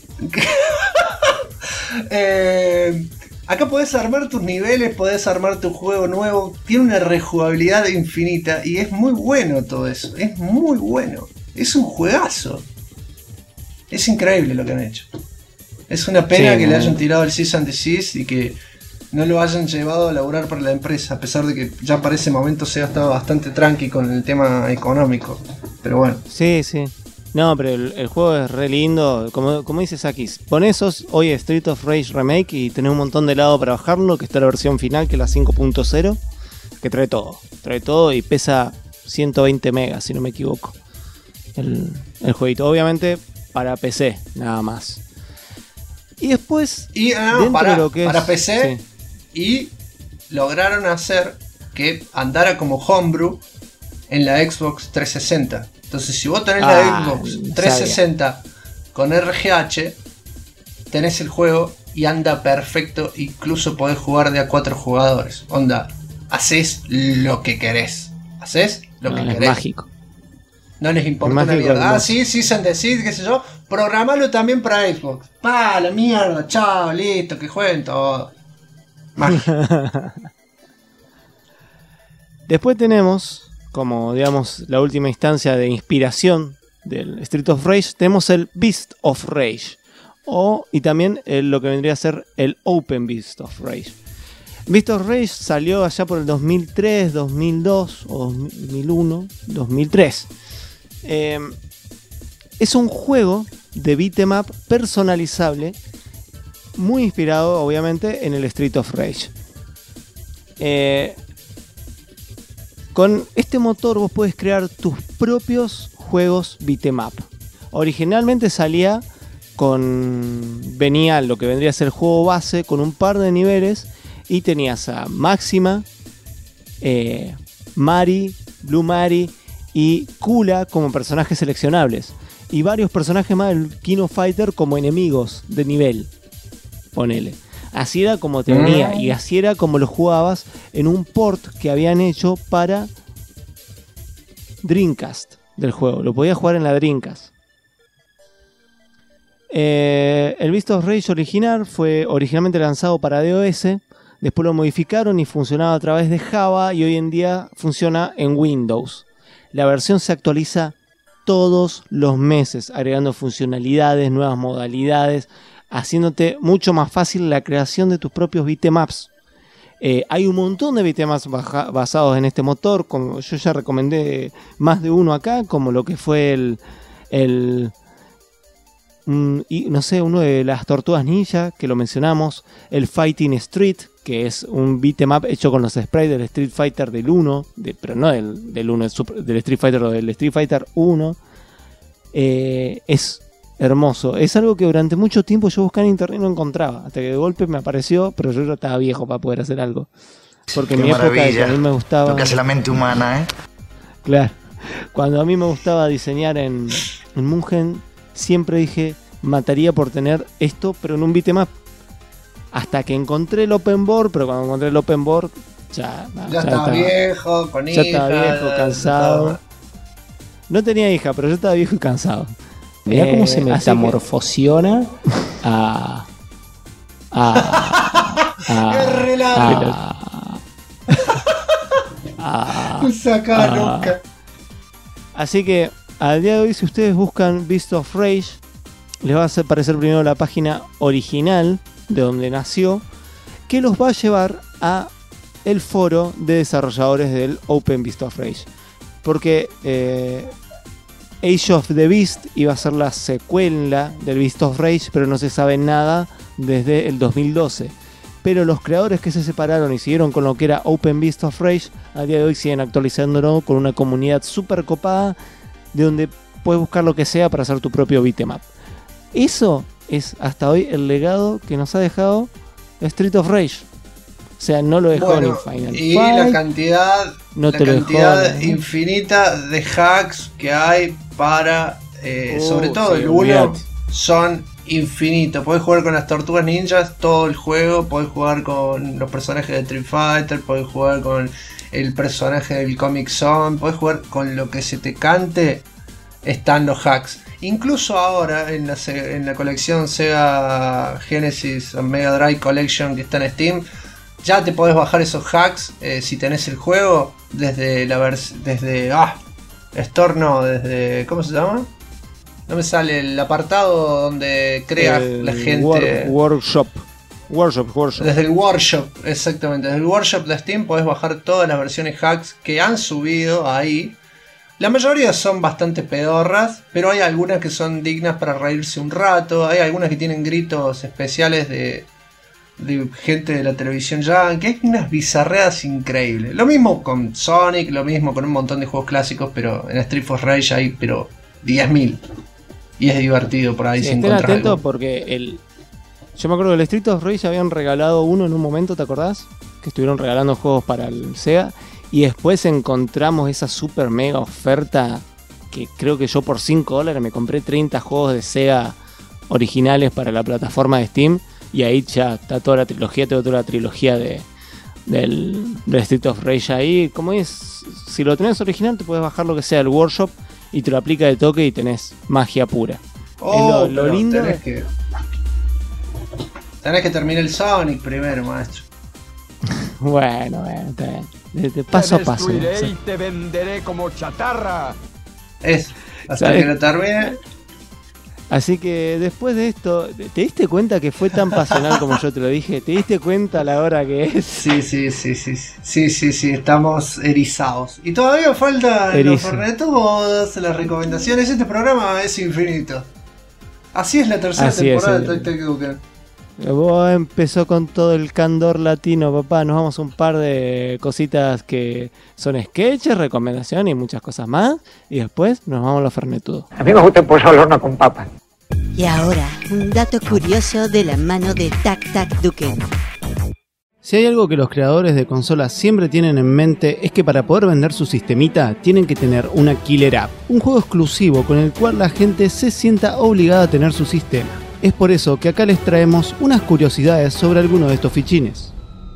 [SPEAKER 1] Acá podés armar tus niveles, podés armar tu juego nuevo. Tiene una rejugabilidad infinita y es muy bueno todo eso. Es muy bueno. Es un juegazo. Es increíble lo que han hecho. Es una pena que le hayan tirado el Cease and Desist y que no lo hayan llevado a laburar para la empresa, a pesar de que ya para ese momento Sega estaba bastante tranqui con el tema económico. Pero bueno.
[SPEAKER 2] Sí. No, pero el juego es re lindo. Como dice Sakis, ponés hoy Street of Rage Remake y tenés un montón de helado para bajarlo, que está la versión final, que es la 5.0, que trae todo. Trae todo y pesa 120 megas, si no me equivoco. El jueguito. Obviamente para PC, nada más. Y después,
[SPEAKER 1] para PC, sí. Y lograron hacer que andara como homebrew en la Xbox 360. Entonces, si vos tenés la Xbox 360 con RGH, tenés el juego y anda perfecto. Incluso podés jugar de a 4 jugadores. Onda, haces lo que querés. Haces lo que querés.
[SPEAKER 2] Es mágico.
[SPEAKER 1] No les importa una mierda. Sí, se decide, qué sé yo. Programalo también para Xbox. La mierda, chao, listo, que jueguen todo.
[SPEAKER 2] Después tenemos, como digamos la última instancia de inspiración del Street of Rage, tenemos el Beast of Rage. Y también lo que vendría a ser el Open Beast of Rage. Beast of Rage salió allá por el 2003, 2002 o 2001, 2003. Es un juego de beat'em up personalizable, muy inspirado obviamente en el Street of Rage. Con este motor vos podés crear tus propios juegos beat'em up. Originalmente venía lo que vendría a ser el juego base con un par de niveles y tenías a Máxima, Mari, Blue Mari y Kula como personajes seleccionables. Y varios personajes más del Kino Fighter como enemigos de nivel. Ponele. Así era como te venía. Y así era como lo jugabas en un port que habían hecho para Dreamcast del juego. Lo podías jugar en la Dreamcast. El Beast of Rage original fue originalmente lanzado para DOS. Después lo modificaron y funcionaba a través de Java. Y hoy en día funciona en Windows. La versión se actualiza todos los meses, agregando funcionalidades, nuevas modalidades, haciéndote mucho más fácil la creación de tus propios beat'em ups. Hay un montón de beat'em ups basados en este motor, como yo ya recomendé más de uno acá, como lo que fue uno de las Tortugas Ninja, que lo mencionamos, el Fighting Street, que es un beat'em up hecho con los sprites del Street Fighter del 1, pero no del 1, del Street Fighter o del Street Fighter 1. Es hermoso. Es algo que durante mucho tiempo yo buscaba en internet y no encontraba. Hasta que de golpe me apareció, pero yo ya estaba viejo para poder hacer algo. Porque en mi época que a mí me gustaba...
[SPEAKER 5] Lo que hace la mente humana, ¿eh?
[SPEAKER 2] Claro. Cuando a mí me gustaba diseñar en Mugen, siempre dije, mataría por tener esto, pero en un beat'em up. Hasta que encontré el open board, pero cuando encontré el open board, ya
[SPEAKER 1] estaba viejo, con hija.
[SPEAKER 2] Ya estaba viejo, cansado. No tenía hija, pero yo estaba viejo y cansado.
[SPEAKER 13] Mirá cómo se metamorfosiona
[SPEAKER 2] Así que al día de hoy, si ustedes buscan Beast of Rage, les va a aparecer primero la página original de donde nació, que los va a llevar a el foro de desarrolladores del Open Beast of Rage, porque Age of the Beast iba a ser la secuela del Beast of Rage, pero no se sabe nada desde el 2012. pero los creadores que se separaron y siguieron con lo que era Open Beast of Rage, a día de hoy siguen actualizándolo con una comunidad súper copada, de donde puedes buscar lo que sea para hacer tu propio beat'em up. Eso es hasta hoy el legado que nos ha dejado Street of Rage. O sea, no lo dejó ni Final
[SPEAKER 1] y
[SPEAKER 2] Fight,
[SPEAKER 1] la cantidad,
[SPEAKER 2] no
[SPEAKER 1] la
[SPEAKER 2] te
[SPEAKER 1] cantidad
[SPEAKER 2] lo dejó, ¿no?
[SPEAKER 1] infinita de hacks que hay para, sobre todo
[SPEAKER 2] sí,
[SPEAKER 1] el 1,
[SPEAKER 2] olvidate.
[SPEAKER 1] son infinitos. Podés jugar con las tortugas ninjas todo el juego, podés jugar con los personajes de Street Fighter, podés jugar con el personaje del Comic Zone, podés jugar con lo que se te cante, están los hacks. Incluso ahora en la colección Sega Genesis Mega Drive Collection que está en Steam, ya te podés bajar esos hacks si tenés el juego desde Store, no, desde ¿cómo se llama? No me sale el apartado donde crea la gente.
[SPEAKER 2] Workshop.
[SPEAKER 1] Desde el Workshop, exactamente. Desde el Workshop de Steam podés bajar todas las versiones hacks que han subido ahí. La mayoría son bastante pedorras, pero hay algunas que son dignas para reírse un rato. Hay algunas que tienen gritos especiales de gente de la televisión yankee. Hay unas bizarreadas increíbles. Lo mismo con Sonic, lo mismo con un montón de juegos clásicos, pero en Street of Rage hay 10.000. Y es divertido por ahí
[SPEAKER 2] Sí,
[SPEAKER 1] sin
[SPEAKER 2] estén
[SPEAKER 1] encontrar
[SPEAKER 2] atentos
[SPEAKER 1] algo.
[SPEAKER 2] porque yo me acuerdo que el Street of Rage habían regalado uno en un momento, ¿te acordás? Que estuvieron regalando juegos para el Sega. Y después encontramos esa super mega oferta que creo que yo por $5 me compré 30 juegos de Sega originales para la plataforma de Steam. Y ahí ya está toda la trilogía, tengo toda la trilogía del Street of Rage ahí. Como es, si lo tenés original te puedes bajar lo que sea del Workshop y te lo aplica de toque y tenés magia pura.
[SPEAKER 1] Oh,
[SPEAKER 2] lo
[SPEAKER 1] pero
[SPEAKER 2] lindo
[SPEAKER 1] tenés que terminar el Sonic primero, maestro.
[SPEAKER 2] Bueno, está bien. De paso a paso.
[SPEAKER 4] Te destruiré y te venderé como chatarra.
[SPEAKER 1] Hasta que lo termine.
[SPEAKER 2] Así que después de esto, ¿te diste cuenta que fue tan pasional como yo te lo dije? ¿Te diste cuenta a la hora que es?
[SPEAKER 1] Sí, estamos erizados. Y todavía faltan los fornetos, las recomendaciones. Este programa es infinito. Así es la tercera temporada de Toy Duken.
[SPEAKER 2] Vos empezó con todo el candor latino, papá. Nos vamos a un par de cositas que son sketches, recomendaciones y muchas cosas más. Y después nos vamos a los fernetudos.
[SPEAKER 3] A mí me gusta el pollo al horno con papas.
[SPEAKER 14] Y ahora, un dato curioso de la mano de Tac Tac Duken.
[SPEAKER 2] Si hay algo que los creadores de consolas siempre tienen en mente es que para poder vender su sistemita tienen que tener una killer app, un juego exclusivo con el cual la gente se sienta obligada a tener su sistema. Es por eso que acá les traemos unas curiosidades sobre algunos de estos fichines.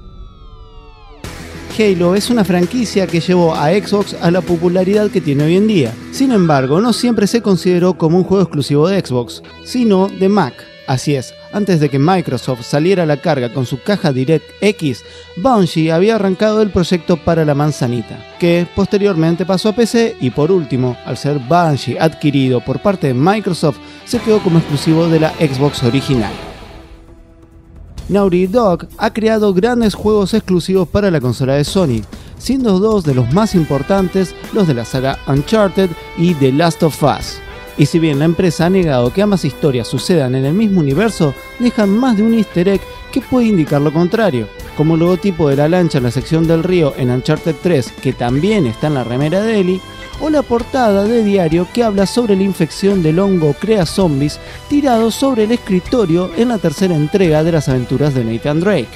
[SPEAKER 2] Halo es una franquicia que llevó a Xbox a la popularidad que tiene hoy en día. Sin embargo, no siempre se consideró como un juego exclusivo de Xbox, sino de Mac. Así es, antes de que Microsoft saliera a la carga con su caja DirectX, Bungie había arrancado el proyecto para la manzanita, que posteriormente pasó a PC y por último, al ser Bungie adquirido por parte de Microsoft, se quedó como exclusivo de la Xbox original. Naughty Dog ha creado grandes juegos exclusivos para la consola de Sony, siendo dos de los más importantes los de la saga Uncharted y The Last of Us. Y si bien la empresa ha negado que ambas historias sucedan en el mismo universo, dejan más de un easter egg que puede indicar lo contrario, como el logotipo de la lancha en la sección del río en Uncharted 3, que también está en la remera de Ellie, o la portada de diario que habla sobre la infección del hongo crea zombies tirado sobre el escritorio en la tercera entrega de las aventuras de Nathan Drake.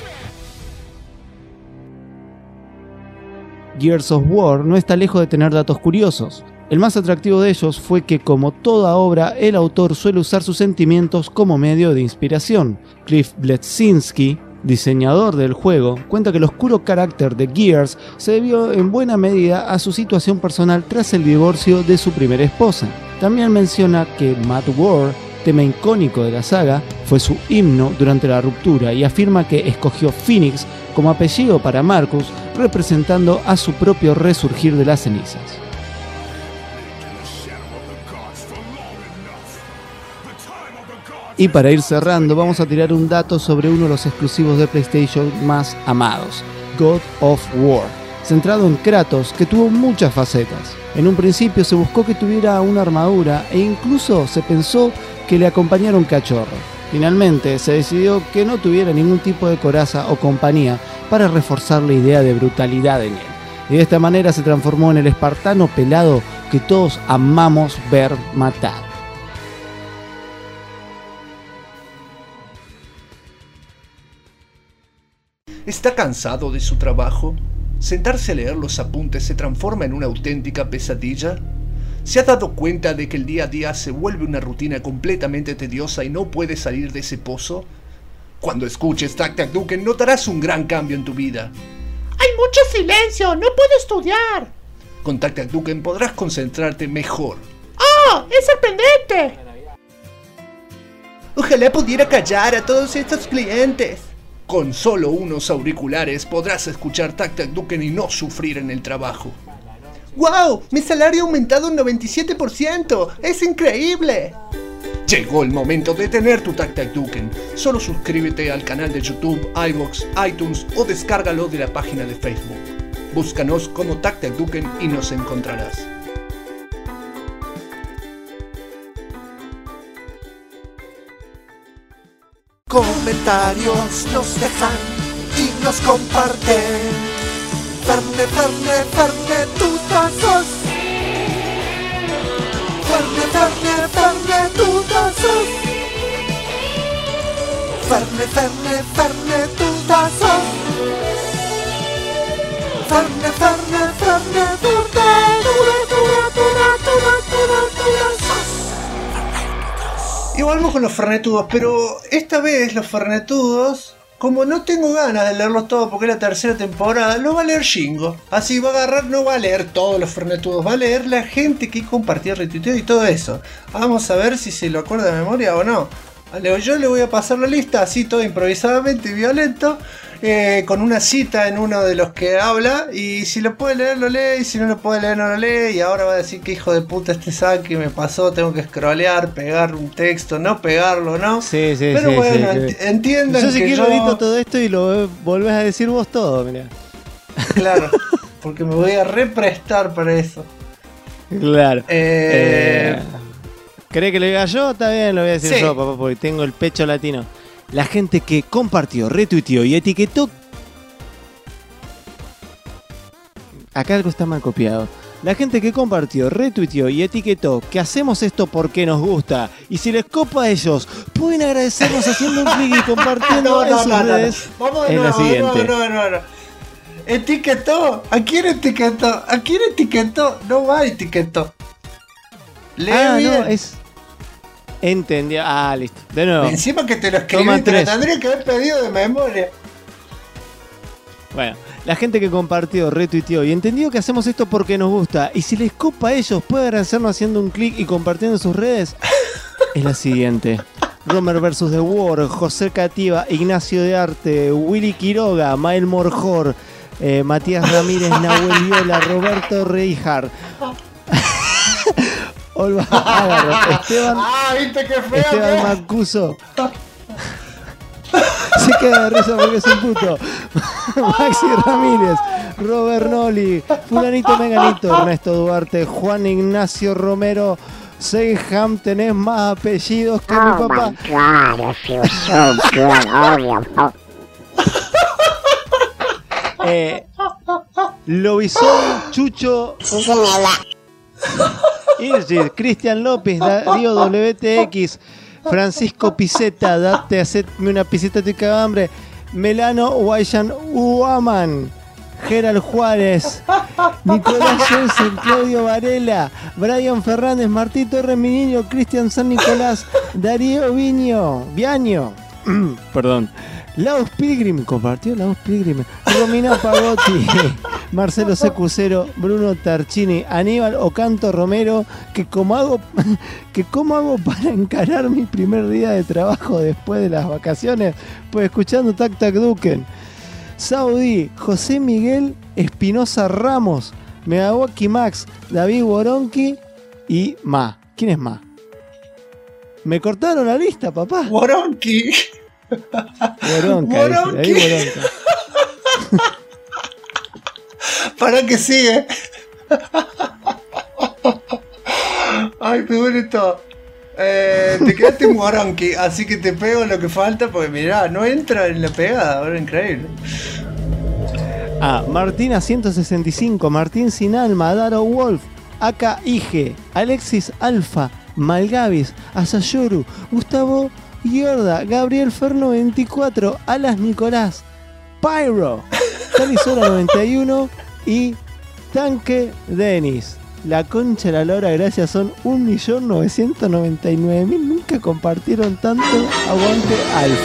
[SPEAKER 2] Gears of War no está lejos de tener datos curiosos. El más atractivo de ellos fue que, como toda obra, el autor suele usar sus sentimientos como medio de inspiración. Cliff Bleszinski, diseñador del juego, cuenta que el oscuro carácter de Gears se debió en buena medida a su situación personal tras el divorcio de su primera esposa. También menciona que Mad War, tema icónico de la saga, fue su himno durante la ruptura y afirma que escogió Phoenix como apellido para Marcus, representando a su propio resurgir de las cenizas. Y para ir cerrando, vamos a tirar un dato sobre uno de los exclusivos de PlayStation más amados, God of War, centrado en Kratos, que tuvo muchas facetas. En un principio se buscó que tuviera una armadura e incluso se pensó que le acompañara un cachorro. Finalmente, se decidió que no tuviera ningún tipo de coraza o compañía para reforzar la idea de brutalidad en él. Y de esta manera se transformó en el espartano pelado que todos amamos ver matar.
[SPEAKER 1] ¿Está cansado de su trabajo? ¿Sentarse a leer los apuntes se transforma en una auténtica pesadilla? ¿Se ha dado cuenta de que el día a día se vuelve una rutina completamente tediosa y no puede salir de ese pozo? Cuando escuches Tac Tac Duken notarás un gran cambio en tu vida.
[SPEAKER 11] ¡Hay mucho silencio! ¡No puedo estudiar!
[SPEAKER 1] Con Tac Tac Duken podrás concentrarte mejor.
[SPEAKER 11] ¡Oh! ¡Es sorprendente!
[SPEAKER 1] Ojalá pudiera callar a todos estos clientes. Con solo unos auriculares podrás escuchar Tac Tac Duken y no sufrir en el trabajo. ¡Wow! Mi salario ha aumentado un 97%. ¡Es increíble! Llegó el momento de tener tu Tac Tac Duken. Solo suscríbete al canal de YouTube, iVoox, iTunes o descárgalo de la página de Facebook. Búscanos como Tac Tac Duken y nos encontrarás.
[SPEAKER 7] Comentarios nos dejan y nos comparten. Ferne, Ferne, Ferne, tutazos. Ferne, Ferne, Ferne, tutazos. Ferne, Ferne, Ferne, tutazos. Ferne, Ferne, Ferne,
[SPEAKER 1] Y volvemos con los fernetudos, pero esta vez los fernetudos, como no tengo ganas de leerlos todos porque es la tercera temporada, lo va a leer Shingo. Así va a agarrar, no va a leer todos los fernetudos, va a leer la gente que compartió, retuiteó y todo eso. Vamos a ver si se lo acuerda de memoria o no. Yo le voy a pasar la lista así todo improvisadamente y violento, con una cita en uno de los que habla, y si lo puede leer lo lee, y si no lo puede leer no lo lee, y ahora va a decir que hijo de puta este Saki me pasó, tengo que scrollear, pegar un texto, no pegarlo, ¿no?
[SPEAKER 2] Sí,
[SPEAKER 1] pero
[SPEAKER 2] sí,
[SPEAKER 1] bueno,
[SPEAKER 2] sí.
[SPEAKER 1] Entiendan
[SPEAKER 2] yo si
[SPEAKER 1] que
[SPEAKER 2] quiero edito todo esto y lo volvés a decir vos todo, mirá.
[SPEAKER 1] Claro, porque me voy a represtar para eso.
[SPEAKER 2] Claro. ¿Querés que lo diga yo? Está bien, lo voy a decir yo, papá, porque tengo el pecho latino. La gente que compartió, retuiteó y etiquetó... Acá algo está mal copiado. La gente que compartió, retuiteó y etiquetó que hacemos esto porque nos gusta. Y si les copa a ellos, pueden agradecernos haciendo un clic y compartiendo en sus redes.
[SPEAKER 1] Vamos
[SPEAKER 2] es la siguiente.
[SPEAKER 1] No. ¿Etiquetó? ¿A quién etiquetó? ¿A quién etiquetó? No va etiquetó. Lee bien.
[SPEAKER 2] No, es... Entendí. Listo. De nuevo.
[SPEAKER 1] Encima que te lo escribí, te lo tendría que haber pedido de memoria.
[SPEAKER 2] Bueno, la gente que compartió, retuiteó y entendió que hacemos esto porque nos gusta. Y si les copa a ellos, puede agradecernos haciendo un clic y compartiendo en sus redes. Es la siguiente. Romer vs. The War, José Cativa, Ignacio de Arte, Willy Quiroga, Mael Morjor, Matías Ramírez, Nahuel Viola, Roberto Reijar. Olva Ágaro, Esteban Mancuso. Se queda de risa porque es un puto. Maxi Ramírez, Robert Noli, Fulanito Menganito, Ernesto Duarte, Juan Ignacio Romero, Seyham, tenés más apellidos que mi papá. Lobizón, Chucho. Irgid, Cristian López, Darío WTX, Francisco Piseta, date, hacedme una piseta, estoy cagado de hambre. Melano Guayan Uaman, Gerald Juárez, Nicolás Jensen, Claudio Varela, Brian Fernández, Martín Torres, mi niño, Cristian San Nicolás, Darío Viaño, perdón. Laos Pilgrim, compartió Laos Pilgrim, Romina Pagotti, Marcelo Secucero, Bruno Tarchini, Aníbal Ocanto Romero, que cómo hago para encarar mi primer día de trabajo después de las vacaciones, pues escuchando Tac Tac Duken. Saudí, José Miguel Espinosa Ramos, Megawaki Max, David Boronqui y Ma. ¿Quién es Ma? Me cortaron la lista, papá.
[SPEAKER 1] Boronqui.
[SPEAKER 2] Boronca.
[SPEAKER 1] Para que sigue. Ay, me duele todo. Te quedaste un moronqui, así que te pego lo que falta, porque mirá, no entra en la pegada, ahora increíble.
[SPEAKER 2] Martina 165, Martín Sin Alma, Daro Wolf, Aka Ige, Alexis Alfa, Malgavis, Asayoru, Gustavo Giorda, Gabriel Ferno 24, Alas Nicolás, Pyro, Talisora 91 y Tanque Denis. La concha de la lora, gracias, son 1.999.000. Nunca compartieron tanto. Aguante Alf.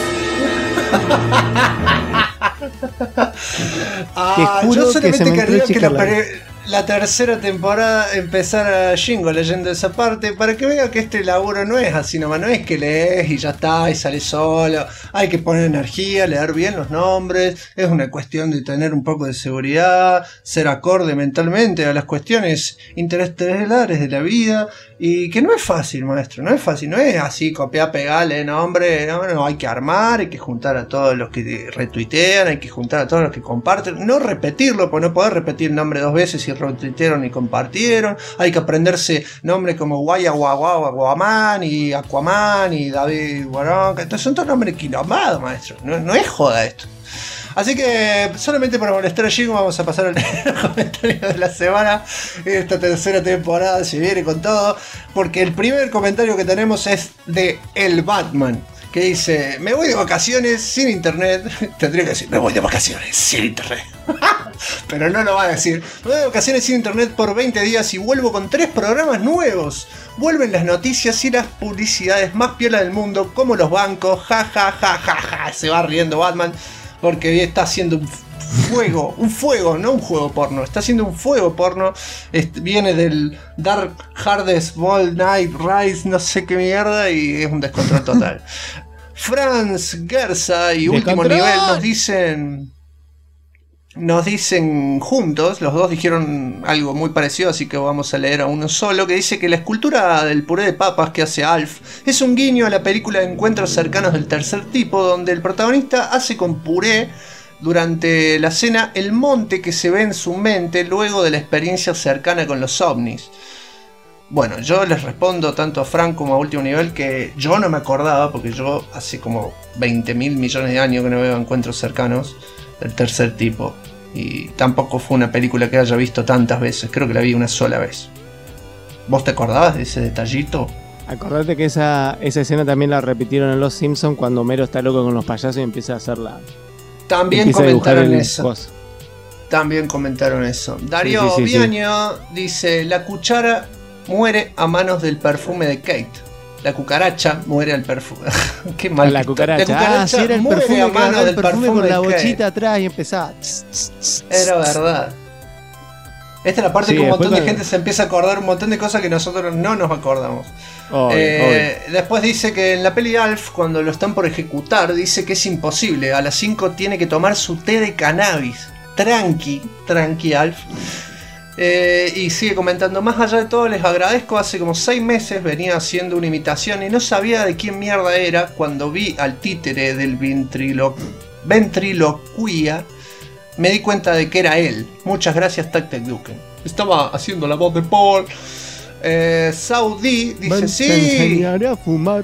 [SPEAKER 2] Te juro
[SPEAKER 1] yo solamente
[SPEAKER 2] que se me
[SPEAKER 1] querría que
[SPEAKER 2] entró
[SPEAKER 1] la tercera temporada empezara Shingo leyendo esa parte para que vea que este laburo no es así nomás, no es que lees y ya está y sale solo, hay que poner energía, leer bien los nombres, es una cuestión de tener un poco de seguridad, ser acorde mentalmente a las cuestiones interestelares de la vida, y que no es fácil, maestro, no es fácil, no es así copiar, pegar, leer nombre, no, hay que armar, hay que juntar a todos los que retuitean, hay que juntar a todos los que comparten, no repetirlo, porque no podés repetir el nombre dos veces y retuitearon y compartieron, hay que aprenderse nombres como Guayaguaguaguaman y Aquaman y David Guaronca, entonces son todos nombres quilombados, maestro, no es joda esto. Así que solamente para molestar a Jingo vamos a pasar al comentario de la semana. Esta tercera temporada se viene con todo, porque el primer comentario que tenemos es de El Batman, que dice: me voy de vacaciones sin internet. Tendría que decir: me voy de vacaciones sin internet. Pero no lo va a decir. Me voy de vacaciones sin internet por 20 días y vuelvo con 3 programas nuevos. Vuelven las noticias y las publicidades más piola del mundo, como los bancos. Ja, ja, ja, ja, ja. Se va riendo Batman, porque está haciendo un fuego, no un juego porno, está haciendo un fuego porno, viene del Dark Hardest Ball Night Rise, no sé qué mierda, y es un descontrol total. Franz Gerza y Último Nivel nos dicen juntos, los dos dijeron algo muy parecido, así que vamos a leer a uno solo, que dice que la escultura del puré de papas que hace Alf es un guiño a la película Encuentros Cercanos del Tercer Tipo, donde el protagonista hace con puré durante la cena el monte que se ve en su mente luego de la experiencia cercana con los ovnis. Bueno, yo les respondo tanto a Frank como a Último Nivel que yo no me acordaba, porque yo hace como 20.000 millones de años que no veo Encuentros Cercanos del Tercer Tipo, y tampoco fue una película que haya visto tantas veces, creo que la vi una sola vez. ¿Vos te acordabas de ese detallito?
[SPEAKER 2] Acordate que esa escena también la repitieron en Los Simpsons cuando Homero está loco con los payasos y empieza a hacerla.
[SPEAKER 1] También comentaron eso. También comentaron eso. Darío Viaño dice: la cuchara muere a manos del perfume de Kate. La cucaracha muere al perfume. Qué mal.
[SPEAKER 2] La cucaracha. Sí, era el perfume, a mano del perfume con la bochita atrás y empezaba.
[SPEAKER 1] Era verdad. Esta es la parte que un montón de gente se empieza a acordar un montón de cosas que nosotros no nos acordamos. Después dice que en la peli Alf, cuando lo están por ejecutar, dice que es imposible. A las 5 tiene que tomar su té de cannabis. Tranqui Alf. Y sigue comentando: más allá de todo, les agradezco. Hace como 6 meses venía haciendo una imitación y no sabía de quién mierda era. Cuando vi al títere del ventriloquía, me di cuenta de que era él. Muchas gracias, Tactic Duke. Estaba haciendo la voz de Paul. Saudi dice: sí.
[SPEAKER 2] Te enseñaré a fumar.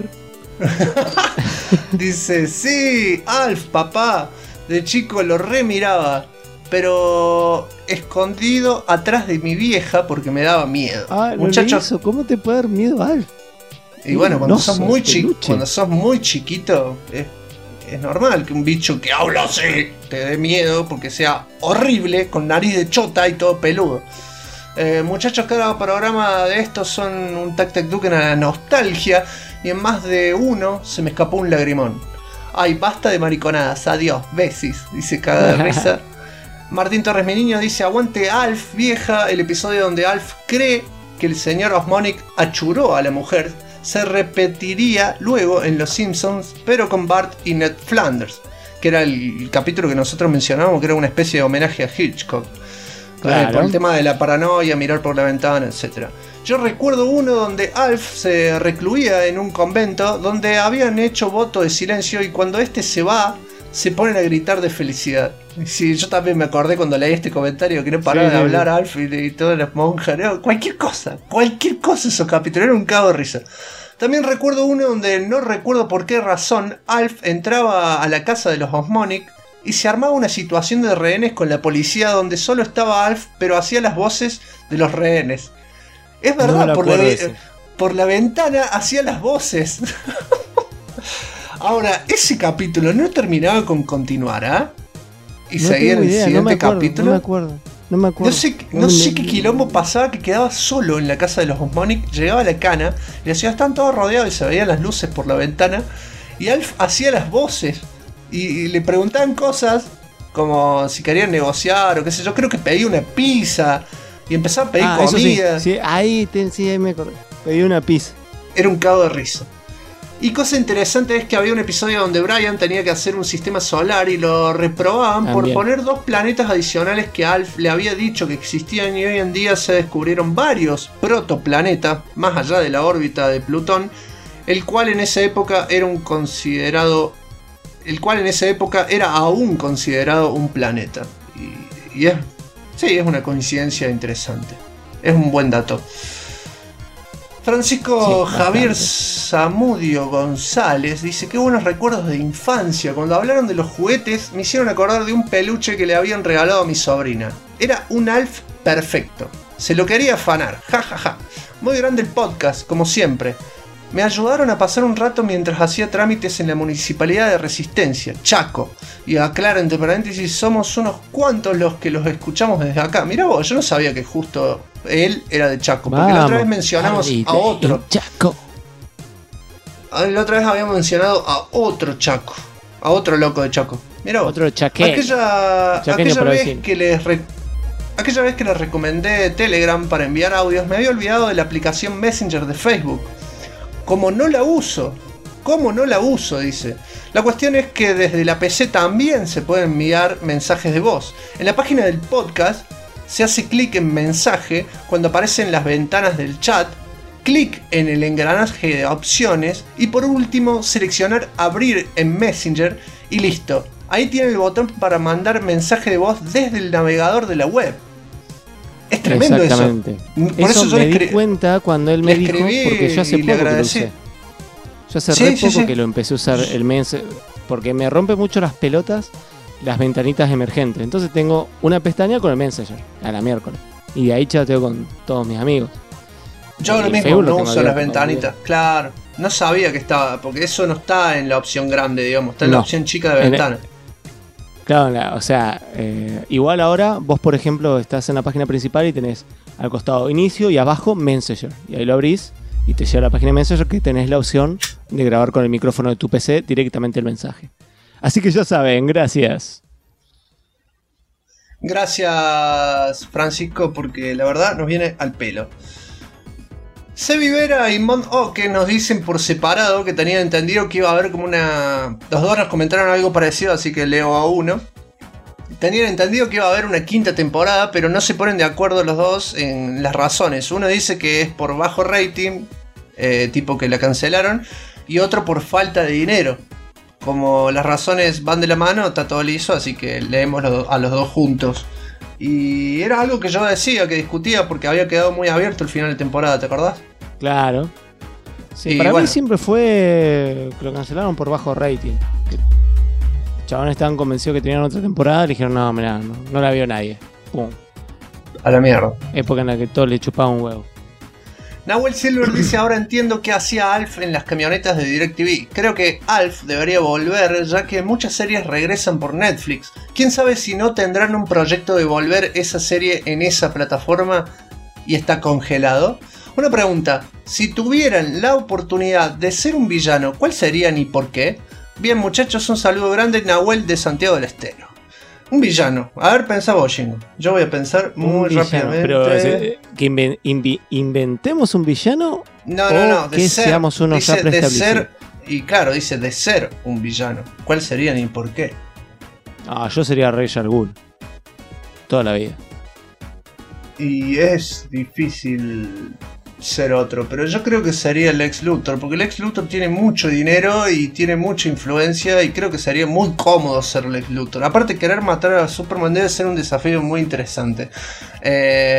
[SPEAKER 1] Dice: sí, Alf, papá. De chico lo remiraba, pero escondido atrás de mi vieja porque me daba miedo.
[SPEAKER 2] Muchachos, ¿cómo te puede dar miedo, Alf?
[SPEAKER 1] Y bueno, cuando sos muy chiquito, es normal que un bicho que habla así te dé miedo porque sea horrible, con nariz de chota y todo peludo. Muchachos, cada programa de estos son un Tac-Tac Duke en la nostalgia, y en más de uno se me escapó un lagrimón. Ay, basta de mariconadas, adiós, besis, dice caga de risa. Martín Torres, mi niño, dice: aguante Alf, vieja. El episodio donde Alf cree que el señor Osmonic achuró a la mujer se repetiría luego en Los Simpsons, pero con Bart y Ned Flanders, que era el capítulo que nosotros mencionábamos, que era una especie de homenaje a Hitchcock. Claro. Por el tema de la paranoia, mirar por la ventana, etc. Yo recuerdo uno donde Alf se recluía en un convento donde habían hecho voto de silencio, y cuando este se va, se ponen a gritar de felicidad. Sí, yo también me acordé cuando leí este comentario que no paraba de hablar Alf y todas las monjas. No, cualquier cosa esos capítulos, era un cago de risa. También recuerdo uno donde no recuerdo por qué razón Alf entraba a la casa de los Osmonic y se armaba una situación de rehenes con la policía donde solo estaba Alf, pero hacía las voces de los rehenes. Es verdad,
[SPEAKER 2] No
[SPEAKER 1] por la ventana hacía las voces. Ahora, ese capítulo no terminaba con continuar, ¿ah? Y
[SPEAKER 2] No
[SPEAKER 1] seguía
[SPEAKER 2] tengo
[SPEAKER 1] el
[SPEAKER 2] idea,
[SPEAKER 1] siguiente capítulo.
[SPEAKER 2] No me acuerdo.
[SPEAKER 1] No sé qué quilombo pasaba, que quedaba solo en la casa de los Osmonic, llegaba a la cana, y decía, están todos rodeados y se veían las luces por la ventana, y Alf hacía las voces, y le preguntaban cosas como si querían negociar o qué sé yo, creo que pedía una pizza, y empezaba a pedir comida.
[SPEAKER 2] Sí, ahí me acordé. Pedí una pizza.
[SPEAKER 1] Era un cago de risa. Y cosa interesante es que había un episodio donde Brian tenía que hacer un sistema solar y lo reprobaban por poner 2 planetas adicionales que Alf le había dicho que existían, y hoy en día se descubrieron varios protoplanetas más allá de la órbita de Plutón, el cual en esa época era aún considerado un planeta. Y es una coincidencia interesante. Es un buen dato. Francisco Javier Zamudio González dice: qué buenos recuerdos de infancia. Cuando hablaron de los juguetes me hicieron acordar de un peluche que le habían regalado a mi sobrina. Era un Alf perfecto. Se lo quería afanar. Ja. Muy grande el podcast, como siempre. Me ayudaron a pasar un rato mientras hacía trámites en la Municipalidad de Resistencia, Chaco. Y aclaro entre paréntesis, somos unos cuantos los que los escuchamos desde acá. Mirá vos, yo no sabía que justo él era de Chaco, porque la otra vez mencionamos a otro.
[SPEAKER 2] Chaco.
[SPEAKER 1] La otra vez habíamos mencionado a otro Chaco, a otro loco de Chaco. Mirá vos.
[SPEAKER 2] Otro chaqueño.
[SPEAKER 1] Aquella vez que les recomendé Telegram para enviar audios, me había olvidado de la aplicación Messenger de Facebook. ¿Cómo no la uso? Dice. La cuestión es que desde la PC también se pueden enviar mensajes de voz. En la página del podcast se hace clic en mensaje cuando aparecen las ventanas del chat, clic en el engranaje de opciones y por último seleccionar abrir en Messenger y listo. Ahí tiene el botón para mandar mensaje de voz desde el navegador de la web. Es tremendo eso.
[SPEAKER 2] Por eso yo me di cuenta cuando él me dijo, porque yo hace poco que lo usé. Yo hace poco que lo empecé a usar el Messenger, porque me rompe mucho las pelotas las ventanitas emergentes. Entonces tengo una pestaña con el Messenger a la miércoles. Y de ahí chateo con todos mis amigos.
[SPEAKER 1] Yo lo mismo no uso las ventanitas. Claro. No sabía que estaba, porque eso no está en la opción grande, digamos. Está en la opción chica de ventana.
[SPEAKER 2] Claro, o sea, igual ahora vos, por ejemplo, estás en la página principal y tenés al costado inicio y abajo Messenger. Y ahí lo abrís y te lleva a la página de Messenger, que tenés la opción de grabar con el micrófono de tu PC directamente el mensaje. Así que ya saben, gracias.
[SPEAKER 1] Gracias, Francisco, porque la verdad nos viene al pelo. Sebi Vera y Mont Oke nos dicen por separado que tenían entendido que iba a haber como una... Los dos nos comentaron algo parecido, así que leo a uno. Tenían entendido que iba a haber una 5ª temporada, pero no se ponen de acuerdo los dos en las razones. Uno dice que es por bajo rating, tipo que la cancelaron, y otro por falta de dinero. Como las razones van de la mano, está todo liso, así que leemos a los dos juntos. Y era algo que yo decía, que discutía, porque había quedado muy abierto el final de temporada, ¿te acordás?
[SPEAKER 2] Claro. Sí, para mí siempre fue que lo cancelaron por bajo rating. Los chabones estaban convencidos que tenían otra temporada, y dijeron, no, mirá, no la vio nadie. Pum.
[SPEAKER 1] A la mierda.
[SPEAKER 2] Época en la que todo le chupaba un huevo.
[SPEAKER 1] Nahuel Silver dice: ahora entiendo qué hacía Alf en las camionetas de DirecTV. Creo que Alf debería volver, ya que muchas series regresan por Netflix. Quién sabe si no tendrán un proyecto de volver esa serie en esa plataforma y está congelado. Una pregunta: si tuvieran la oportunidad de ser un villano, ¿cuál serían y por qué? Bien, muchachos, un saludo grande, Nahuel de Santiago del Estero. Un villano. A ver, pensá vos, Shingo. Yo voy a pensar muy rápidamente.
[SPEAKER 2] Pero, ¿que inventemos un villano?
[SPEAKER 1] No.
[SPEAKER 2] Que seamos unos ya preestablecidos.
[SPEAKER 1] Y claro, dice de ser un villano. ¿Cuál serían y por qué?
[SPEAKER 2] Yo sería Ra's al Ghul. Toda la vida.
[SPEAKER 1] Y es difícil ser otro, pero yo creo que sería Lex Luthor, porque Lex Luthor tiene mucho dinero y tiene mucha influencia, y creo que sería muy cómodo ser Lex Luthor. Aparte, querer matar a Superman debe ser un desafío muy interesante.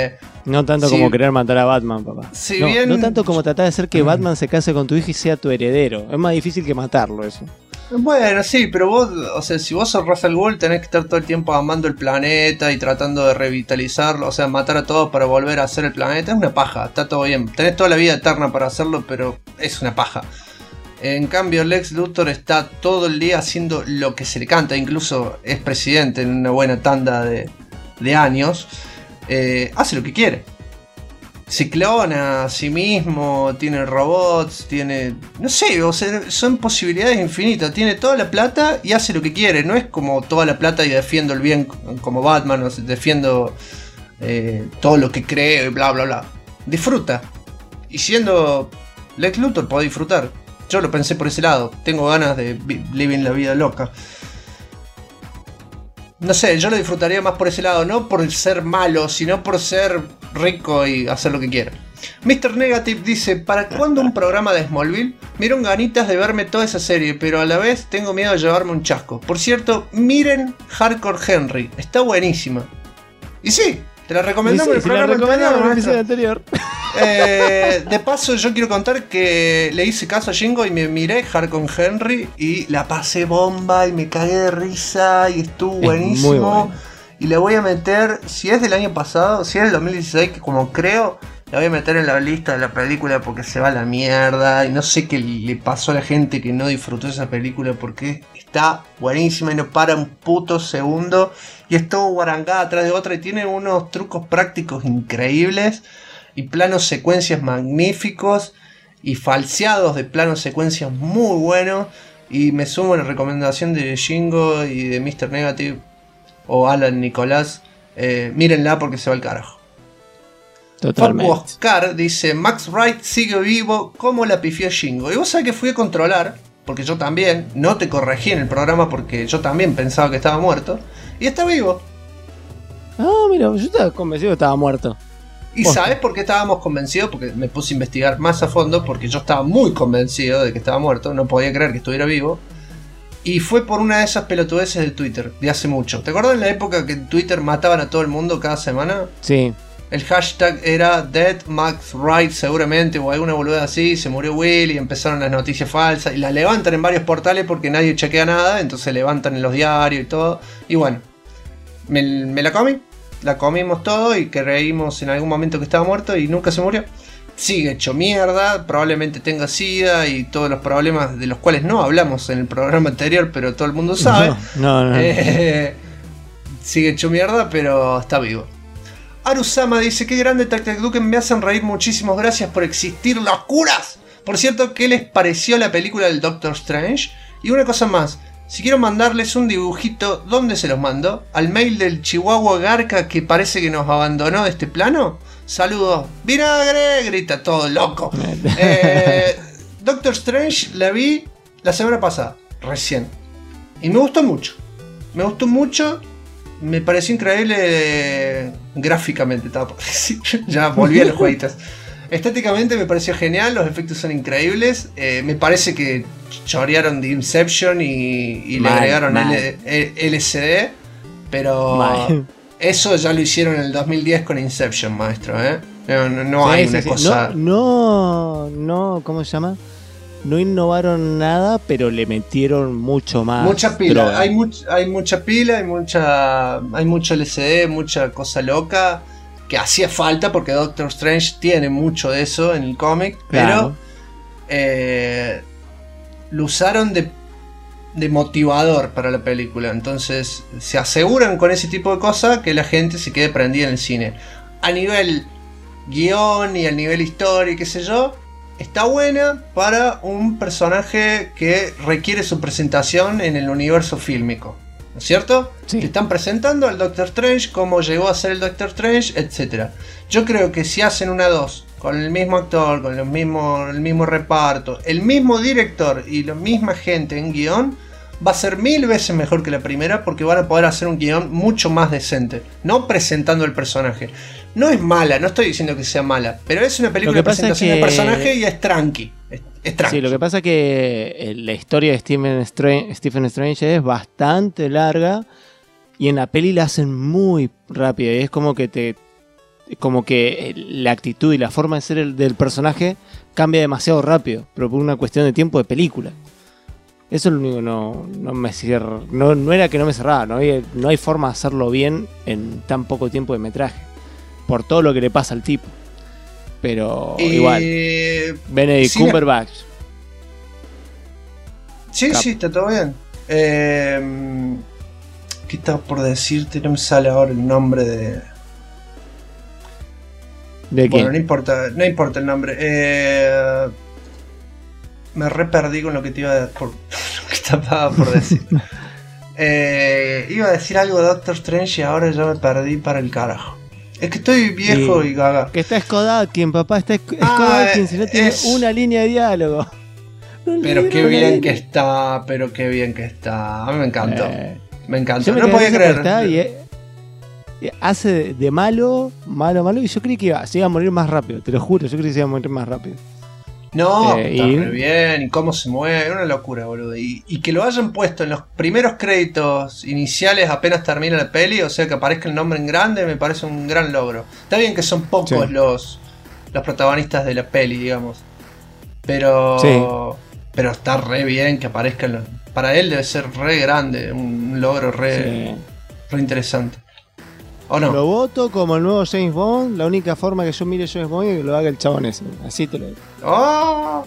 [SPEAKER 2] No tanto como querer matar a Batman, papá. No tanto como tratar de hacer que Batman se case con tu hija y sea tu heredero. Es más difícil que matarlo eso.
[SPEAKER 1] Bueno, sí, pero vos, o sea, si vos sos Ra's al Ghul, tenés que estar todo el tiempo amando el planeta y tratando de revitalizarlo, o sea, matar a todos para volver a hacer el planeta. Es una paja, está todo bien. Tenés toda la vida eterna para hacerlo, pero es una paja. En cambio, Lex Luthor está todo el día haciendo lo que se le canta, incluso es presidente en una buena tanda de años. Hace lo que quiere. Se clona a sí mismo, tiene robots, tiene... No sé, o sea, son posibilidades infinitas. Tiene toda la plata y hace lo que quiere. No es como toda la plata y defiendo el bien como Batman, o sea, defiendo todo lo que cree, bla, bla, bla. Disfruta. Y siendo Lex Luthor puede disfrutar. Yo lo pensé por ese lado. Tengo ganas de vivir la vida loca. No sé, yo lo disfrutaría más por ese lado, no por ser malo, sino por ser rico y hacer lo que quiera. Mr. Negative dice, ¿para cuándo un programa de Smallville? Me dieron ganitas de verme toda esa serie, pero a la vez tengo miedo de llevarme un chasco. Por cierto, miren Hardcore Henry, está buenísima. Y sí, te la recomendamos en el programa anterior. De paso, yo quiero contar que le hice caso a Jingo y me miré Hardcore Henry y la pasé bomba y me cagué de risa y estuvo buenísimo. Muy bueno. Y le voy a meter, si es del año pasado, si es del 2016, que como creo, la voy a meter en la lista de la película porque se va a la mierda. Y no sé qué le pasó a la gente que no disfrutó esa película porque está buenísima y no para un puto segundo. Y es todo guarangada atrás de otra y tiene unos trucos prácticos increíbles. Y planos secuencias magníficos. Y falseados de planos secuencias muy buenos. Y me sumo a la recomendación de Jingo y de Mr. Negative o Alan Nicolás. Mírenla porque se va al carajo.
[SPEAKER 2] Totalmente.
[SPEAKER 1] Facu Oscar dice: Max Wright sigue vivo como la pifió Jingo. Y vos sabés que fui a controlar, porque yo también, no te corregí en el programa porque yo también pensaba que estaba muerto. Y está vivo.
[SPEAKER 2] Ah, mira, yo estaba convencido que estaba muerto.
[SPEAKER 1] ¿Y sabés por qué estábamos convencidos? Porque me puse a investigar más a fondo, porque yo estaba muy convencido de que estaba muerto, no podía creer que estuviera vivo. Y fue por una de esas pelotudeces de Twitter, de hace mucho. ¿Te acuerdas en la época que en Twitter mataban a todo el mundo cada semana?
[SPEAKER 2] Sí.
[SPEAKER 1] El hashtag era Dead Max Wright seguramente, o alguna boluda así, se murió Will y empezaron las noticias falsas. Y las levantan en varios portales porque nadie chequea nada, entonces levantan en los diarios y todo. Y bueno, me la comí. La comimos todo y creímos en algún momento que estaba muerto y nunca se murió. Sigue hecho mierda, probablemente tenga SIDA y todos los problemas de los cuales no hablamos en el programa anterior, pero todo el mundo sabe.
[SPEAKER 2] No.
[SPEAKER 1] Sigue hecho mierda, pero está vivo. Arusama dice: qué grande Tac Duken, me hacen reír, muchísimas gracias por existir, locuras. Por cierto, ¿qué les pareció la película del Doctor Strange? Y una cosa más, si quiero mandarles un dibujito, ¿dónde se los mando? ¿Al mail del Chihuahua Garca que parece que nos abandonó de este plano? Saludos. ¡Vinagre! Grita todo loco. Doctor Strange la vi la semana pasada, recién. Y me gustó mucho. Me gustó mucho. Me pareció increíble gráficamente. Estaba por decir. Ya volví a los jueguitos. Estéticamente me pareció genial, los efectos son increíbles. Me parece que chorearon de Inception y le agregaron LCD. Pero eso ya lo hicieron en el 2010 con Inception, maestro. No hay una cosa.
[SPEAKER 2] No, ¿cómo se llama? No innovaron nada, pero le metieron mucho más.
[SPEAKER 1] Mucha pila,
[SPEAKER 2] droga.
[SPEAKER 1] hay mucha pila, hay mucho LCD, mucha cosa loca. Que hacía falta porque Doctor Strange tiene mucho de eso en el cómic, claro. Pero lo usaron de motivador para la película. Entonces se aseguran con ese tipo de cosas que la gente se quede prendida en el cine. A nivel guión y a nivel historia y qué sé yo, está buena para un personaje que requiere su presentación en el universo fílmico. ¿No es cierto? Sí. Te están presentando al Doctor Strange, cómo llegó a ser el Doctor Strange, etc. Yo creo que si hacen una 2 con el mismo actor, con el mismo reparto, el mismo director y la misma gente en guión, va a ser 1000 veces mejor que la primera porque van a poder hacer un guión mucho más decente. No presentando el personaje. No es mala, no estoy diciendo que sea mala, pero es una película de presentación del personaje y es tranqui. Es tranqui.
[SPEAKER 2] Sí, lo que pasa es que la historia de Stephen Strange es bastante larga y en la peli la hacen muy rápida y es como que te como que la actitud y la forma de ser del personaje cambia demasiado rápido, pero por una cuestión de tiempo de película. Eso es lo único que no me cierra. No era que no me cerraba, no hay forma de hacerlo bien en tan poco tiempo de metraje. Por todo lo que le pasa al tipo. Pero igual. Benedict Cumberbatch.
[SPEAKER 1] Sí, está todo bien. ¿Qué estaba por decirte? No me sale ahora el nombre de...
[SPEAKER 2] ¿De
[SPEAKER 1] bueno,
[SPEAKER 2] qué?
[SPEAKER 1] no importa el nombre. Me re perdí con lo que te iba a lo que estaba por decir. Iba a decir algo de Doctor Strange y ahora ya me perdí para el carajo. Es que estoy viejo y gaga.
[SPEAKER 2] Que está Skodatkin, papá, está Skodatkin, si no tiene una línea de diálogo.
[SPEAKER 1] Pero qué bien que está, A mí me encantó. Me encantó. No podía creer.
[SPEAKER 2] Hace de malo, y yo creí que se iba a morir más rápido, te lo juro, yo creí que se iba a morir más rápido.
[SPEAKER 1] No, está re bien, y cómo se mueve, una locura, boludo. Y que lo hayan puesto en los primeros créditos iniciales apenas termina la peli, o sea que aparezca el nombre en grande, me parece un gran logro. Está bien que son pocos los protagonistas de la peli, digamos. Pero está re bien que aparezcan. Para él debe ser re grande, un logro re interesante. ¿O no?
[SPEAKER 2] Lo voto como el nuevo James Bond. La única forma que yo mire James Bond es que lo haga el chabón ese. Así te lo digo.
[SPEAKER 1] ¡Oh!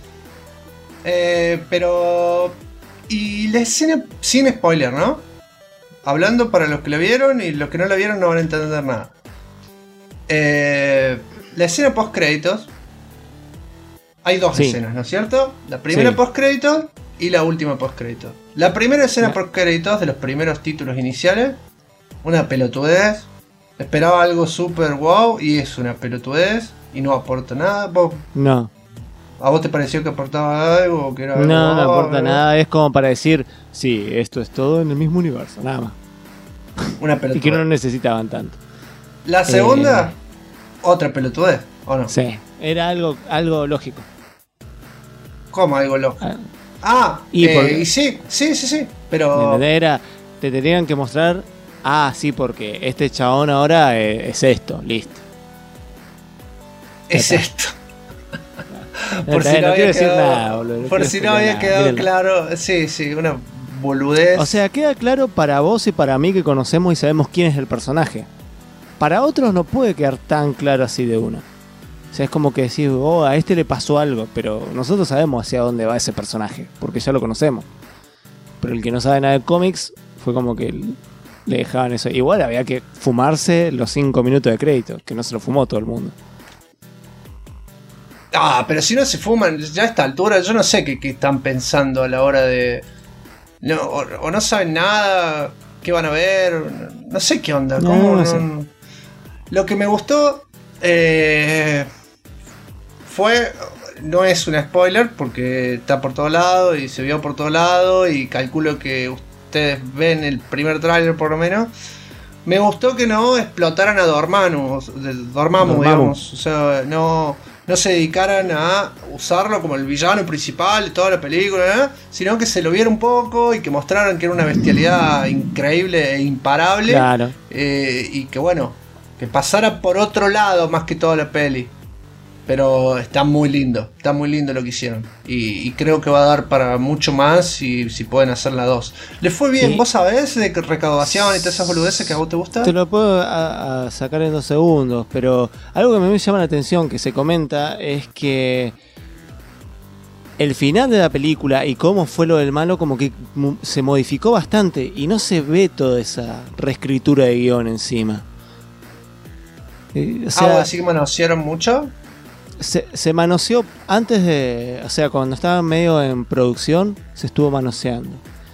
[SPEAKER 1] Pero... Y la escena sin spoiler, ¿no? Hablando para los que la vieron y los que no la vieron no van a entender nada. La escena post créditos. Hay dos escenas, ¿no es cierto? La primera post créditos y la última post créditos. La primera escena post créditos de los primeros títulos iniciales. Una pelotudez. Esperaba algo super wow y es una pelotudez y no aporta nada.
[SPEAKER 2] No.
[SPEAKER 1] ¿A vos te pareció que aportaba algo? O que era
[SPEAKER 2] no aporta nada. Es como para decir, sí, esto es todo en el mismo universo, nada más.
[SPEAKER 1] Una pelotudez.
[SPEAKER 2] Y que no necesitaban tanto.
[SPEAKER 1] La segunda, otra pelotudez, ¿o no?
[SPEAKER 2] Sí, era algo lógico.
[SPEAKER 1] ¿Cómo algo lógico? Y sí, pero...
[SPEAKER 2] Te tenían que mostrar... sí, porque este chabón ahora es esto, listo.
[SPEAKER 1] Es esto. Por si no había quedado, por si no había quedado claro. Sí, una boludez.
[SPEAKER 2] O sea, queda claro para vos y para mí que conocemos y sabemos quién es el personaje. Para otros no puede quedar tan claro así de una. O sea, es como que decís, a este le pasó algo, pero nosotros sabemos hacia dónde va ese personaje, porque ya lo conocemos. Pero el que no sabe nada de cómics fue como que... le dejaban eso. Igual había que fumarse los 5 minutos de crédito, que no se lo fumó todo el mundo.
[SPEAKER 1] Pero si no se fuman ya a esta altura, yo no sé qué están pensando a la hora de... No, o no saben nada, qué van a ver, no sé qué onda. No sé. Lo que me gustó fue... No es un spoiler porque está por todo lado y se vio por todo lado y calculo que ustedes ven el primer tráiler por lo menos. Me gustó que no explotaran a Dormammu, digamos. O sea, no se dedicaran a usarlo como el villano principal de toda la película, sino que se lo viera un poco y que mostraran que era una bestialidad increíble e imparable.
[SPEAKER 2] Claro.
[SPEAKER 1] Y que bueno, que pasara por otro lado más que toda la peli. Pero está muy lindo lo que hicieron. Y creo que va a dar para mucho más si pueden hacer la 2. ¿Le fue bien? ¿Vos sabés de recaudación y todas esas boludeces que a vos te gustan?
[SPEAKER 2] Te lo puedo sacar en 2 segundos, pero algo que me llama la atención que se comenta es que el final de la película y cómo fue lo del malo como que se modificó bastante y no se ve toda esa reescritura de guión encima.
[SPEAKER 1] O sea, ¿así que manosearon mucho?
[SPEAKER 2] Se manoseó antes de... O sea, cuando estaba medio en producción, se estuvo manoseando.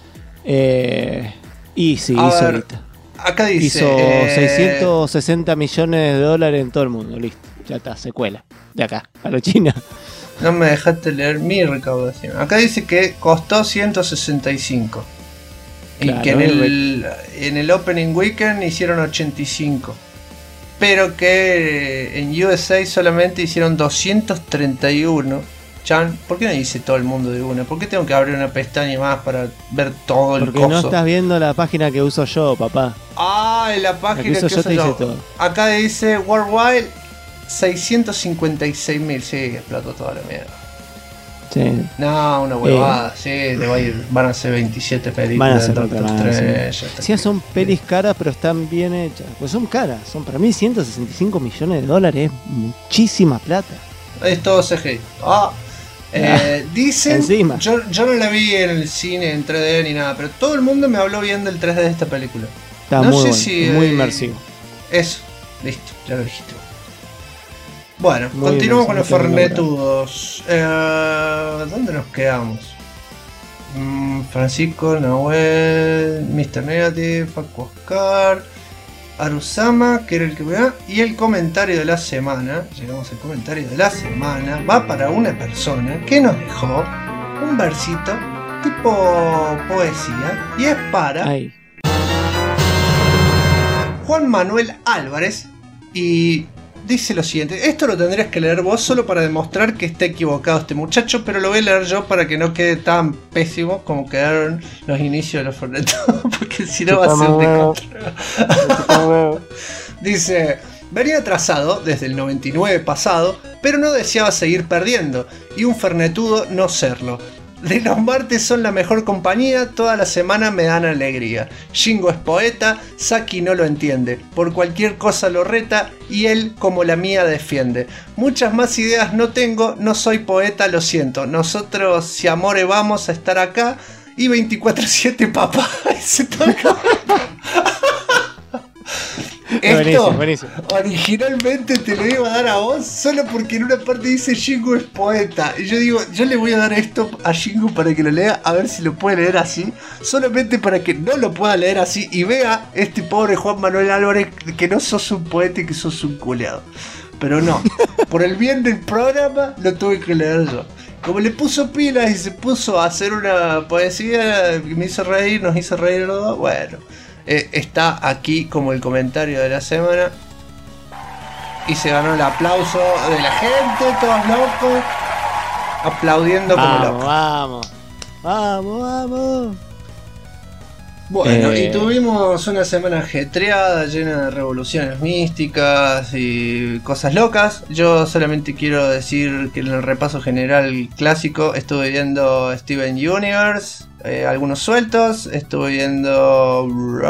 [SPEAKER 2] Y sí, hizo ahorita.
[SPEAKER 1] Acá dice...
[SPEAKER 2] Hizo $660 millones en todo el mundo. Listo, ya está, secuela. De acá, a la China.
[SPEAKER 1] No me dejaste leer mi recaudación. Acá dice que costó 165. Claro, y que en el opening weekend hicieron 85. Pero que en USA solamente hicieron 231. Chan, ¿por qué no dice todo el mundo de una? ¿Por qué tengo que abrir una pestaña más para ver todo el coso?
[SPEAKER 2] Porque no estás viendo la página que uso yo, papá.
[SPEAKER 1] la página
[SPEAKER 2] que
[SPEAKER 1] que
[SPEAKER 2] yo te dice todo.
[SPEAKER 1] Acá dice Worldwide 656.000. Sí, explotó toda la mierda.
[SPEAKER 2] Sí.
[SPEAKER 1] No, una huevada. Sí, van a ser 27 películas.
[SPEAKER 2] Van a ser
[SPEAKER 1] Doctor Strange.
[SPEAKER 2] Sí, son pelis caras, pero están bien hechas. Pues son caras. Son para mí $165 millones. Es muchísima plata.
[SPEAKER 1] Es todo CGI. Dicen, yo no la vi en el cine en 3D ni nada, pero todo el mundo me habló bien del 3D de esta película.
[SPEAKER 2] Está
[SPEAKER 1] no
[SPEAKER 2] muy
[SPEAKER 1] sé
[SPEAKER 2] bueno,
[SPEAKER 1] si
[SPEAKER 2] muy inmersivo.
[SPEAKER 1] Eso, listo, ya lo dijiste. Bueno,
[SPEAKER 2] Muy
[SPEAKER 1] continuamos con los
[SPEAKER 2] inmersivo,
[SPEAKER 1] Fernetudos. ¿Dónde nos quedamos? Francisco, Nahuel, Mr. Negative, Facu Oscar, Arusama, que era el que me da, y el comentario de la semana. Llegamos al comentario de la semana. Va para una persona que nos dejó un versito tipo poesía, y es para Juan Manuel Álvarez, y dice lo siguiente. Esto lo tendrías que leer vos solo para demostrar que está equivocado este muchacho, pero lo voy a leer yo para que no quede tan pésimo como quedaron los inicios de los Fernetudos, porque si no va a ser de contra. Dice: venía atrasado desde el 99 pasado, pero no deseaba seguir perdiendo, y un Fernetudo no serlo. De los martes son la mejor compañía, toda la semana me dan alegría. Shingo es poeta, Saki no lo entiende, por cualquier cosa lo reta y él como la mía defiende. Muchas más ideas no tengo, no soy poeta, lo siento. Nosotros, si amore, vamos a estar acá y 24/7 papá. Se toca. Esto buenísimo. Originalmente te lo iba a dar a vos solo porque en una parte dice Shingo es poeta. Y yo digo, yo le voy a dar esto a Shingo para que lo lea, a ver si lo puede leer así. Solamente para que no lo pueda leer así y vea este pobre Juan Manuel Álvarez que no sos un poeta y que sos un culeado. Pero no, por el bien del programa lo tuve que leer yo. Como le puso pilas y se puso a hacer una poesía que me hizo reír, nos hizo reír los dos, bueno. Está aquí como el comentario de la semana y se ganó el aplauso de la gente, todos locos, aplaudiendo como locos.
[SPEAKER 2] Vamos.
[SPEAKER 1] Bueno, y tuvimos una semana ajetreada, llena de revoluciones místicas y cosas locas. Yo solamente quiero decir que en el repaso general clásico estuve viendo Steven Universe, algunos sueltos, estuve viendo...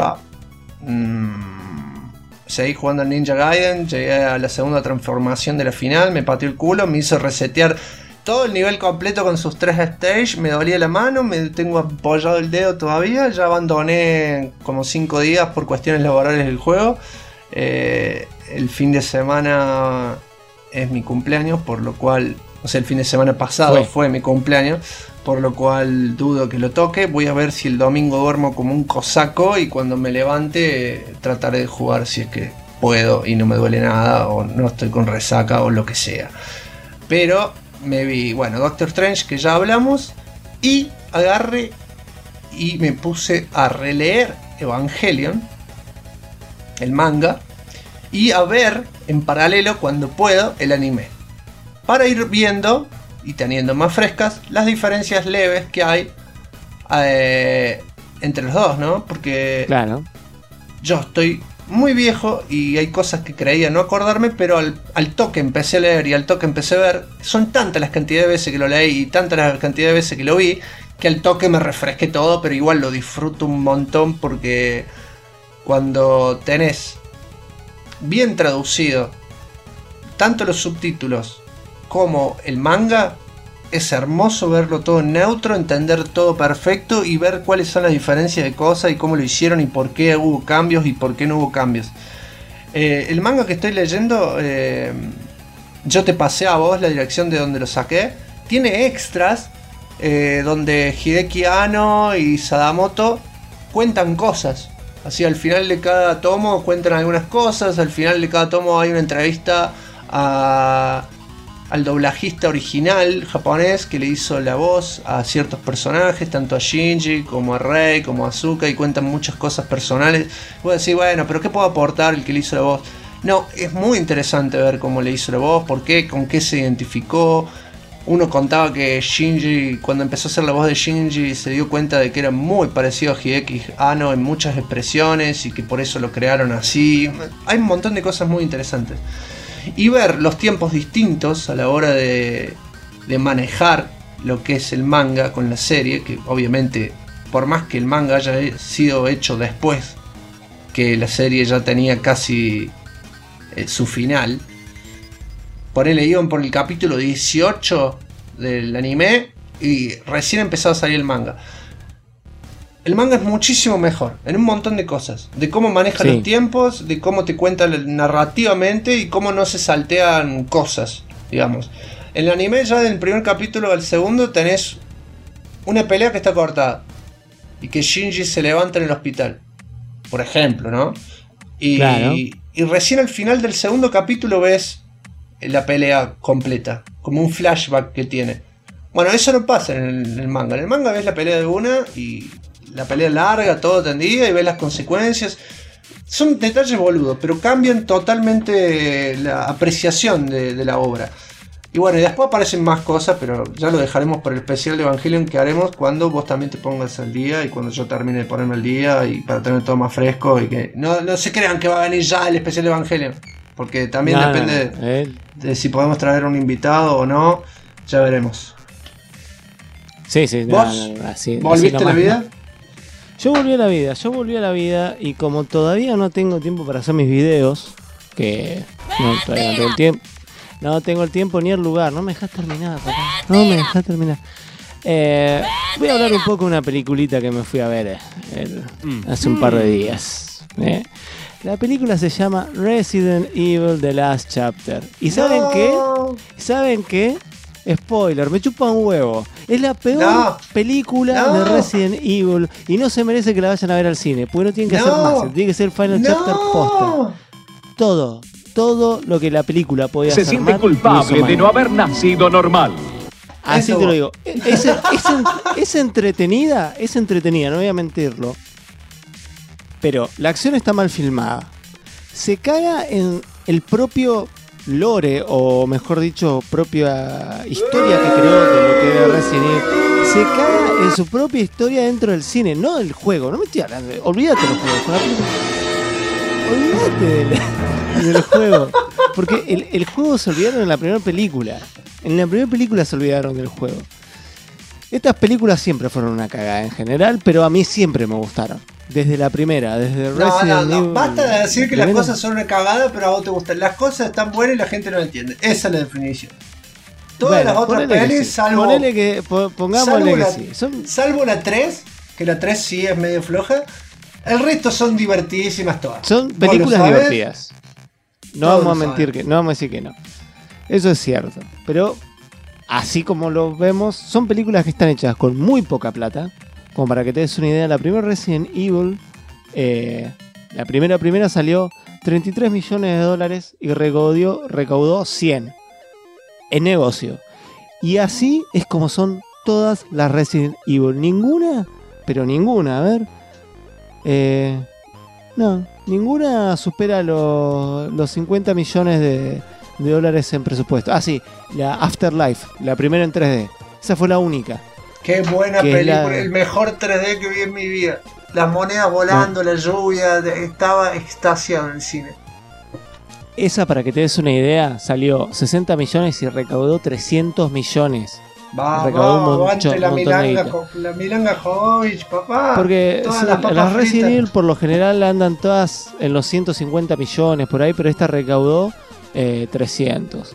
[SPEAKER 1] seguí jugando al Ninja Gaiden, llegué a la segunda transformación de la final, me pateó el culo, me hizo resetear todo el nivel completo con sus 3 stages, me dolía la mano, me tengo apoyado el dedo todavía, ya abandoné como 5 días por cuestiones laborales del juego. El fin de semana es mi cumpleaños, por lo cual, o sea, el fin de semana pasado fue mi cumpleaños, por lo cual dudo que lo toque. Voy a ver si el domingo duermo como un cosaco y cuando me levante trataré de jugar si es que puedo y no me duele nada o no estoy con resaca o lo que sea. Pero me vi, bueno, Doctor Strange, que ya hablamos, y agarré y me puse a releer Evangelion, el manga, y a ver en paralelo cuando puedo el anime, para ir viendo y teniendo más frescas las diferencias leves que hay entre los dos, ¿no? Porque
[SPEAKER 2] claro,
[SPEAKER 1] yo estoy muy viejo y hay cosas que creía no acordarme, pero al toque empecé a leer y al toque empecé a ver. Son tantas las cantidades de veces que lo leí y tantas las cantidades de veces que lo vi, que al toque me refresqué todo, pero igual lo disfruto un montón porque cuando tenés bien traducido tanto los subtítulos como el manga, es hermoso verlo todo en neutro, entender todo perfecto y ver cuáles son las diferencias de cosas y cómo lo hicieron y por qué hubo cambios y por qué no hubo cambios. El manga que estoy leyendo, yo te pasé a vos la dirección de donde lo saqué, tiene extras donde Hideki Anno y Sadamoto cuentan cosas. Así al final de cada tomo cuentan algunas cosas, al final de cada tomo hay una entrevista al doblajista original japonés que le hizo la voz a ciertos personajes, tanto a Shinji como a Rei, como a Asuka, y cuentan muchas cosas personales. Voy a decir, bueno, pero ¿qué puedo aportar el que le hizo la voz? No, es muy interesante ver cómo le hizo la voz, por qué, con qué se identificó, uno contaba que Shinji, cuando empezó a hacer la voz de Shinji, se dio cuenta de que era muy parecido a Hideki Anno en muchas expresiones y que por eso lo crearon así. Hay un montón de cosas muy interesantes. Y ver los tiempos distintos a la hora de manejar lo que es el manga con la serie, que obviamente, por más que el manga haya sido hecho después que la serie ya tenía casi su final, ponele, iban por el capítulo 18 del anime y recién empezaba a salir el manga. El manga es muchísimo mejor en un montón de cosas, de cómo maneja los tiempos, de cómo te cuenta narrativamente y cómo no se saltean cosas, digamos. En el anime ya del primer capítulo al segundo tenés una pelea que está cortada y que Shinji se levanta en el hospital, por ejemplo, ¿no? Y,
[SPEAKER 2] claro.
[SPEAKER 1] Y recién al final del segundo capítulo ves la pelea completa, como un flashback que tiene. Bueno, eso no pasa en el manga. En el manga ves la pelea de una y la pelea larga, todo tendida, y ves las consecuencias. Son detalles boludos, pero cambian totalmente la apreciación de la obra. Y bueno, y después aparecen más cosas, pero ya lo dejaremos para el especial de Evangelion que haremos cuando vos también te pongas al día y cuando yo termine de ponerme al día, y para tener todo más fresco y que no se crean que va a venir ya el especial de Evangelion, porque también depende de si podemos traer un invitado o no, ya veremos.
[SPEAKER 2] Sí,
[SPEAKER 1] ¿Vos
[SPEAKER 2] así,
[SPEAKER 1] volviste
[SPEAKER 2] así
[SPEAKER 1] a la vida?
[SPEAKER 2] Yo volví a la vida y como todavía no tengo tiempo para hacer mis videos, que todavía no tengo el tiempo. No tengo el tiempo ni el lugar. No me dejas terminar, papá. No me dejas terminar. Voy a hablar un poco de una peliculita que me fui a ver hace un par de días. La película se llama Resident Evil The Last Chapter. ¿Y saben qué? ¿Saben qué? Spoiler, me chupa un huevo. Es la peor película de Resident Evil y no se merece que la vayan a ver al cine, porque no tienen que hacer más. Tiene que ser el Final Chapter posta. Todo lo que la película podía hacer.
[SPEAKER 15] Se siente culpable de no haber nacido normal.
[SPEAKER 2] Así te lo digo. Es entretenida, no voy a mentirlo. Pero la acción está mal filmada. Se caga en el propio lore, o mejor dicho, propia historia que creó de lo que era Resident Evil. Se caga en su propia historia dentro del cine, no del juego. No me estoy hablando. Olvídate de los juegos. Olvídate del juego. Porque el juego se olvidaron en la primera película. En la primera película se olvidaron del juego. Estas películas siempre fueron una cagada en general, pero a mí siempre me gustaron. Desde la primera, desde Resident Evil.
[SPEAKER 1] Basta de decir que las cosas son una cagada, pero a vos te gustan. Las cosas están buenas y la gente no lo entiende. Esa es la definición. Todas las otras pelis, salvo...
[SPEAKER 2] Pongámosle que sí.
[SPEAKER 1] Salvo la 3, que la 3 sí es medio floja. El resto son divertidísimas todas.
[SPEAKER 2] Son películas divertidas. No vamos a mentir que no vamos a decir que no. Eso es cierto. Pero así como lo vemos, son películas que están hechas con muy poca plata. Como para que te des una idea, la primera Resident Evil, la primera salió $33 millones y recaudó 100 en negocio. Y así es como son todas las Resident Evil. Ninguna, a ver. No, ninguna supera los 50 millones de dólares en presupuesto. Ah, sí, la Afterlife, la primera en 3D. Esa fue la única.
[SPEAKER 1] Qué buena película, el mejor 3D que vi en mi vida. Las monedas volando, la lluvia, estaba extasiado en el cine.
[SPEAKER 2] Esa, para que te des una idea, salió 60 millones y recaudó 300 millones.
[SPEAKER 1] Aguante la Milanga Jovovich, papá.
[SPEAKER 2] Porque las Resident Evil por lo general andan todas en los 150 millones por ahí, pero esta recaudó 300.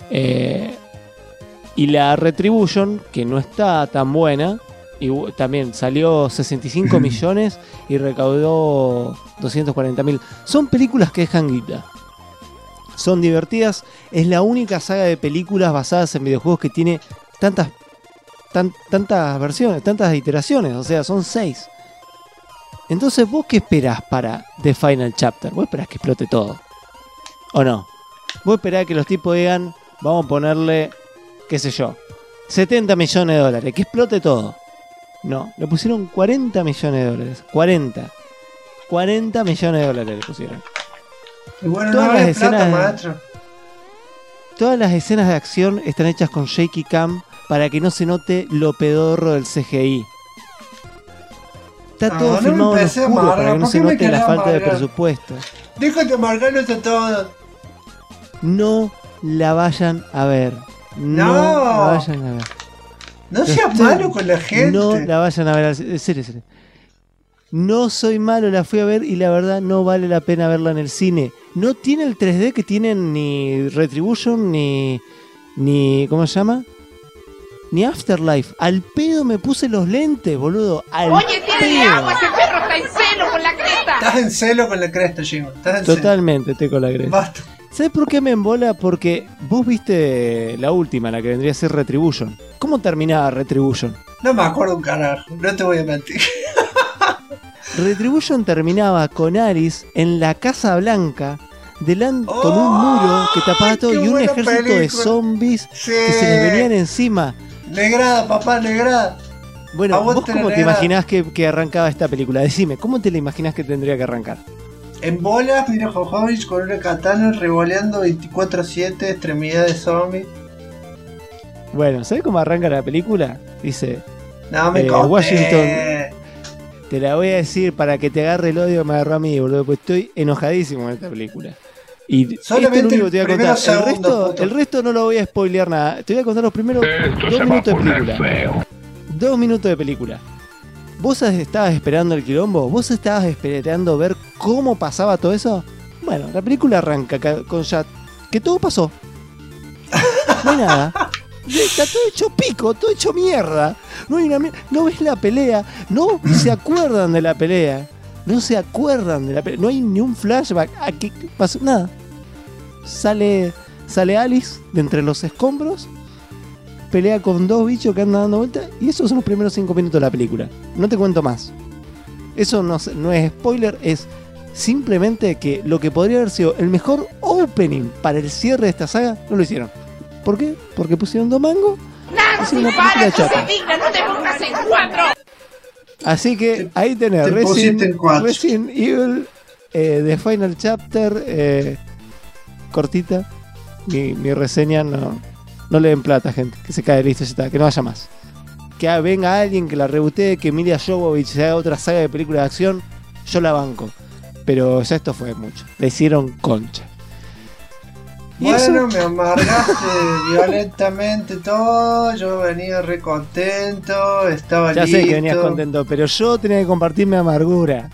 [SPEAKER 2] Y la Retribution, que no está tan buena, y también salió 65 millones y recaudó 240.000. Son películas que dejan guita. Son divertidas. Es la única saga de películas basadas en videojuegos que tiene tantas versiones, tantas iteraciones. O sea, son 6. Entonces, ¿vos qué esperás para The Final Chapter? ¿Vos esperás que explote todo? ¿O no? ¿Vos esperás que los tipos digan, vamos a ponerle, qué sé yo, 70 millones de dólares, que explote todo? No, le pusieron 40 millones de dólares. 40 millones de dólares le pusieron.
[SPEAKER 1] Y bueno, todas las escenas, maestro.
[SPEAKER 2] Todas las escenas de acción están hechas con shaky cam para que no se note lo pedorro del CGI. Está todo filmado en oscuro para que no se note la falta de presupuesto.
[SPEAKER 1] Déjate amargarnos a todos.
[SPEAKER 2] No la vayan a ver. No la vayan a ver.
[SPEAKER 1] No seas malo con la gente.
[SPEAKER 2] No la vayan a ver. En serio. No soy malo, la fui a ver y la verdad no vale la pena verla en el cine. No tiene el 3D que tienen ni Retribution ni ¿cómo se llama? Ni Afterlife. Al pedo me puse los lentes, boludo.
[SPEAKER 11] Oye, tiene agua, ese perro está en celo con la cresta.
[SPEAKER 1] Estás en celo con la cresta, Jim.
[SPEAKER 2] Totalmente, estoy con la cresta.
[SPEAKER 1] Basta.
[SPEAKER 2] ¿Sabes por qué me embola? Porque vos viste la última, la que vendría a ser Retribution. ¿Cómo terminaba Retribution?
[SPEAKER 1] No me acuerdo un carajo, no te voy a mentir.
[SPEAKER 2] Retribution terminaba con Ares en la Casa Blanca, con un muro que tapaba todo y un ejército de zombies que se les venían encima.
[SPEAKER 1] Negrada, papá, negrada.
[SPEAKER 2] Bueno, ¿vos cómo te imaginás que arrancaba esta película? Decime, ¿cómo te la imaginás que tendría que arrancar?
[SPEAKER 1] En bolas, mira Jojovich con una katana revoleando 24/7, extremidades zombies.
[SPEAKER 2] Bueno, ¿sabes cómo arranca la película? Dice,
[SPEAKER 1] no me
[SPEAKER 2] Washington, te la voy a decir para que te agarre el odio que me agarró a mí, boludo, porque estoy enojadísimo con esta película. Y
[SPEAKER 1] solamente
[SPEAKER 2] esto es lo único que te voy a contar. El resto no lo voy a spoilear nada. Te voy a contar los primeros 2 minutos de película. 2 minutos de película. ¿Vos estabas esperando el quilombo? ¿Vos estabas esperando ver cómo pasaba todo eso? Bueno, la película arranca con ya que todo pasó. No hay nada. Está todo hecho pico, todo hecho mierda. No ves la pelea. No se acuerdan de la pelea. No se acuerdan de la pelea. No hay ni un flashback. ¿Qué pasó? Nada. Sale Alice de entre los escombros. Pelea con 2 bichos que andan dando vueltas. Y esos son los primeros 5 minutos de la película. No te cuento más. Eso no es spoiler. Es simplemente que lo que podría haber sido el mejor opening para el cierre de esta saga, no lo hicieron. ¿Por qué? Porque pusieron 2 mangos.
[SPEAKER 11] Nancy, para, tú se digna, no te pongas en 4.
[SPEAKER 2] Así que ahí tenés Resident Evil, The Final Chapter, cortita. Mi reseña no le den plata, gente. Que se cae, listo, ya está, que no vaya más. Que venga alguien que la rebutee, que Milla Jovovich se haga otra saga de películas de acción, yo la banco. Pero ya esto fue mucho. Le hicieron concha.
[SPEAKER 1] Bueno, me amargaste violentamente todo. Yo venía re contento, estaba listo.
[SPEAKER 2] Ya sé que venías contento, pero yo tenía que compartir mi amargura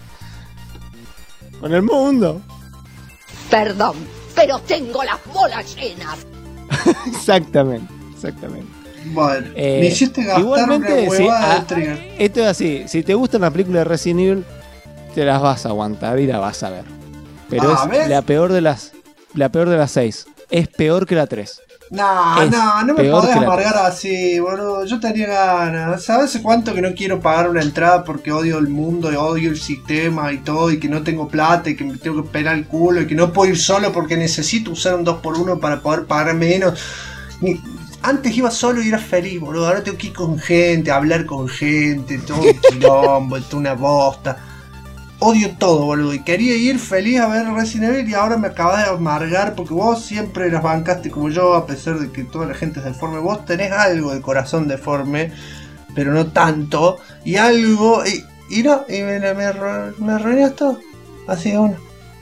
[SPEAKER 2] con el mundo.
[SPEAKER 11] Perdón, pero tengo las bolas llenas.
[SPEAKER 2] Exactamente.
[SPEAKER 1] Bueno, me hiciste gastar
[SPEAKER 2] igualmente,
[SPEAKER 1] una huevada de trigger.
[SPEAKER 2] Esto es así, si te gustan las películas de Resident Evil, te las vas a aguantar y la vas a ver. Pero es la peor de las 6. Es peor que la 3.
[SPEAKER 1] No me podés amargar así, boludo. Yo tenía ganas. ¿Sabes cuánto que no quiero pagar una entrada porque odio el mundo, y odio el sistema y todo, y que no tengo plata y que me tengo que pelar el culo y que no puedo ir solo porque necesito usar un 2x1 para poder pagar menos? Antes iba solo y era feliz, boludo. Ahora tengo que ir con gente, hablar con gente, todo un quilombo, toda una bosta. Odio todo, boludo. Y quería ir feliz a ver Resident Evil y ahora me acabas de amargar porque vos siempre las bancaste como yo, a pesar de que toda la gente es deforme. Vos tenés algo de corazón deforme, pero no tanto. Y algo... Y no, y me arruinas todo. Así de uno.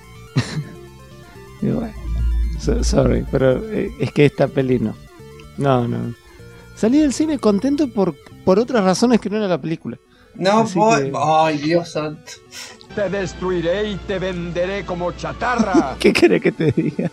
[SPEAKER 2] Y bueno, sorry, pero es que esta peli no. No. Salí del cine contento por otras razones que no era la película.
[SPEAKER 1] No, voy... Ay, Dios santo.
[SPEAKER 4] Te destruiré y te venderé como chatarra.
[SPEAKER 2] ¿Qué querés que te diga?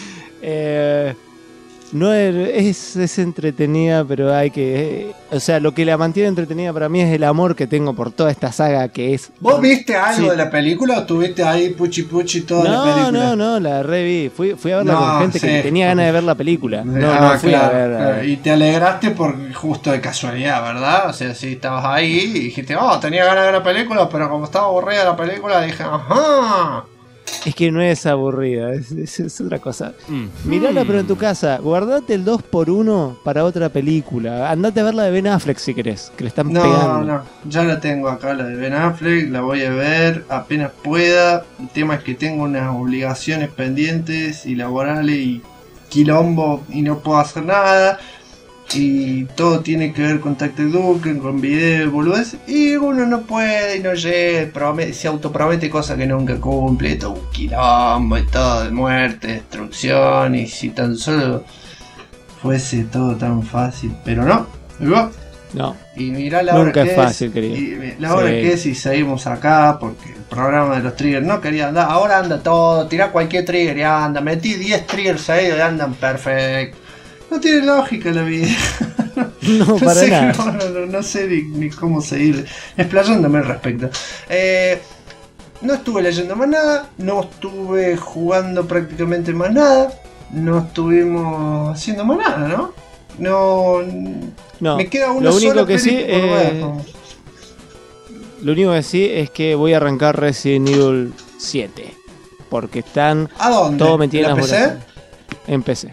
[SPEAKER 2] No es entretenida, pero hay que... o sea, lo que la mantiene entretenida para mí es el amor que tengo por toda esta saga que es...
[SPEAKER 1] ¿Vos viste algo de la película o tuviste ahí puchi toda la película?
[SPEAKER 2] No, la reví. Fui a verla con gente que tenía ganas de ver la película. No fui a ver...
[SPEAKER 1] Y te alegraste por justo de casualidad, ¿verdad? O sea, si estabas ahí y dijiste, tenía ganas de ver la película, pero como estaba aburrida la película, dije, ajá...
[SPEAKER 2] Es que no es aburrida, es otra cosa. Mirala pero en tu casa, guardate el 2x1 para otra película. Andate a ver la de Ben Affleck si querés, que le están pegando.
[SPEAKER 1] No, ya la tengo acá, la de Ben Affleck, la voy a ver apenas pueda. El tema es que tengo unas obligaciones pendientes y laborales y quilombo y no puedo hacer nada. Y todo tiene que ver con Tactic Duken, con video, boludez. Y uno no puede y no llega, se autopromete cosas que nunca cumple. Todo un quilombo y todo de muerte, destrucción. Y si tan solo fuese todo tan fácil, pero no.
[SPEAKER 2] No.
[SPEAKER 1] Y mirá la hora
[SPEAKER 2] nunca
[SPEAKER 1] que
[SPEAKER 2] es fácil, querido.
[SPEAKER 1] Y la hora que es y seguimos acá porque el programa de los triggers no quería andar. Ahora anda todo, tirá cualquier trigger y anda. Metí 10 triggers ahí y andan perfecto. No tiene lógica la vida.
[SPEAKER 2] No, para nada.
[SPEAKER 1] No sé ni cómo seguir explayándome al respecto. No estuve leyendo más nada. No estuve jugando prácticamente más nada. No estuvimos haciendo más nada, ¿no? No. Me queda una sola película.
[SPEAKER 2] Lo único que sí es que voy a arrancar Resident Evil 7. Porque están...
[SPEAKER 1] ¿A dónde?
[SPEAKER 2] Todo metido en
[SPEAKER 1] la PC?
[SPEAKER 2] En PC.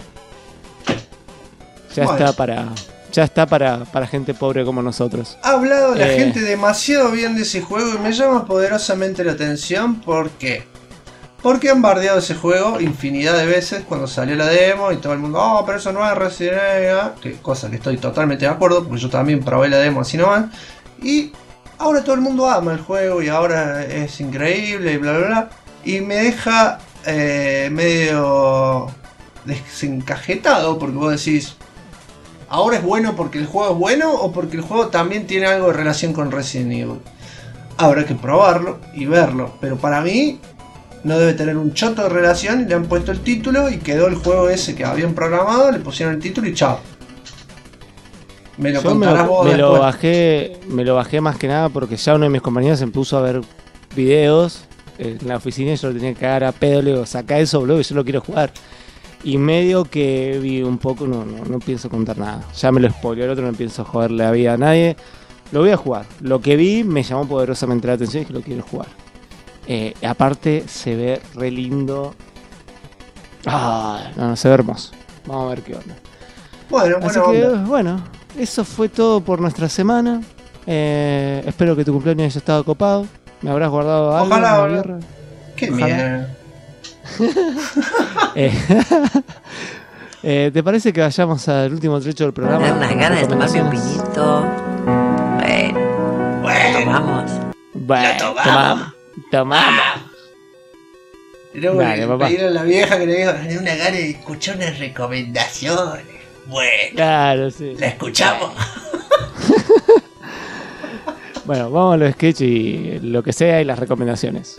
[SPEAKER 2] Ya está para gente pobre como nosotros.
[SPEAKER 1] Ha hablado la gente demasiado bien de ese juego y me llama poderosamente la atención. ¿Por qué? Porque han bardeado ese juego infinidad de veces cuando salió la demo y todo el mundo, pero eso no es Resident Evil. Cosa que estoy totalmente de acuerdo, porque yo también probé la demo así nomás. Y ahora todo el mundo ama el juego y ahora es increíble y bla bla bla. Y me deja medio desencajetado porque vos decís, ¿ahora es bueno porque el juego es bueno o porque el juego también tiene algo de relación con Resident Evil? Habrá que probarlo y verlo, pero para mí no debe tener un choto de relación y le han puesto el título y quedó el juego ese que habían programado, le pusieron el título y chao. Me lo contarás vos
[SPEAKER 2] después. Me lo bajé más que nada porque ya uno de mis compañeros se puso a ver videos en la oficina y yo lo tenía que cagar a pedo, le digo, saca eso, boludo, que yo lo quiero jugar. Y medio que vi un poco, no pienso contar nada. Ya me lo spoileó el otro, no pienso joderle la vida a nadie. Lo voy a jugar. Lo que vi me llamó poderosamente la atención y que lo quiero jugar. Aparte se ve re lindo. Se ve hermoso. Vamos a ver qué onda. Así que, bueno, eso fue todo por nuestra semana. Espero que tu cumpleaños haya estado copado. ¿Me habrás guardado algo?
[SPEAKER 1] Ojalá. Qué mierda.
[SPEAKER 2] ¿Te parece que vayamos al último trecho del programa?
[SPEAKER 16] Tengo unas ganas de tomarme un vinito. Bueno, tomamos.
[SPEAKER 2] Bueno, tomamos.
[SPEAKER 1] Luego pedirle a la vieja que le diga, tenía una gana de escuchar unas recomendaciones. Bueno,
[SPEAKER 2] claro, sí.
[SPEAKER 1] La escuchamos.
[SPEAKER 2] Bueno, vamos a los sketches y lo que sea y las recomendaciones.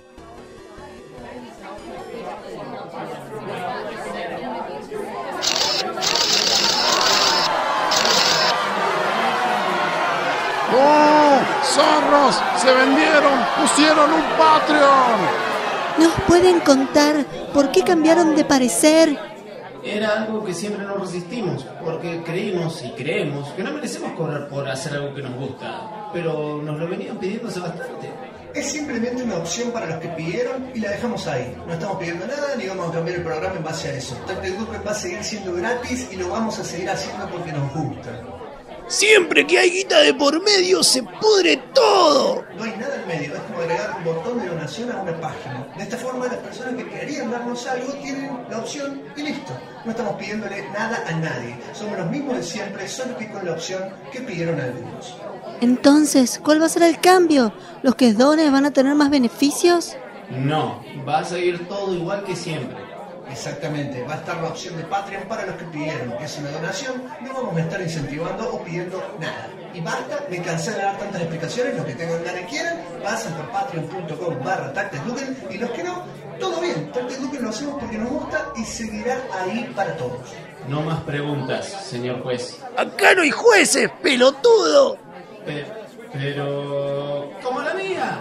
[SPEAKER 6] ¡Oh! ¡Zorros! ¡Se vendieron! ¡Pusieron un Patreon!
[SPEAKER 14] ¿Nos pueden contar por qué cambiaron de parecer?
[SPEAKER 17] Era algo que siempre nos resistimos, porque creímos y creemos que no merecemos cobrar por hacer algo que nos gusta, pero nos lo venían pidiendo hace bastante.
[SPEAKER 1] Es simplemente una opción para los que pidieron y la dejamos ahí. No estamos pidiendo nada ni vamos a cambiar el programa en base a eso. Tactic Duken va a seguir siendo gratis y lo vamos a seguir haciendo porque nos gusta.
[SPEAKER 7] Siempre que hay guita de por medio se pudre todo.
[SPEAKER 1] No hay nada en medio, es como agregar un botón de donación a una página. De esta forma las personas que querían darnos algo tienen la opción y listo. No estamos pidiéndole nada a nadie. Somos los mismos de siempre, solo que con la opción que pidieron algunos.
[SPEAKER 14] Entonces, ¿cuál va a ser el cambio? ¿Los que donen van a tener más beneficios?
[SPEAKER 17] No, va a seguir todo igual que siempre.
[SPEAKER 1] Exactamente, va a estar la opción de Patreon para los que pidieron, que es una donación, no vamos a estar incentivando o pidiendo nada. Y basta, me cansé de dar tantas explicaciones, los que tengan ganas y quieran, pasen por patreon.com/TacticDuken y los que no, todo bien, Tactic Duken lo hacemos porque nos gusta y seguirá ahí para todos.
[SPEAKER 17] No más preguntas, señor juez.
[SPEAKER 7] ¡Acá no hay jueces, pelotudo!
[SPEAKER 17] Pero... ¡como la mía!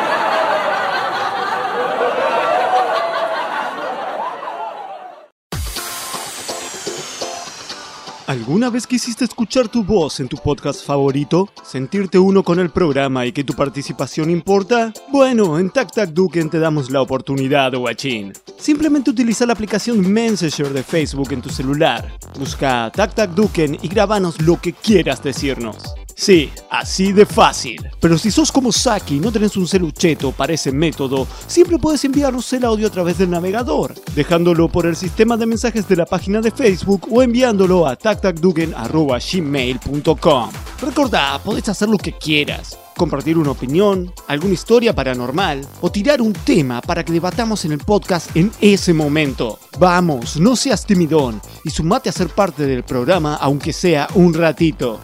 [SPEAKER 6] ¿Alguna vez quisiste escuchar tu voz en tu podcast favorito? ¿Sentirte uno con el programa y que tu participación importa? Bueno, en Tactic Duken te damos la oportunidad, guachín. Simplemente utiliza la aplicación Messenger de Facebook en tu celular. Busca Tactic Duken y grábanos lo que quieras decirnos. Sí, así de fácil. Pero si sos como Saki y no tenés un celucheto para ese método, siempre puedes enviarnos el audio a través del navegador, dejándolo por el sistema de mensajes de la página de Facebook o enviándolo a tactacduken@gmail.com. Recordá, podés hacer lo que quieras. Compartir una opinión, alguna historia paranormal o tirar un tema para que debatamos en el podcast en ese momento. Vamos, no seas timidón y sumate a ser parte del programa aunque sea un ratito.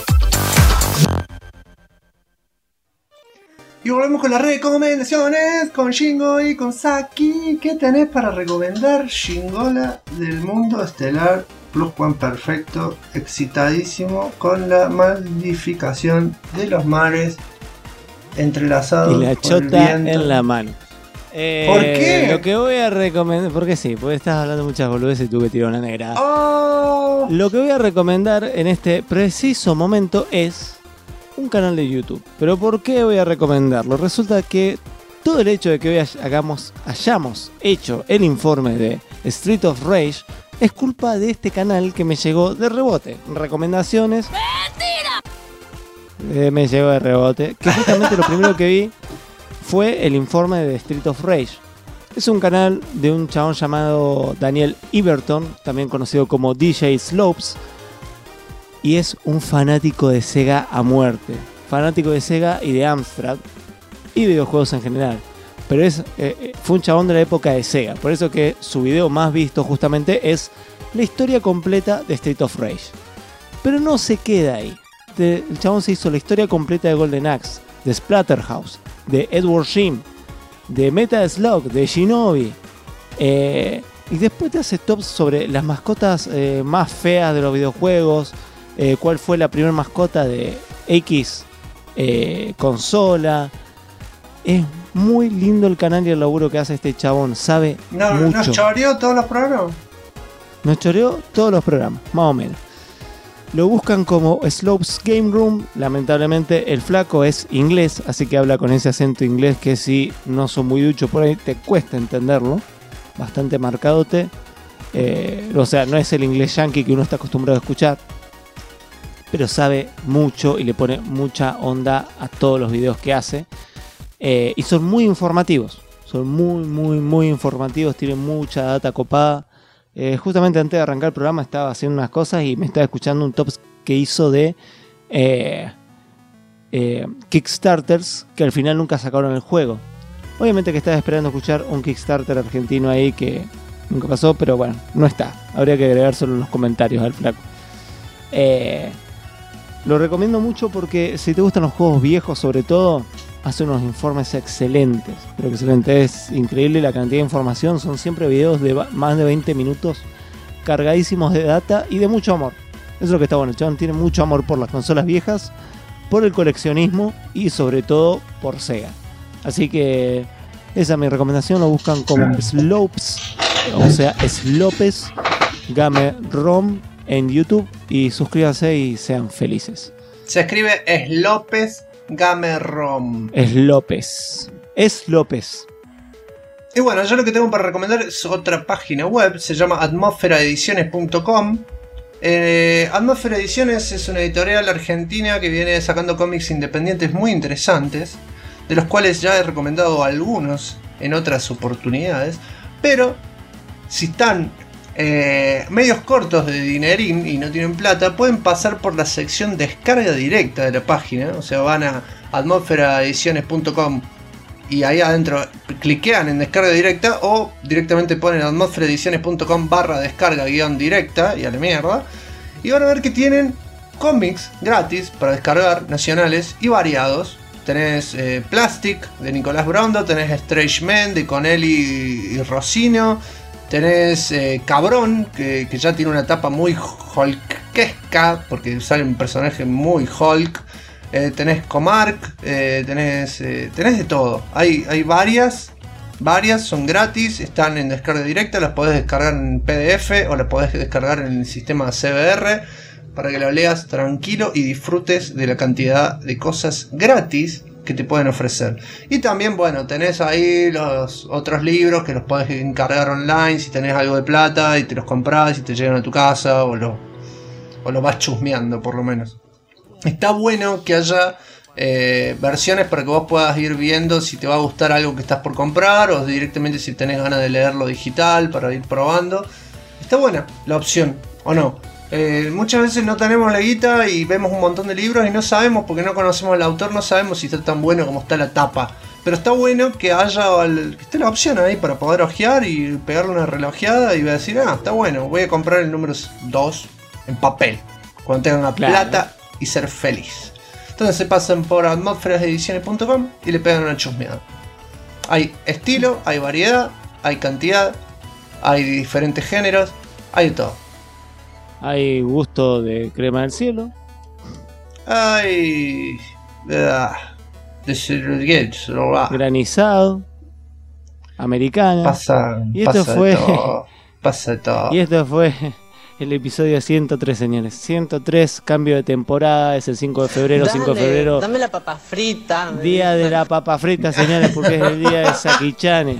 [SPEAKER 1] Y volvemos con las recomendaciones, con Shingo y con Saki. ¿Qué tenés para recomendar, Shingola, del mundo estelar pluscuamperfecto, excitadísimo con la magnificación de los mares entrelazados
[SPEAKER 2] y la
[SPEAKER 1] por el
[SPEAKER 2] chota
[SPEAKER 1] viento
[SPEAKER 2] en la mano?
[SPEAKER 1] ¿Por qué?
[SPEAKER 2] Lo que voy a recomendar, porque sí, porque estás hablando muchas boludeces y tuve que tirar una negra.
[SPEAKER 1] Oh.
[SPEAKER 2] Lo que voy a recomendar en este preciso momento es un canal de YouTube. ¿Pero por qué voy a recomendarlo? Resulta que todo el hecho de que hoy hayamos hecho el informe de Street of Rage es culpa de este canal que me llegó de rebote. Recomendaciones. ¡Mentira! Me llegó de rebote. Que justamente lo primero que vi fue el informe de Street of Rage. Es un canal de un chabón llamado Daniel Everton, también conocido como DJ Slopes. Y es un fanático de Sega a muerte. Fanático de Sega y de Amstrad. Y videojuegos en general. Pero fue un chabón de la época de Sega. Por eso que su video más visto justamente es la historia completa de Street of Rage. Pero no se queda ahí. El chabón se hizo la historia completa de Golden Axe, de Splatterhouse, de Edward Sheen, de Metal Slug, de Shinobi. Y después te hace tops sobre las mascotas más feas de los videojuegos. Cuál fue la primera mascota de X consola. Es muy lindo el canal y el laburo que hace este chabón. Sabe mucho.
[SPEAKER 1] ¿Nos choreó todos los programas?
[SPEAKER 2] Nos choreó todos los programas, más o menos. Lo buscan como Slopes Game Room. Lamentablemente el flaco es inglés, así que habla con ese acento inglés que si no son muy ducho por ahí te cuesta entenderlo. Bastante marcadote. O sea, no es el inglés yankee que uno está acostumbrado a escuchar. Pero sabe mucho y le pone mucha onda a todos los videos que hace. Y son muy informativos. Son muy informativos. Tienen mucha data copada. Justamente antes de arrancar el programa estaba haciendo unas cosas y me estaba escuchando un top que hizo de Kickstarters que al final nunca sacaron el juego. Obviamente que estaba esperando escuchar un Kickstarter argentino ahí que nunca pasó, pero bueno, no está. Habría que agregárselo en los comentarios al flaco. Lo recomiendo mucho porque si te gustan los juegos viejos sobre todo, hace unos informes excelentes. Pero excelente, es increíble la cantidad de información. Son siempre videos de más de 20 minutos cargadísimos de data y de mucho amor. Eso es lo que está bueno. El chabón tiene mucho amor por las consolas viejas, por el coleccionismo y sobre todo por Sega. Así que esa es mi recomendación. Lo buscan como Slopes, o sea, Slopes Game Rom en YouTube y suscríbanse y sean felices.
[SPEAKER 1] Se escribe Slopes Gamerom.
[SPEAKER 2] Es López.
[SPEAKER 1] Y bueno, yo lo que tengo para recomendar es otra página web. Se llama atmosferaediciones.com. Atmosfera Ediciones es una editorial argentina que viene sacando cómics independientes muy interesantes, de los cuales ya he recomendado algunos en otras oportunidades. Pero si están medios cortos de dinerín y no tienen plata, pueden pasar por la sección descarga directa de la página. O sea, van a atmosferaediciones.com y ahí adentro cliquean en descarga directa o directamente ponen atmosferaediciones.com/descarga-directa y a la mierda, y van a ver que tienen cómics gratis para descargar, nacionales y variados. Tenés Plastic de Nicolás Brondo, tenés Strange Men de Conelli y Rossino, tenés Cabrón, que ya tiene una tapa muy hulkesca, porque sale un personaje muy Hulk. Tenés Comarc, tenés de todo. Hay varias, son gratis, están en descarga directa, las podés descargar en PDF o las podés descargar en el sistema CBR para que lo leas tranquilo y disfrutes de la cantidad de cosas gratis que te pueden ofrecer. Y también, bueno, tenés ahí los otros libros que los podés encargar online si tenés algo de plata y te los comprás y te llegan a tu casa o lo vas chusmeando por lo menos. Está bueno que haya versiones para que vos puedas ir viendo si te va a gustar algo que estás por comprar o directamente si tenés ganas de leerlo digital para ir probando. Está buena la opción, ¿o no? Muchas veces no tenemos la guita y vemos un montón de libros y no sabemos, porque no conocemos al autor, no sabemos si está tan bueno como está la tapa. Pero está bueno que haya que esté la opción ahí para poder ojear y pegarle una relojeada y decir, está bueno, voy a comprar el número 2 en papel cuando tenga una plata y ser feliz. Entonces se pasan por atmosferasediciones.com y le pegan una chusmeada. Hay estilo, hay variedad, hay cantidad, hay diferentes géneros, hay de todo.
[SPEAKER 2] Hay gusto de crema del cielo.
[SPEAKER 1] Hay
[SPEAKER 2] granizado, americana.
[SPEAKER 1] Pasa todo.
[SPEAKER 2] Y esto fue el episodio 103, señores. 103, cambio de temporada. Es el 5 de febrero. 5 de febrero.
[SPEAKER 16] Dame la papa frita.
[SPEAKER 2] Día de la papa frita, señores, porque es el día de Sakichanes.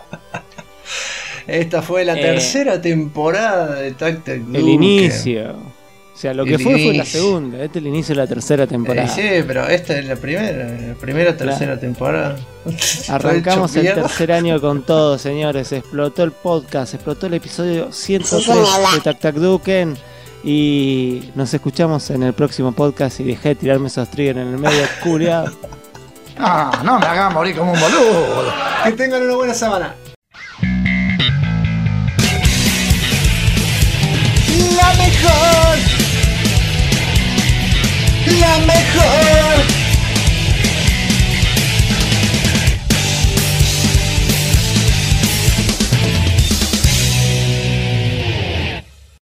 [SPEAKER 1] Esta fue la tercera temporada de Tac Tac Duke.
[SPEAKER 2] El inicio. O sea, lo que fue la segunda. Este es el inicio de la tercera temporada.
[SPEAKER 1] Sí, pero esta es la primera tercera temporada.
[SPEAKER 2] Arrancamos el tercer año con todo, señores. Explotó el podcast, explotó el episodio 103 de Tac Tac Duken. Y nos escuchamos en el próximo podcast. Y dejé de tirarme esos triggers en el medio, culiado.
[SPEAKER 5] No me hagas morir como un boludo.
[SPEAKER 1] Que tengan una buena semana.
[SPEAKER 7] La mejor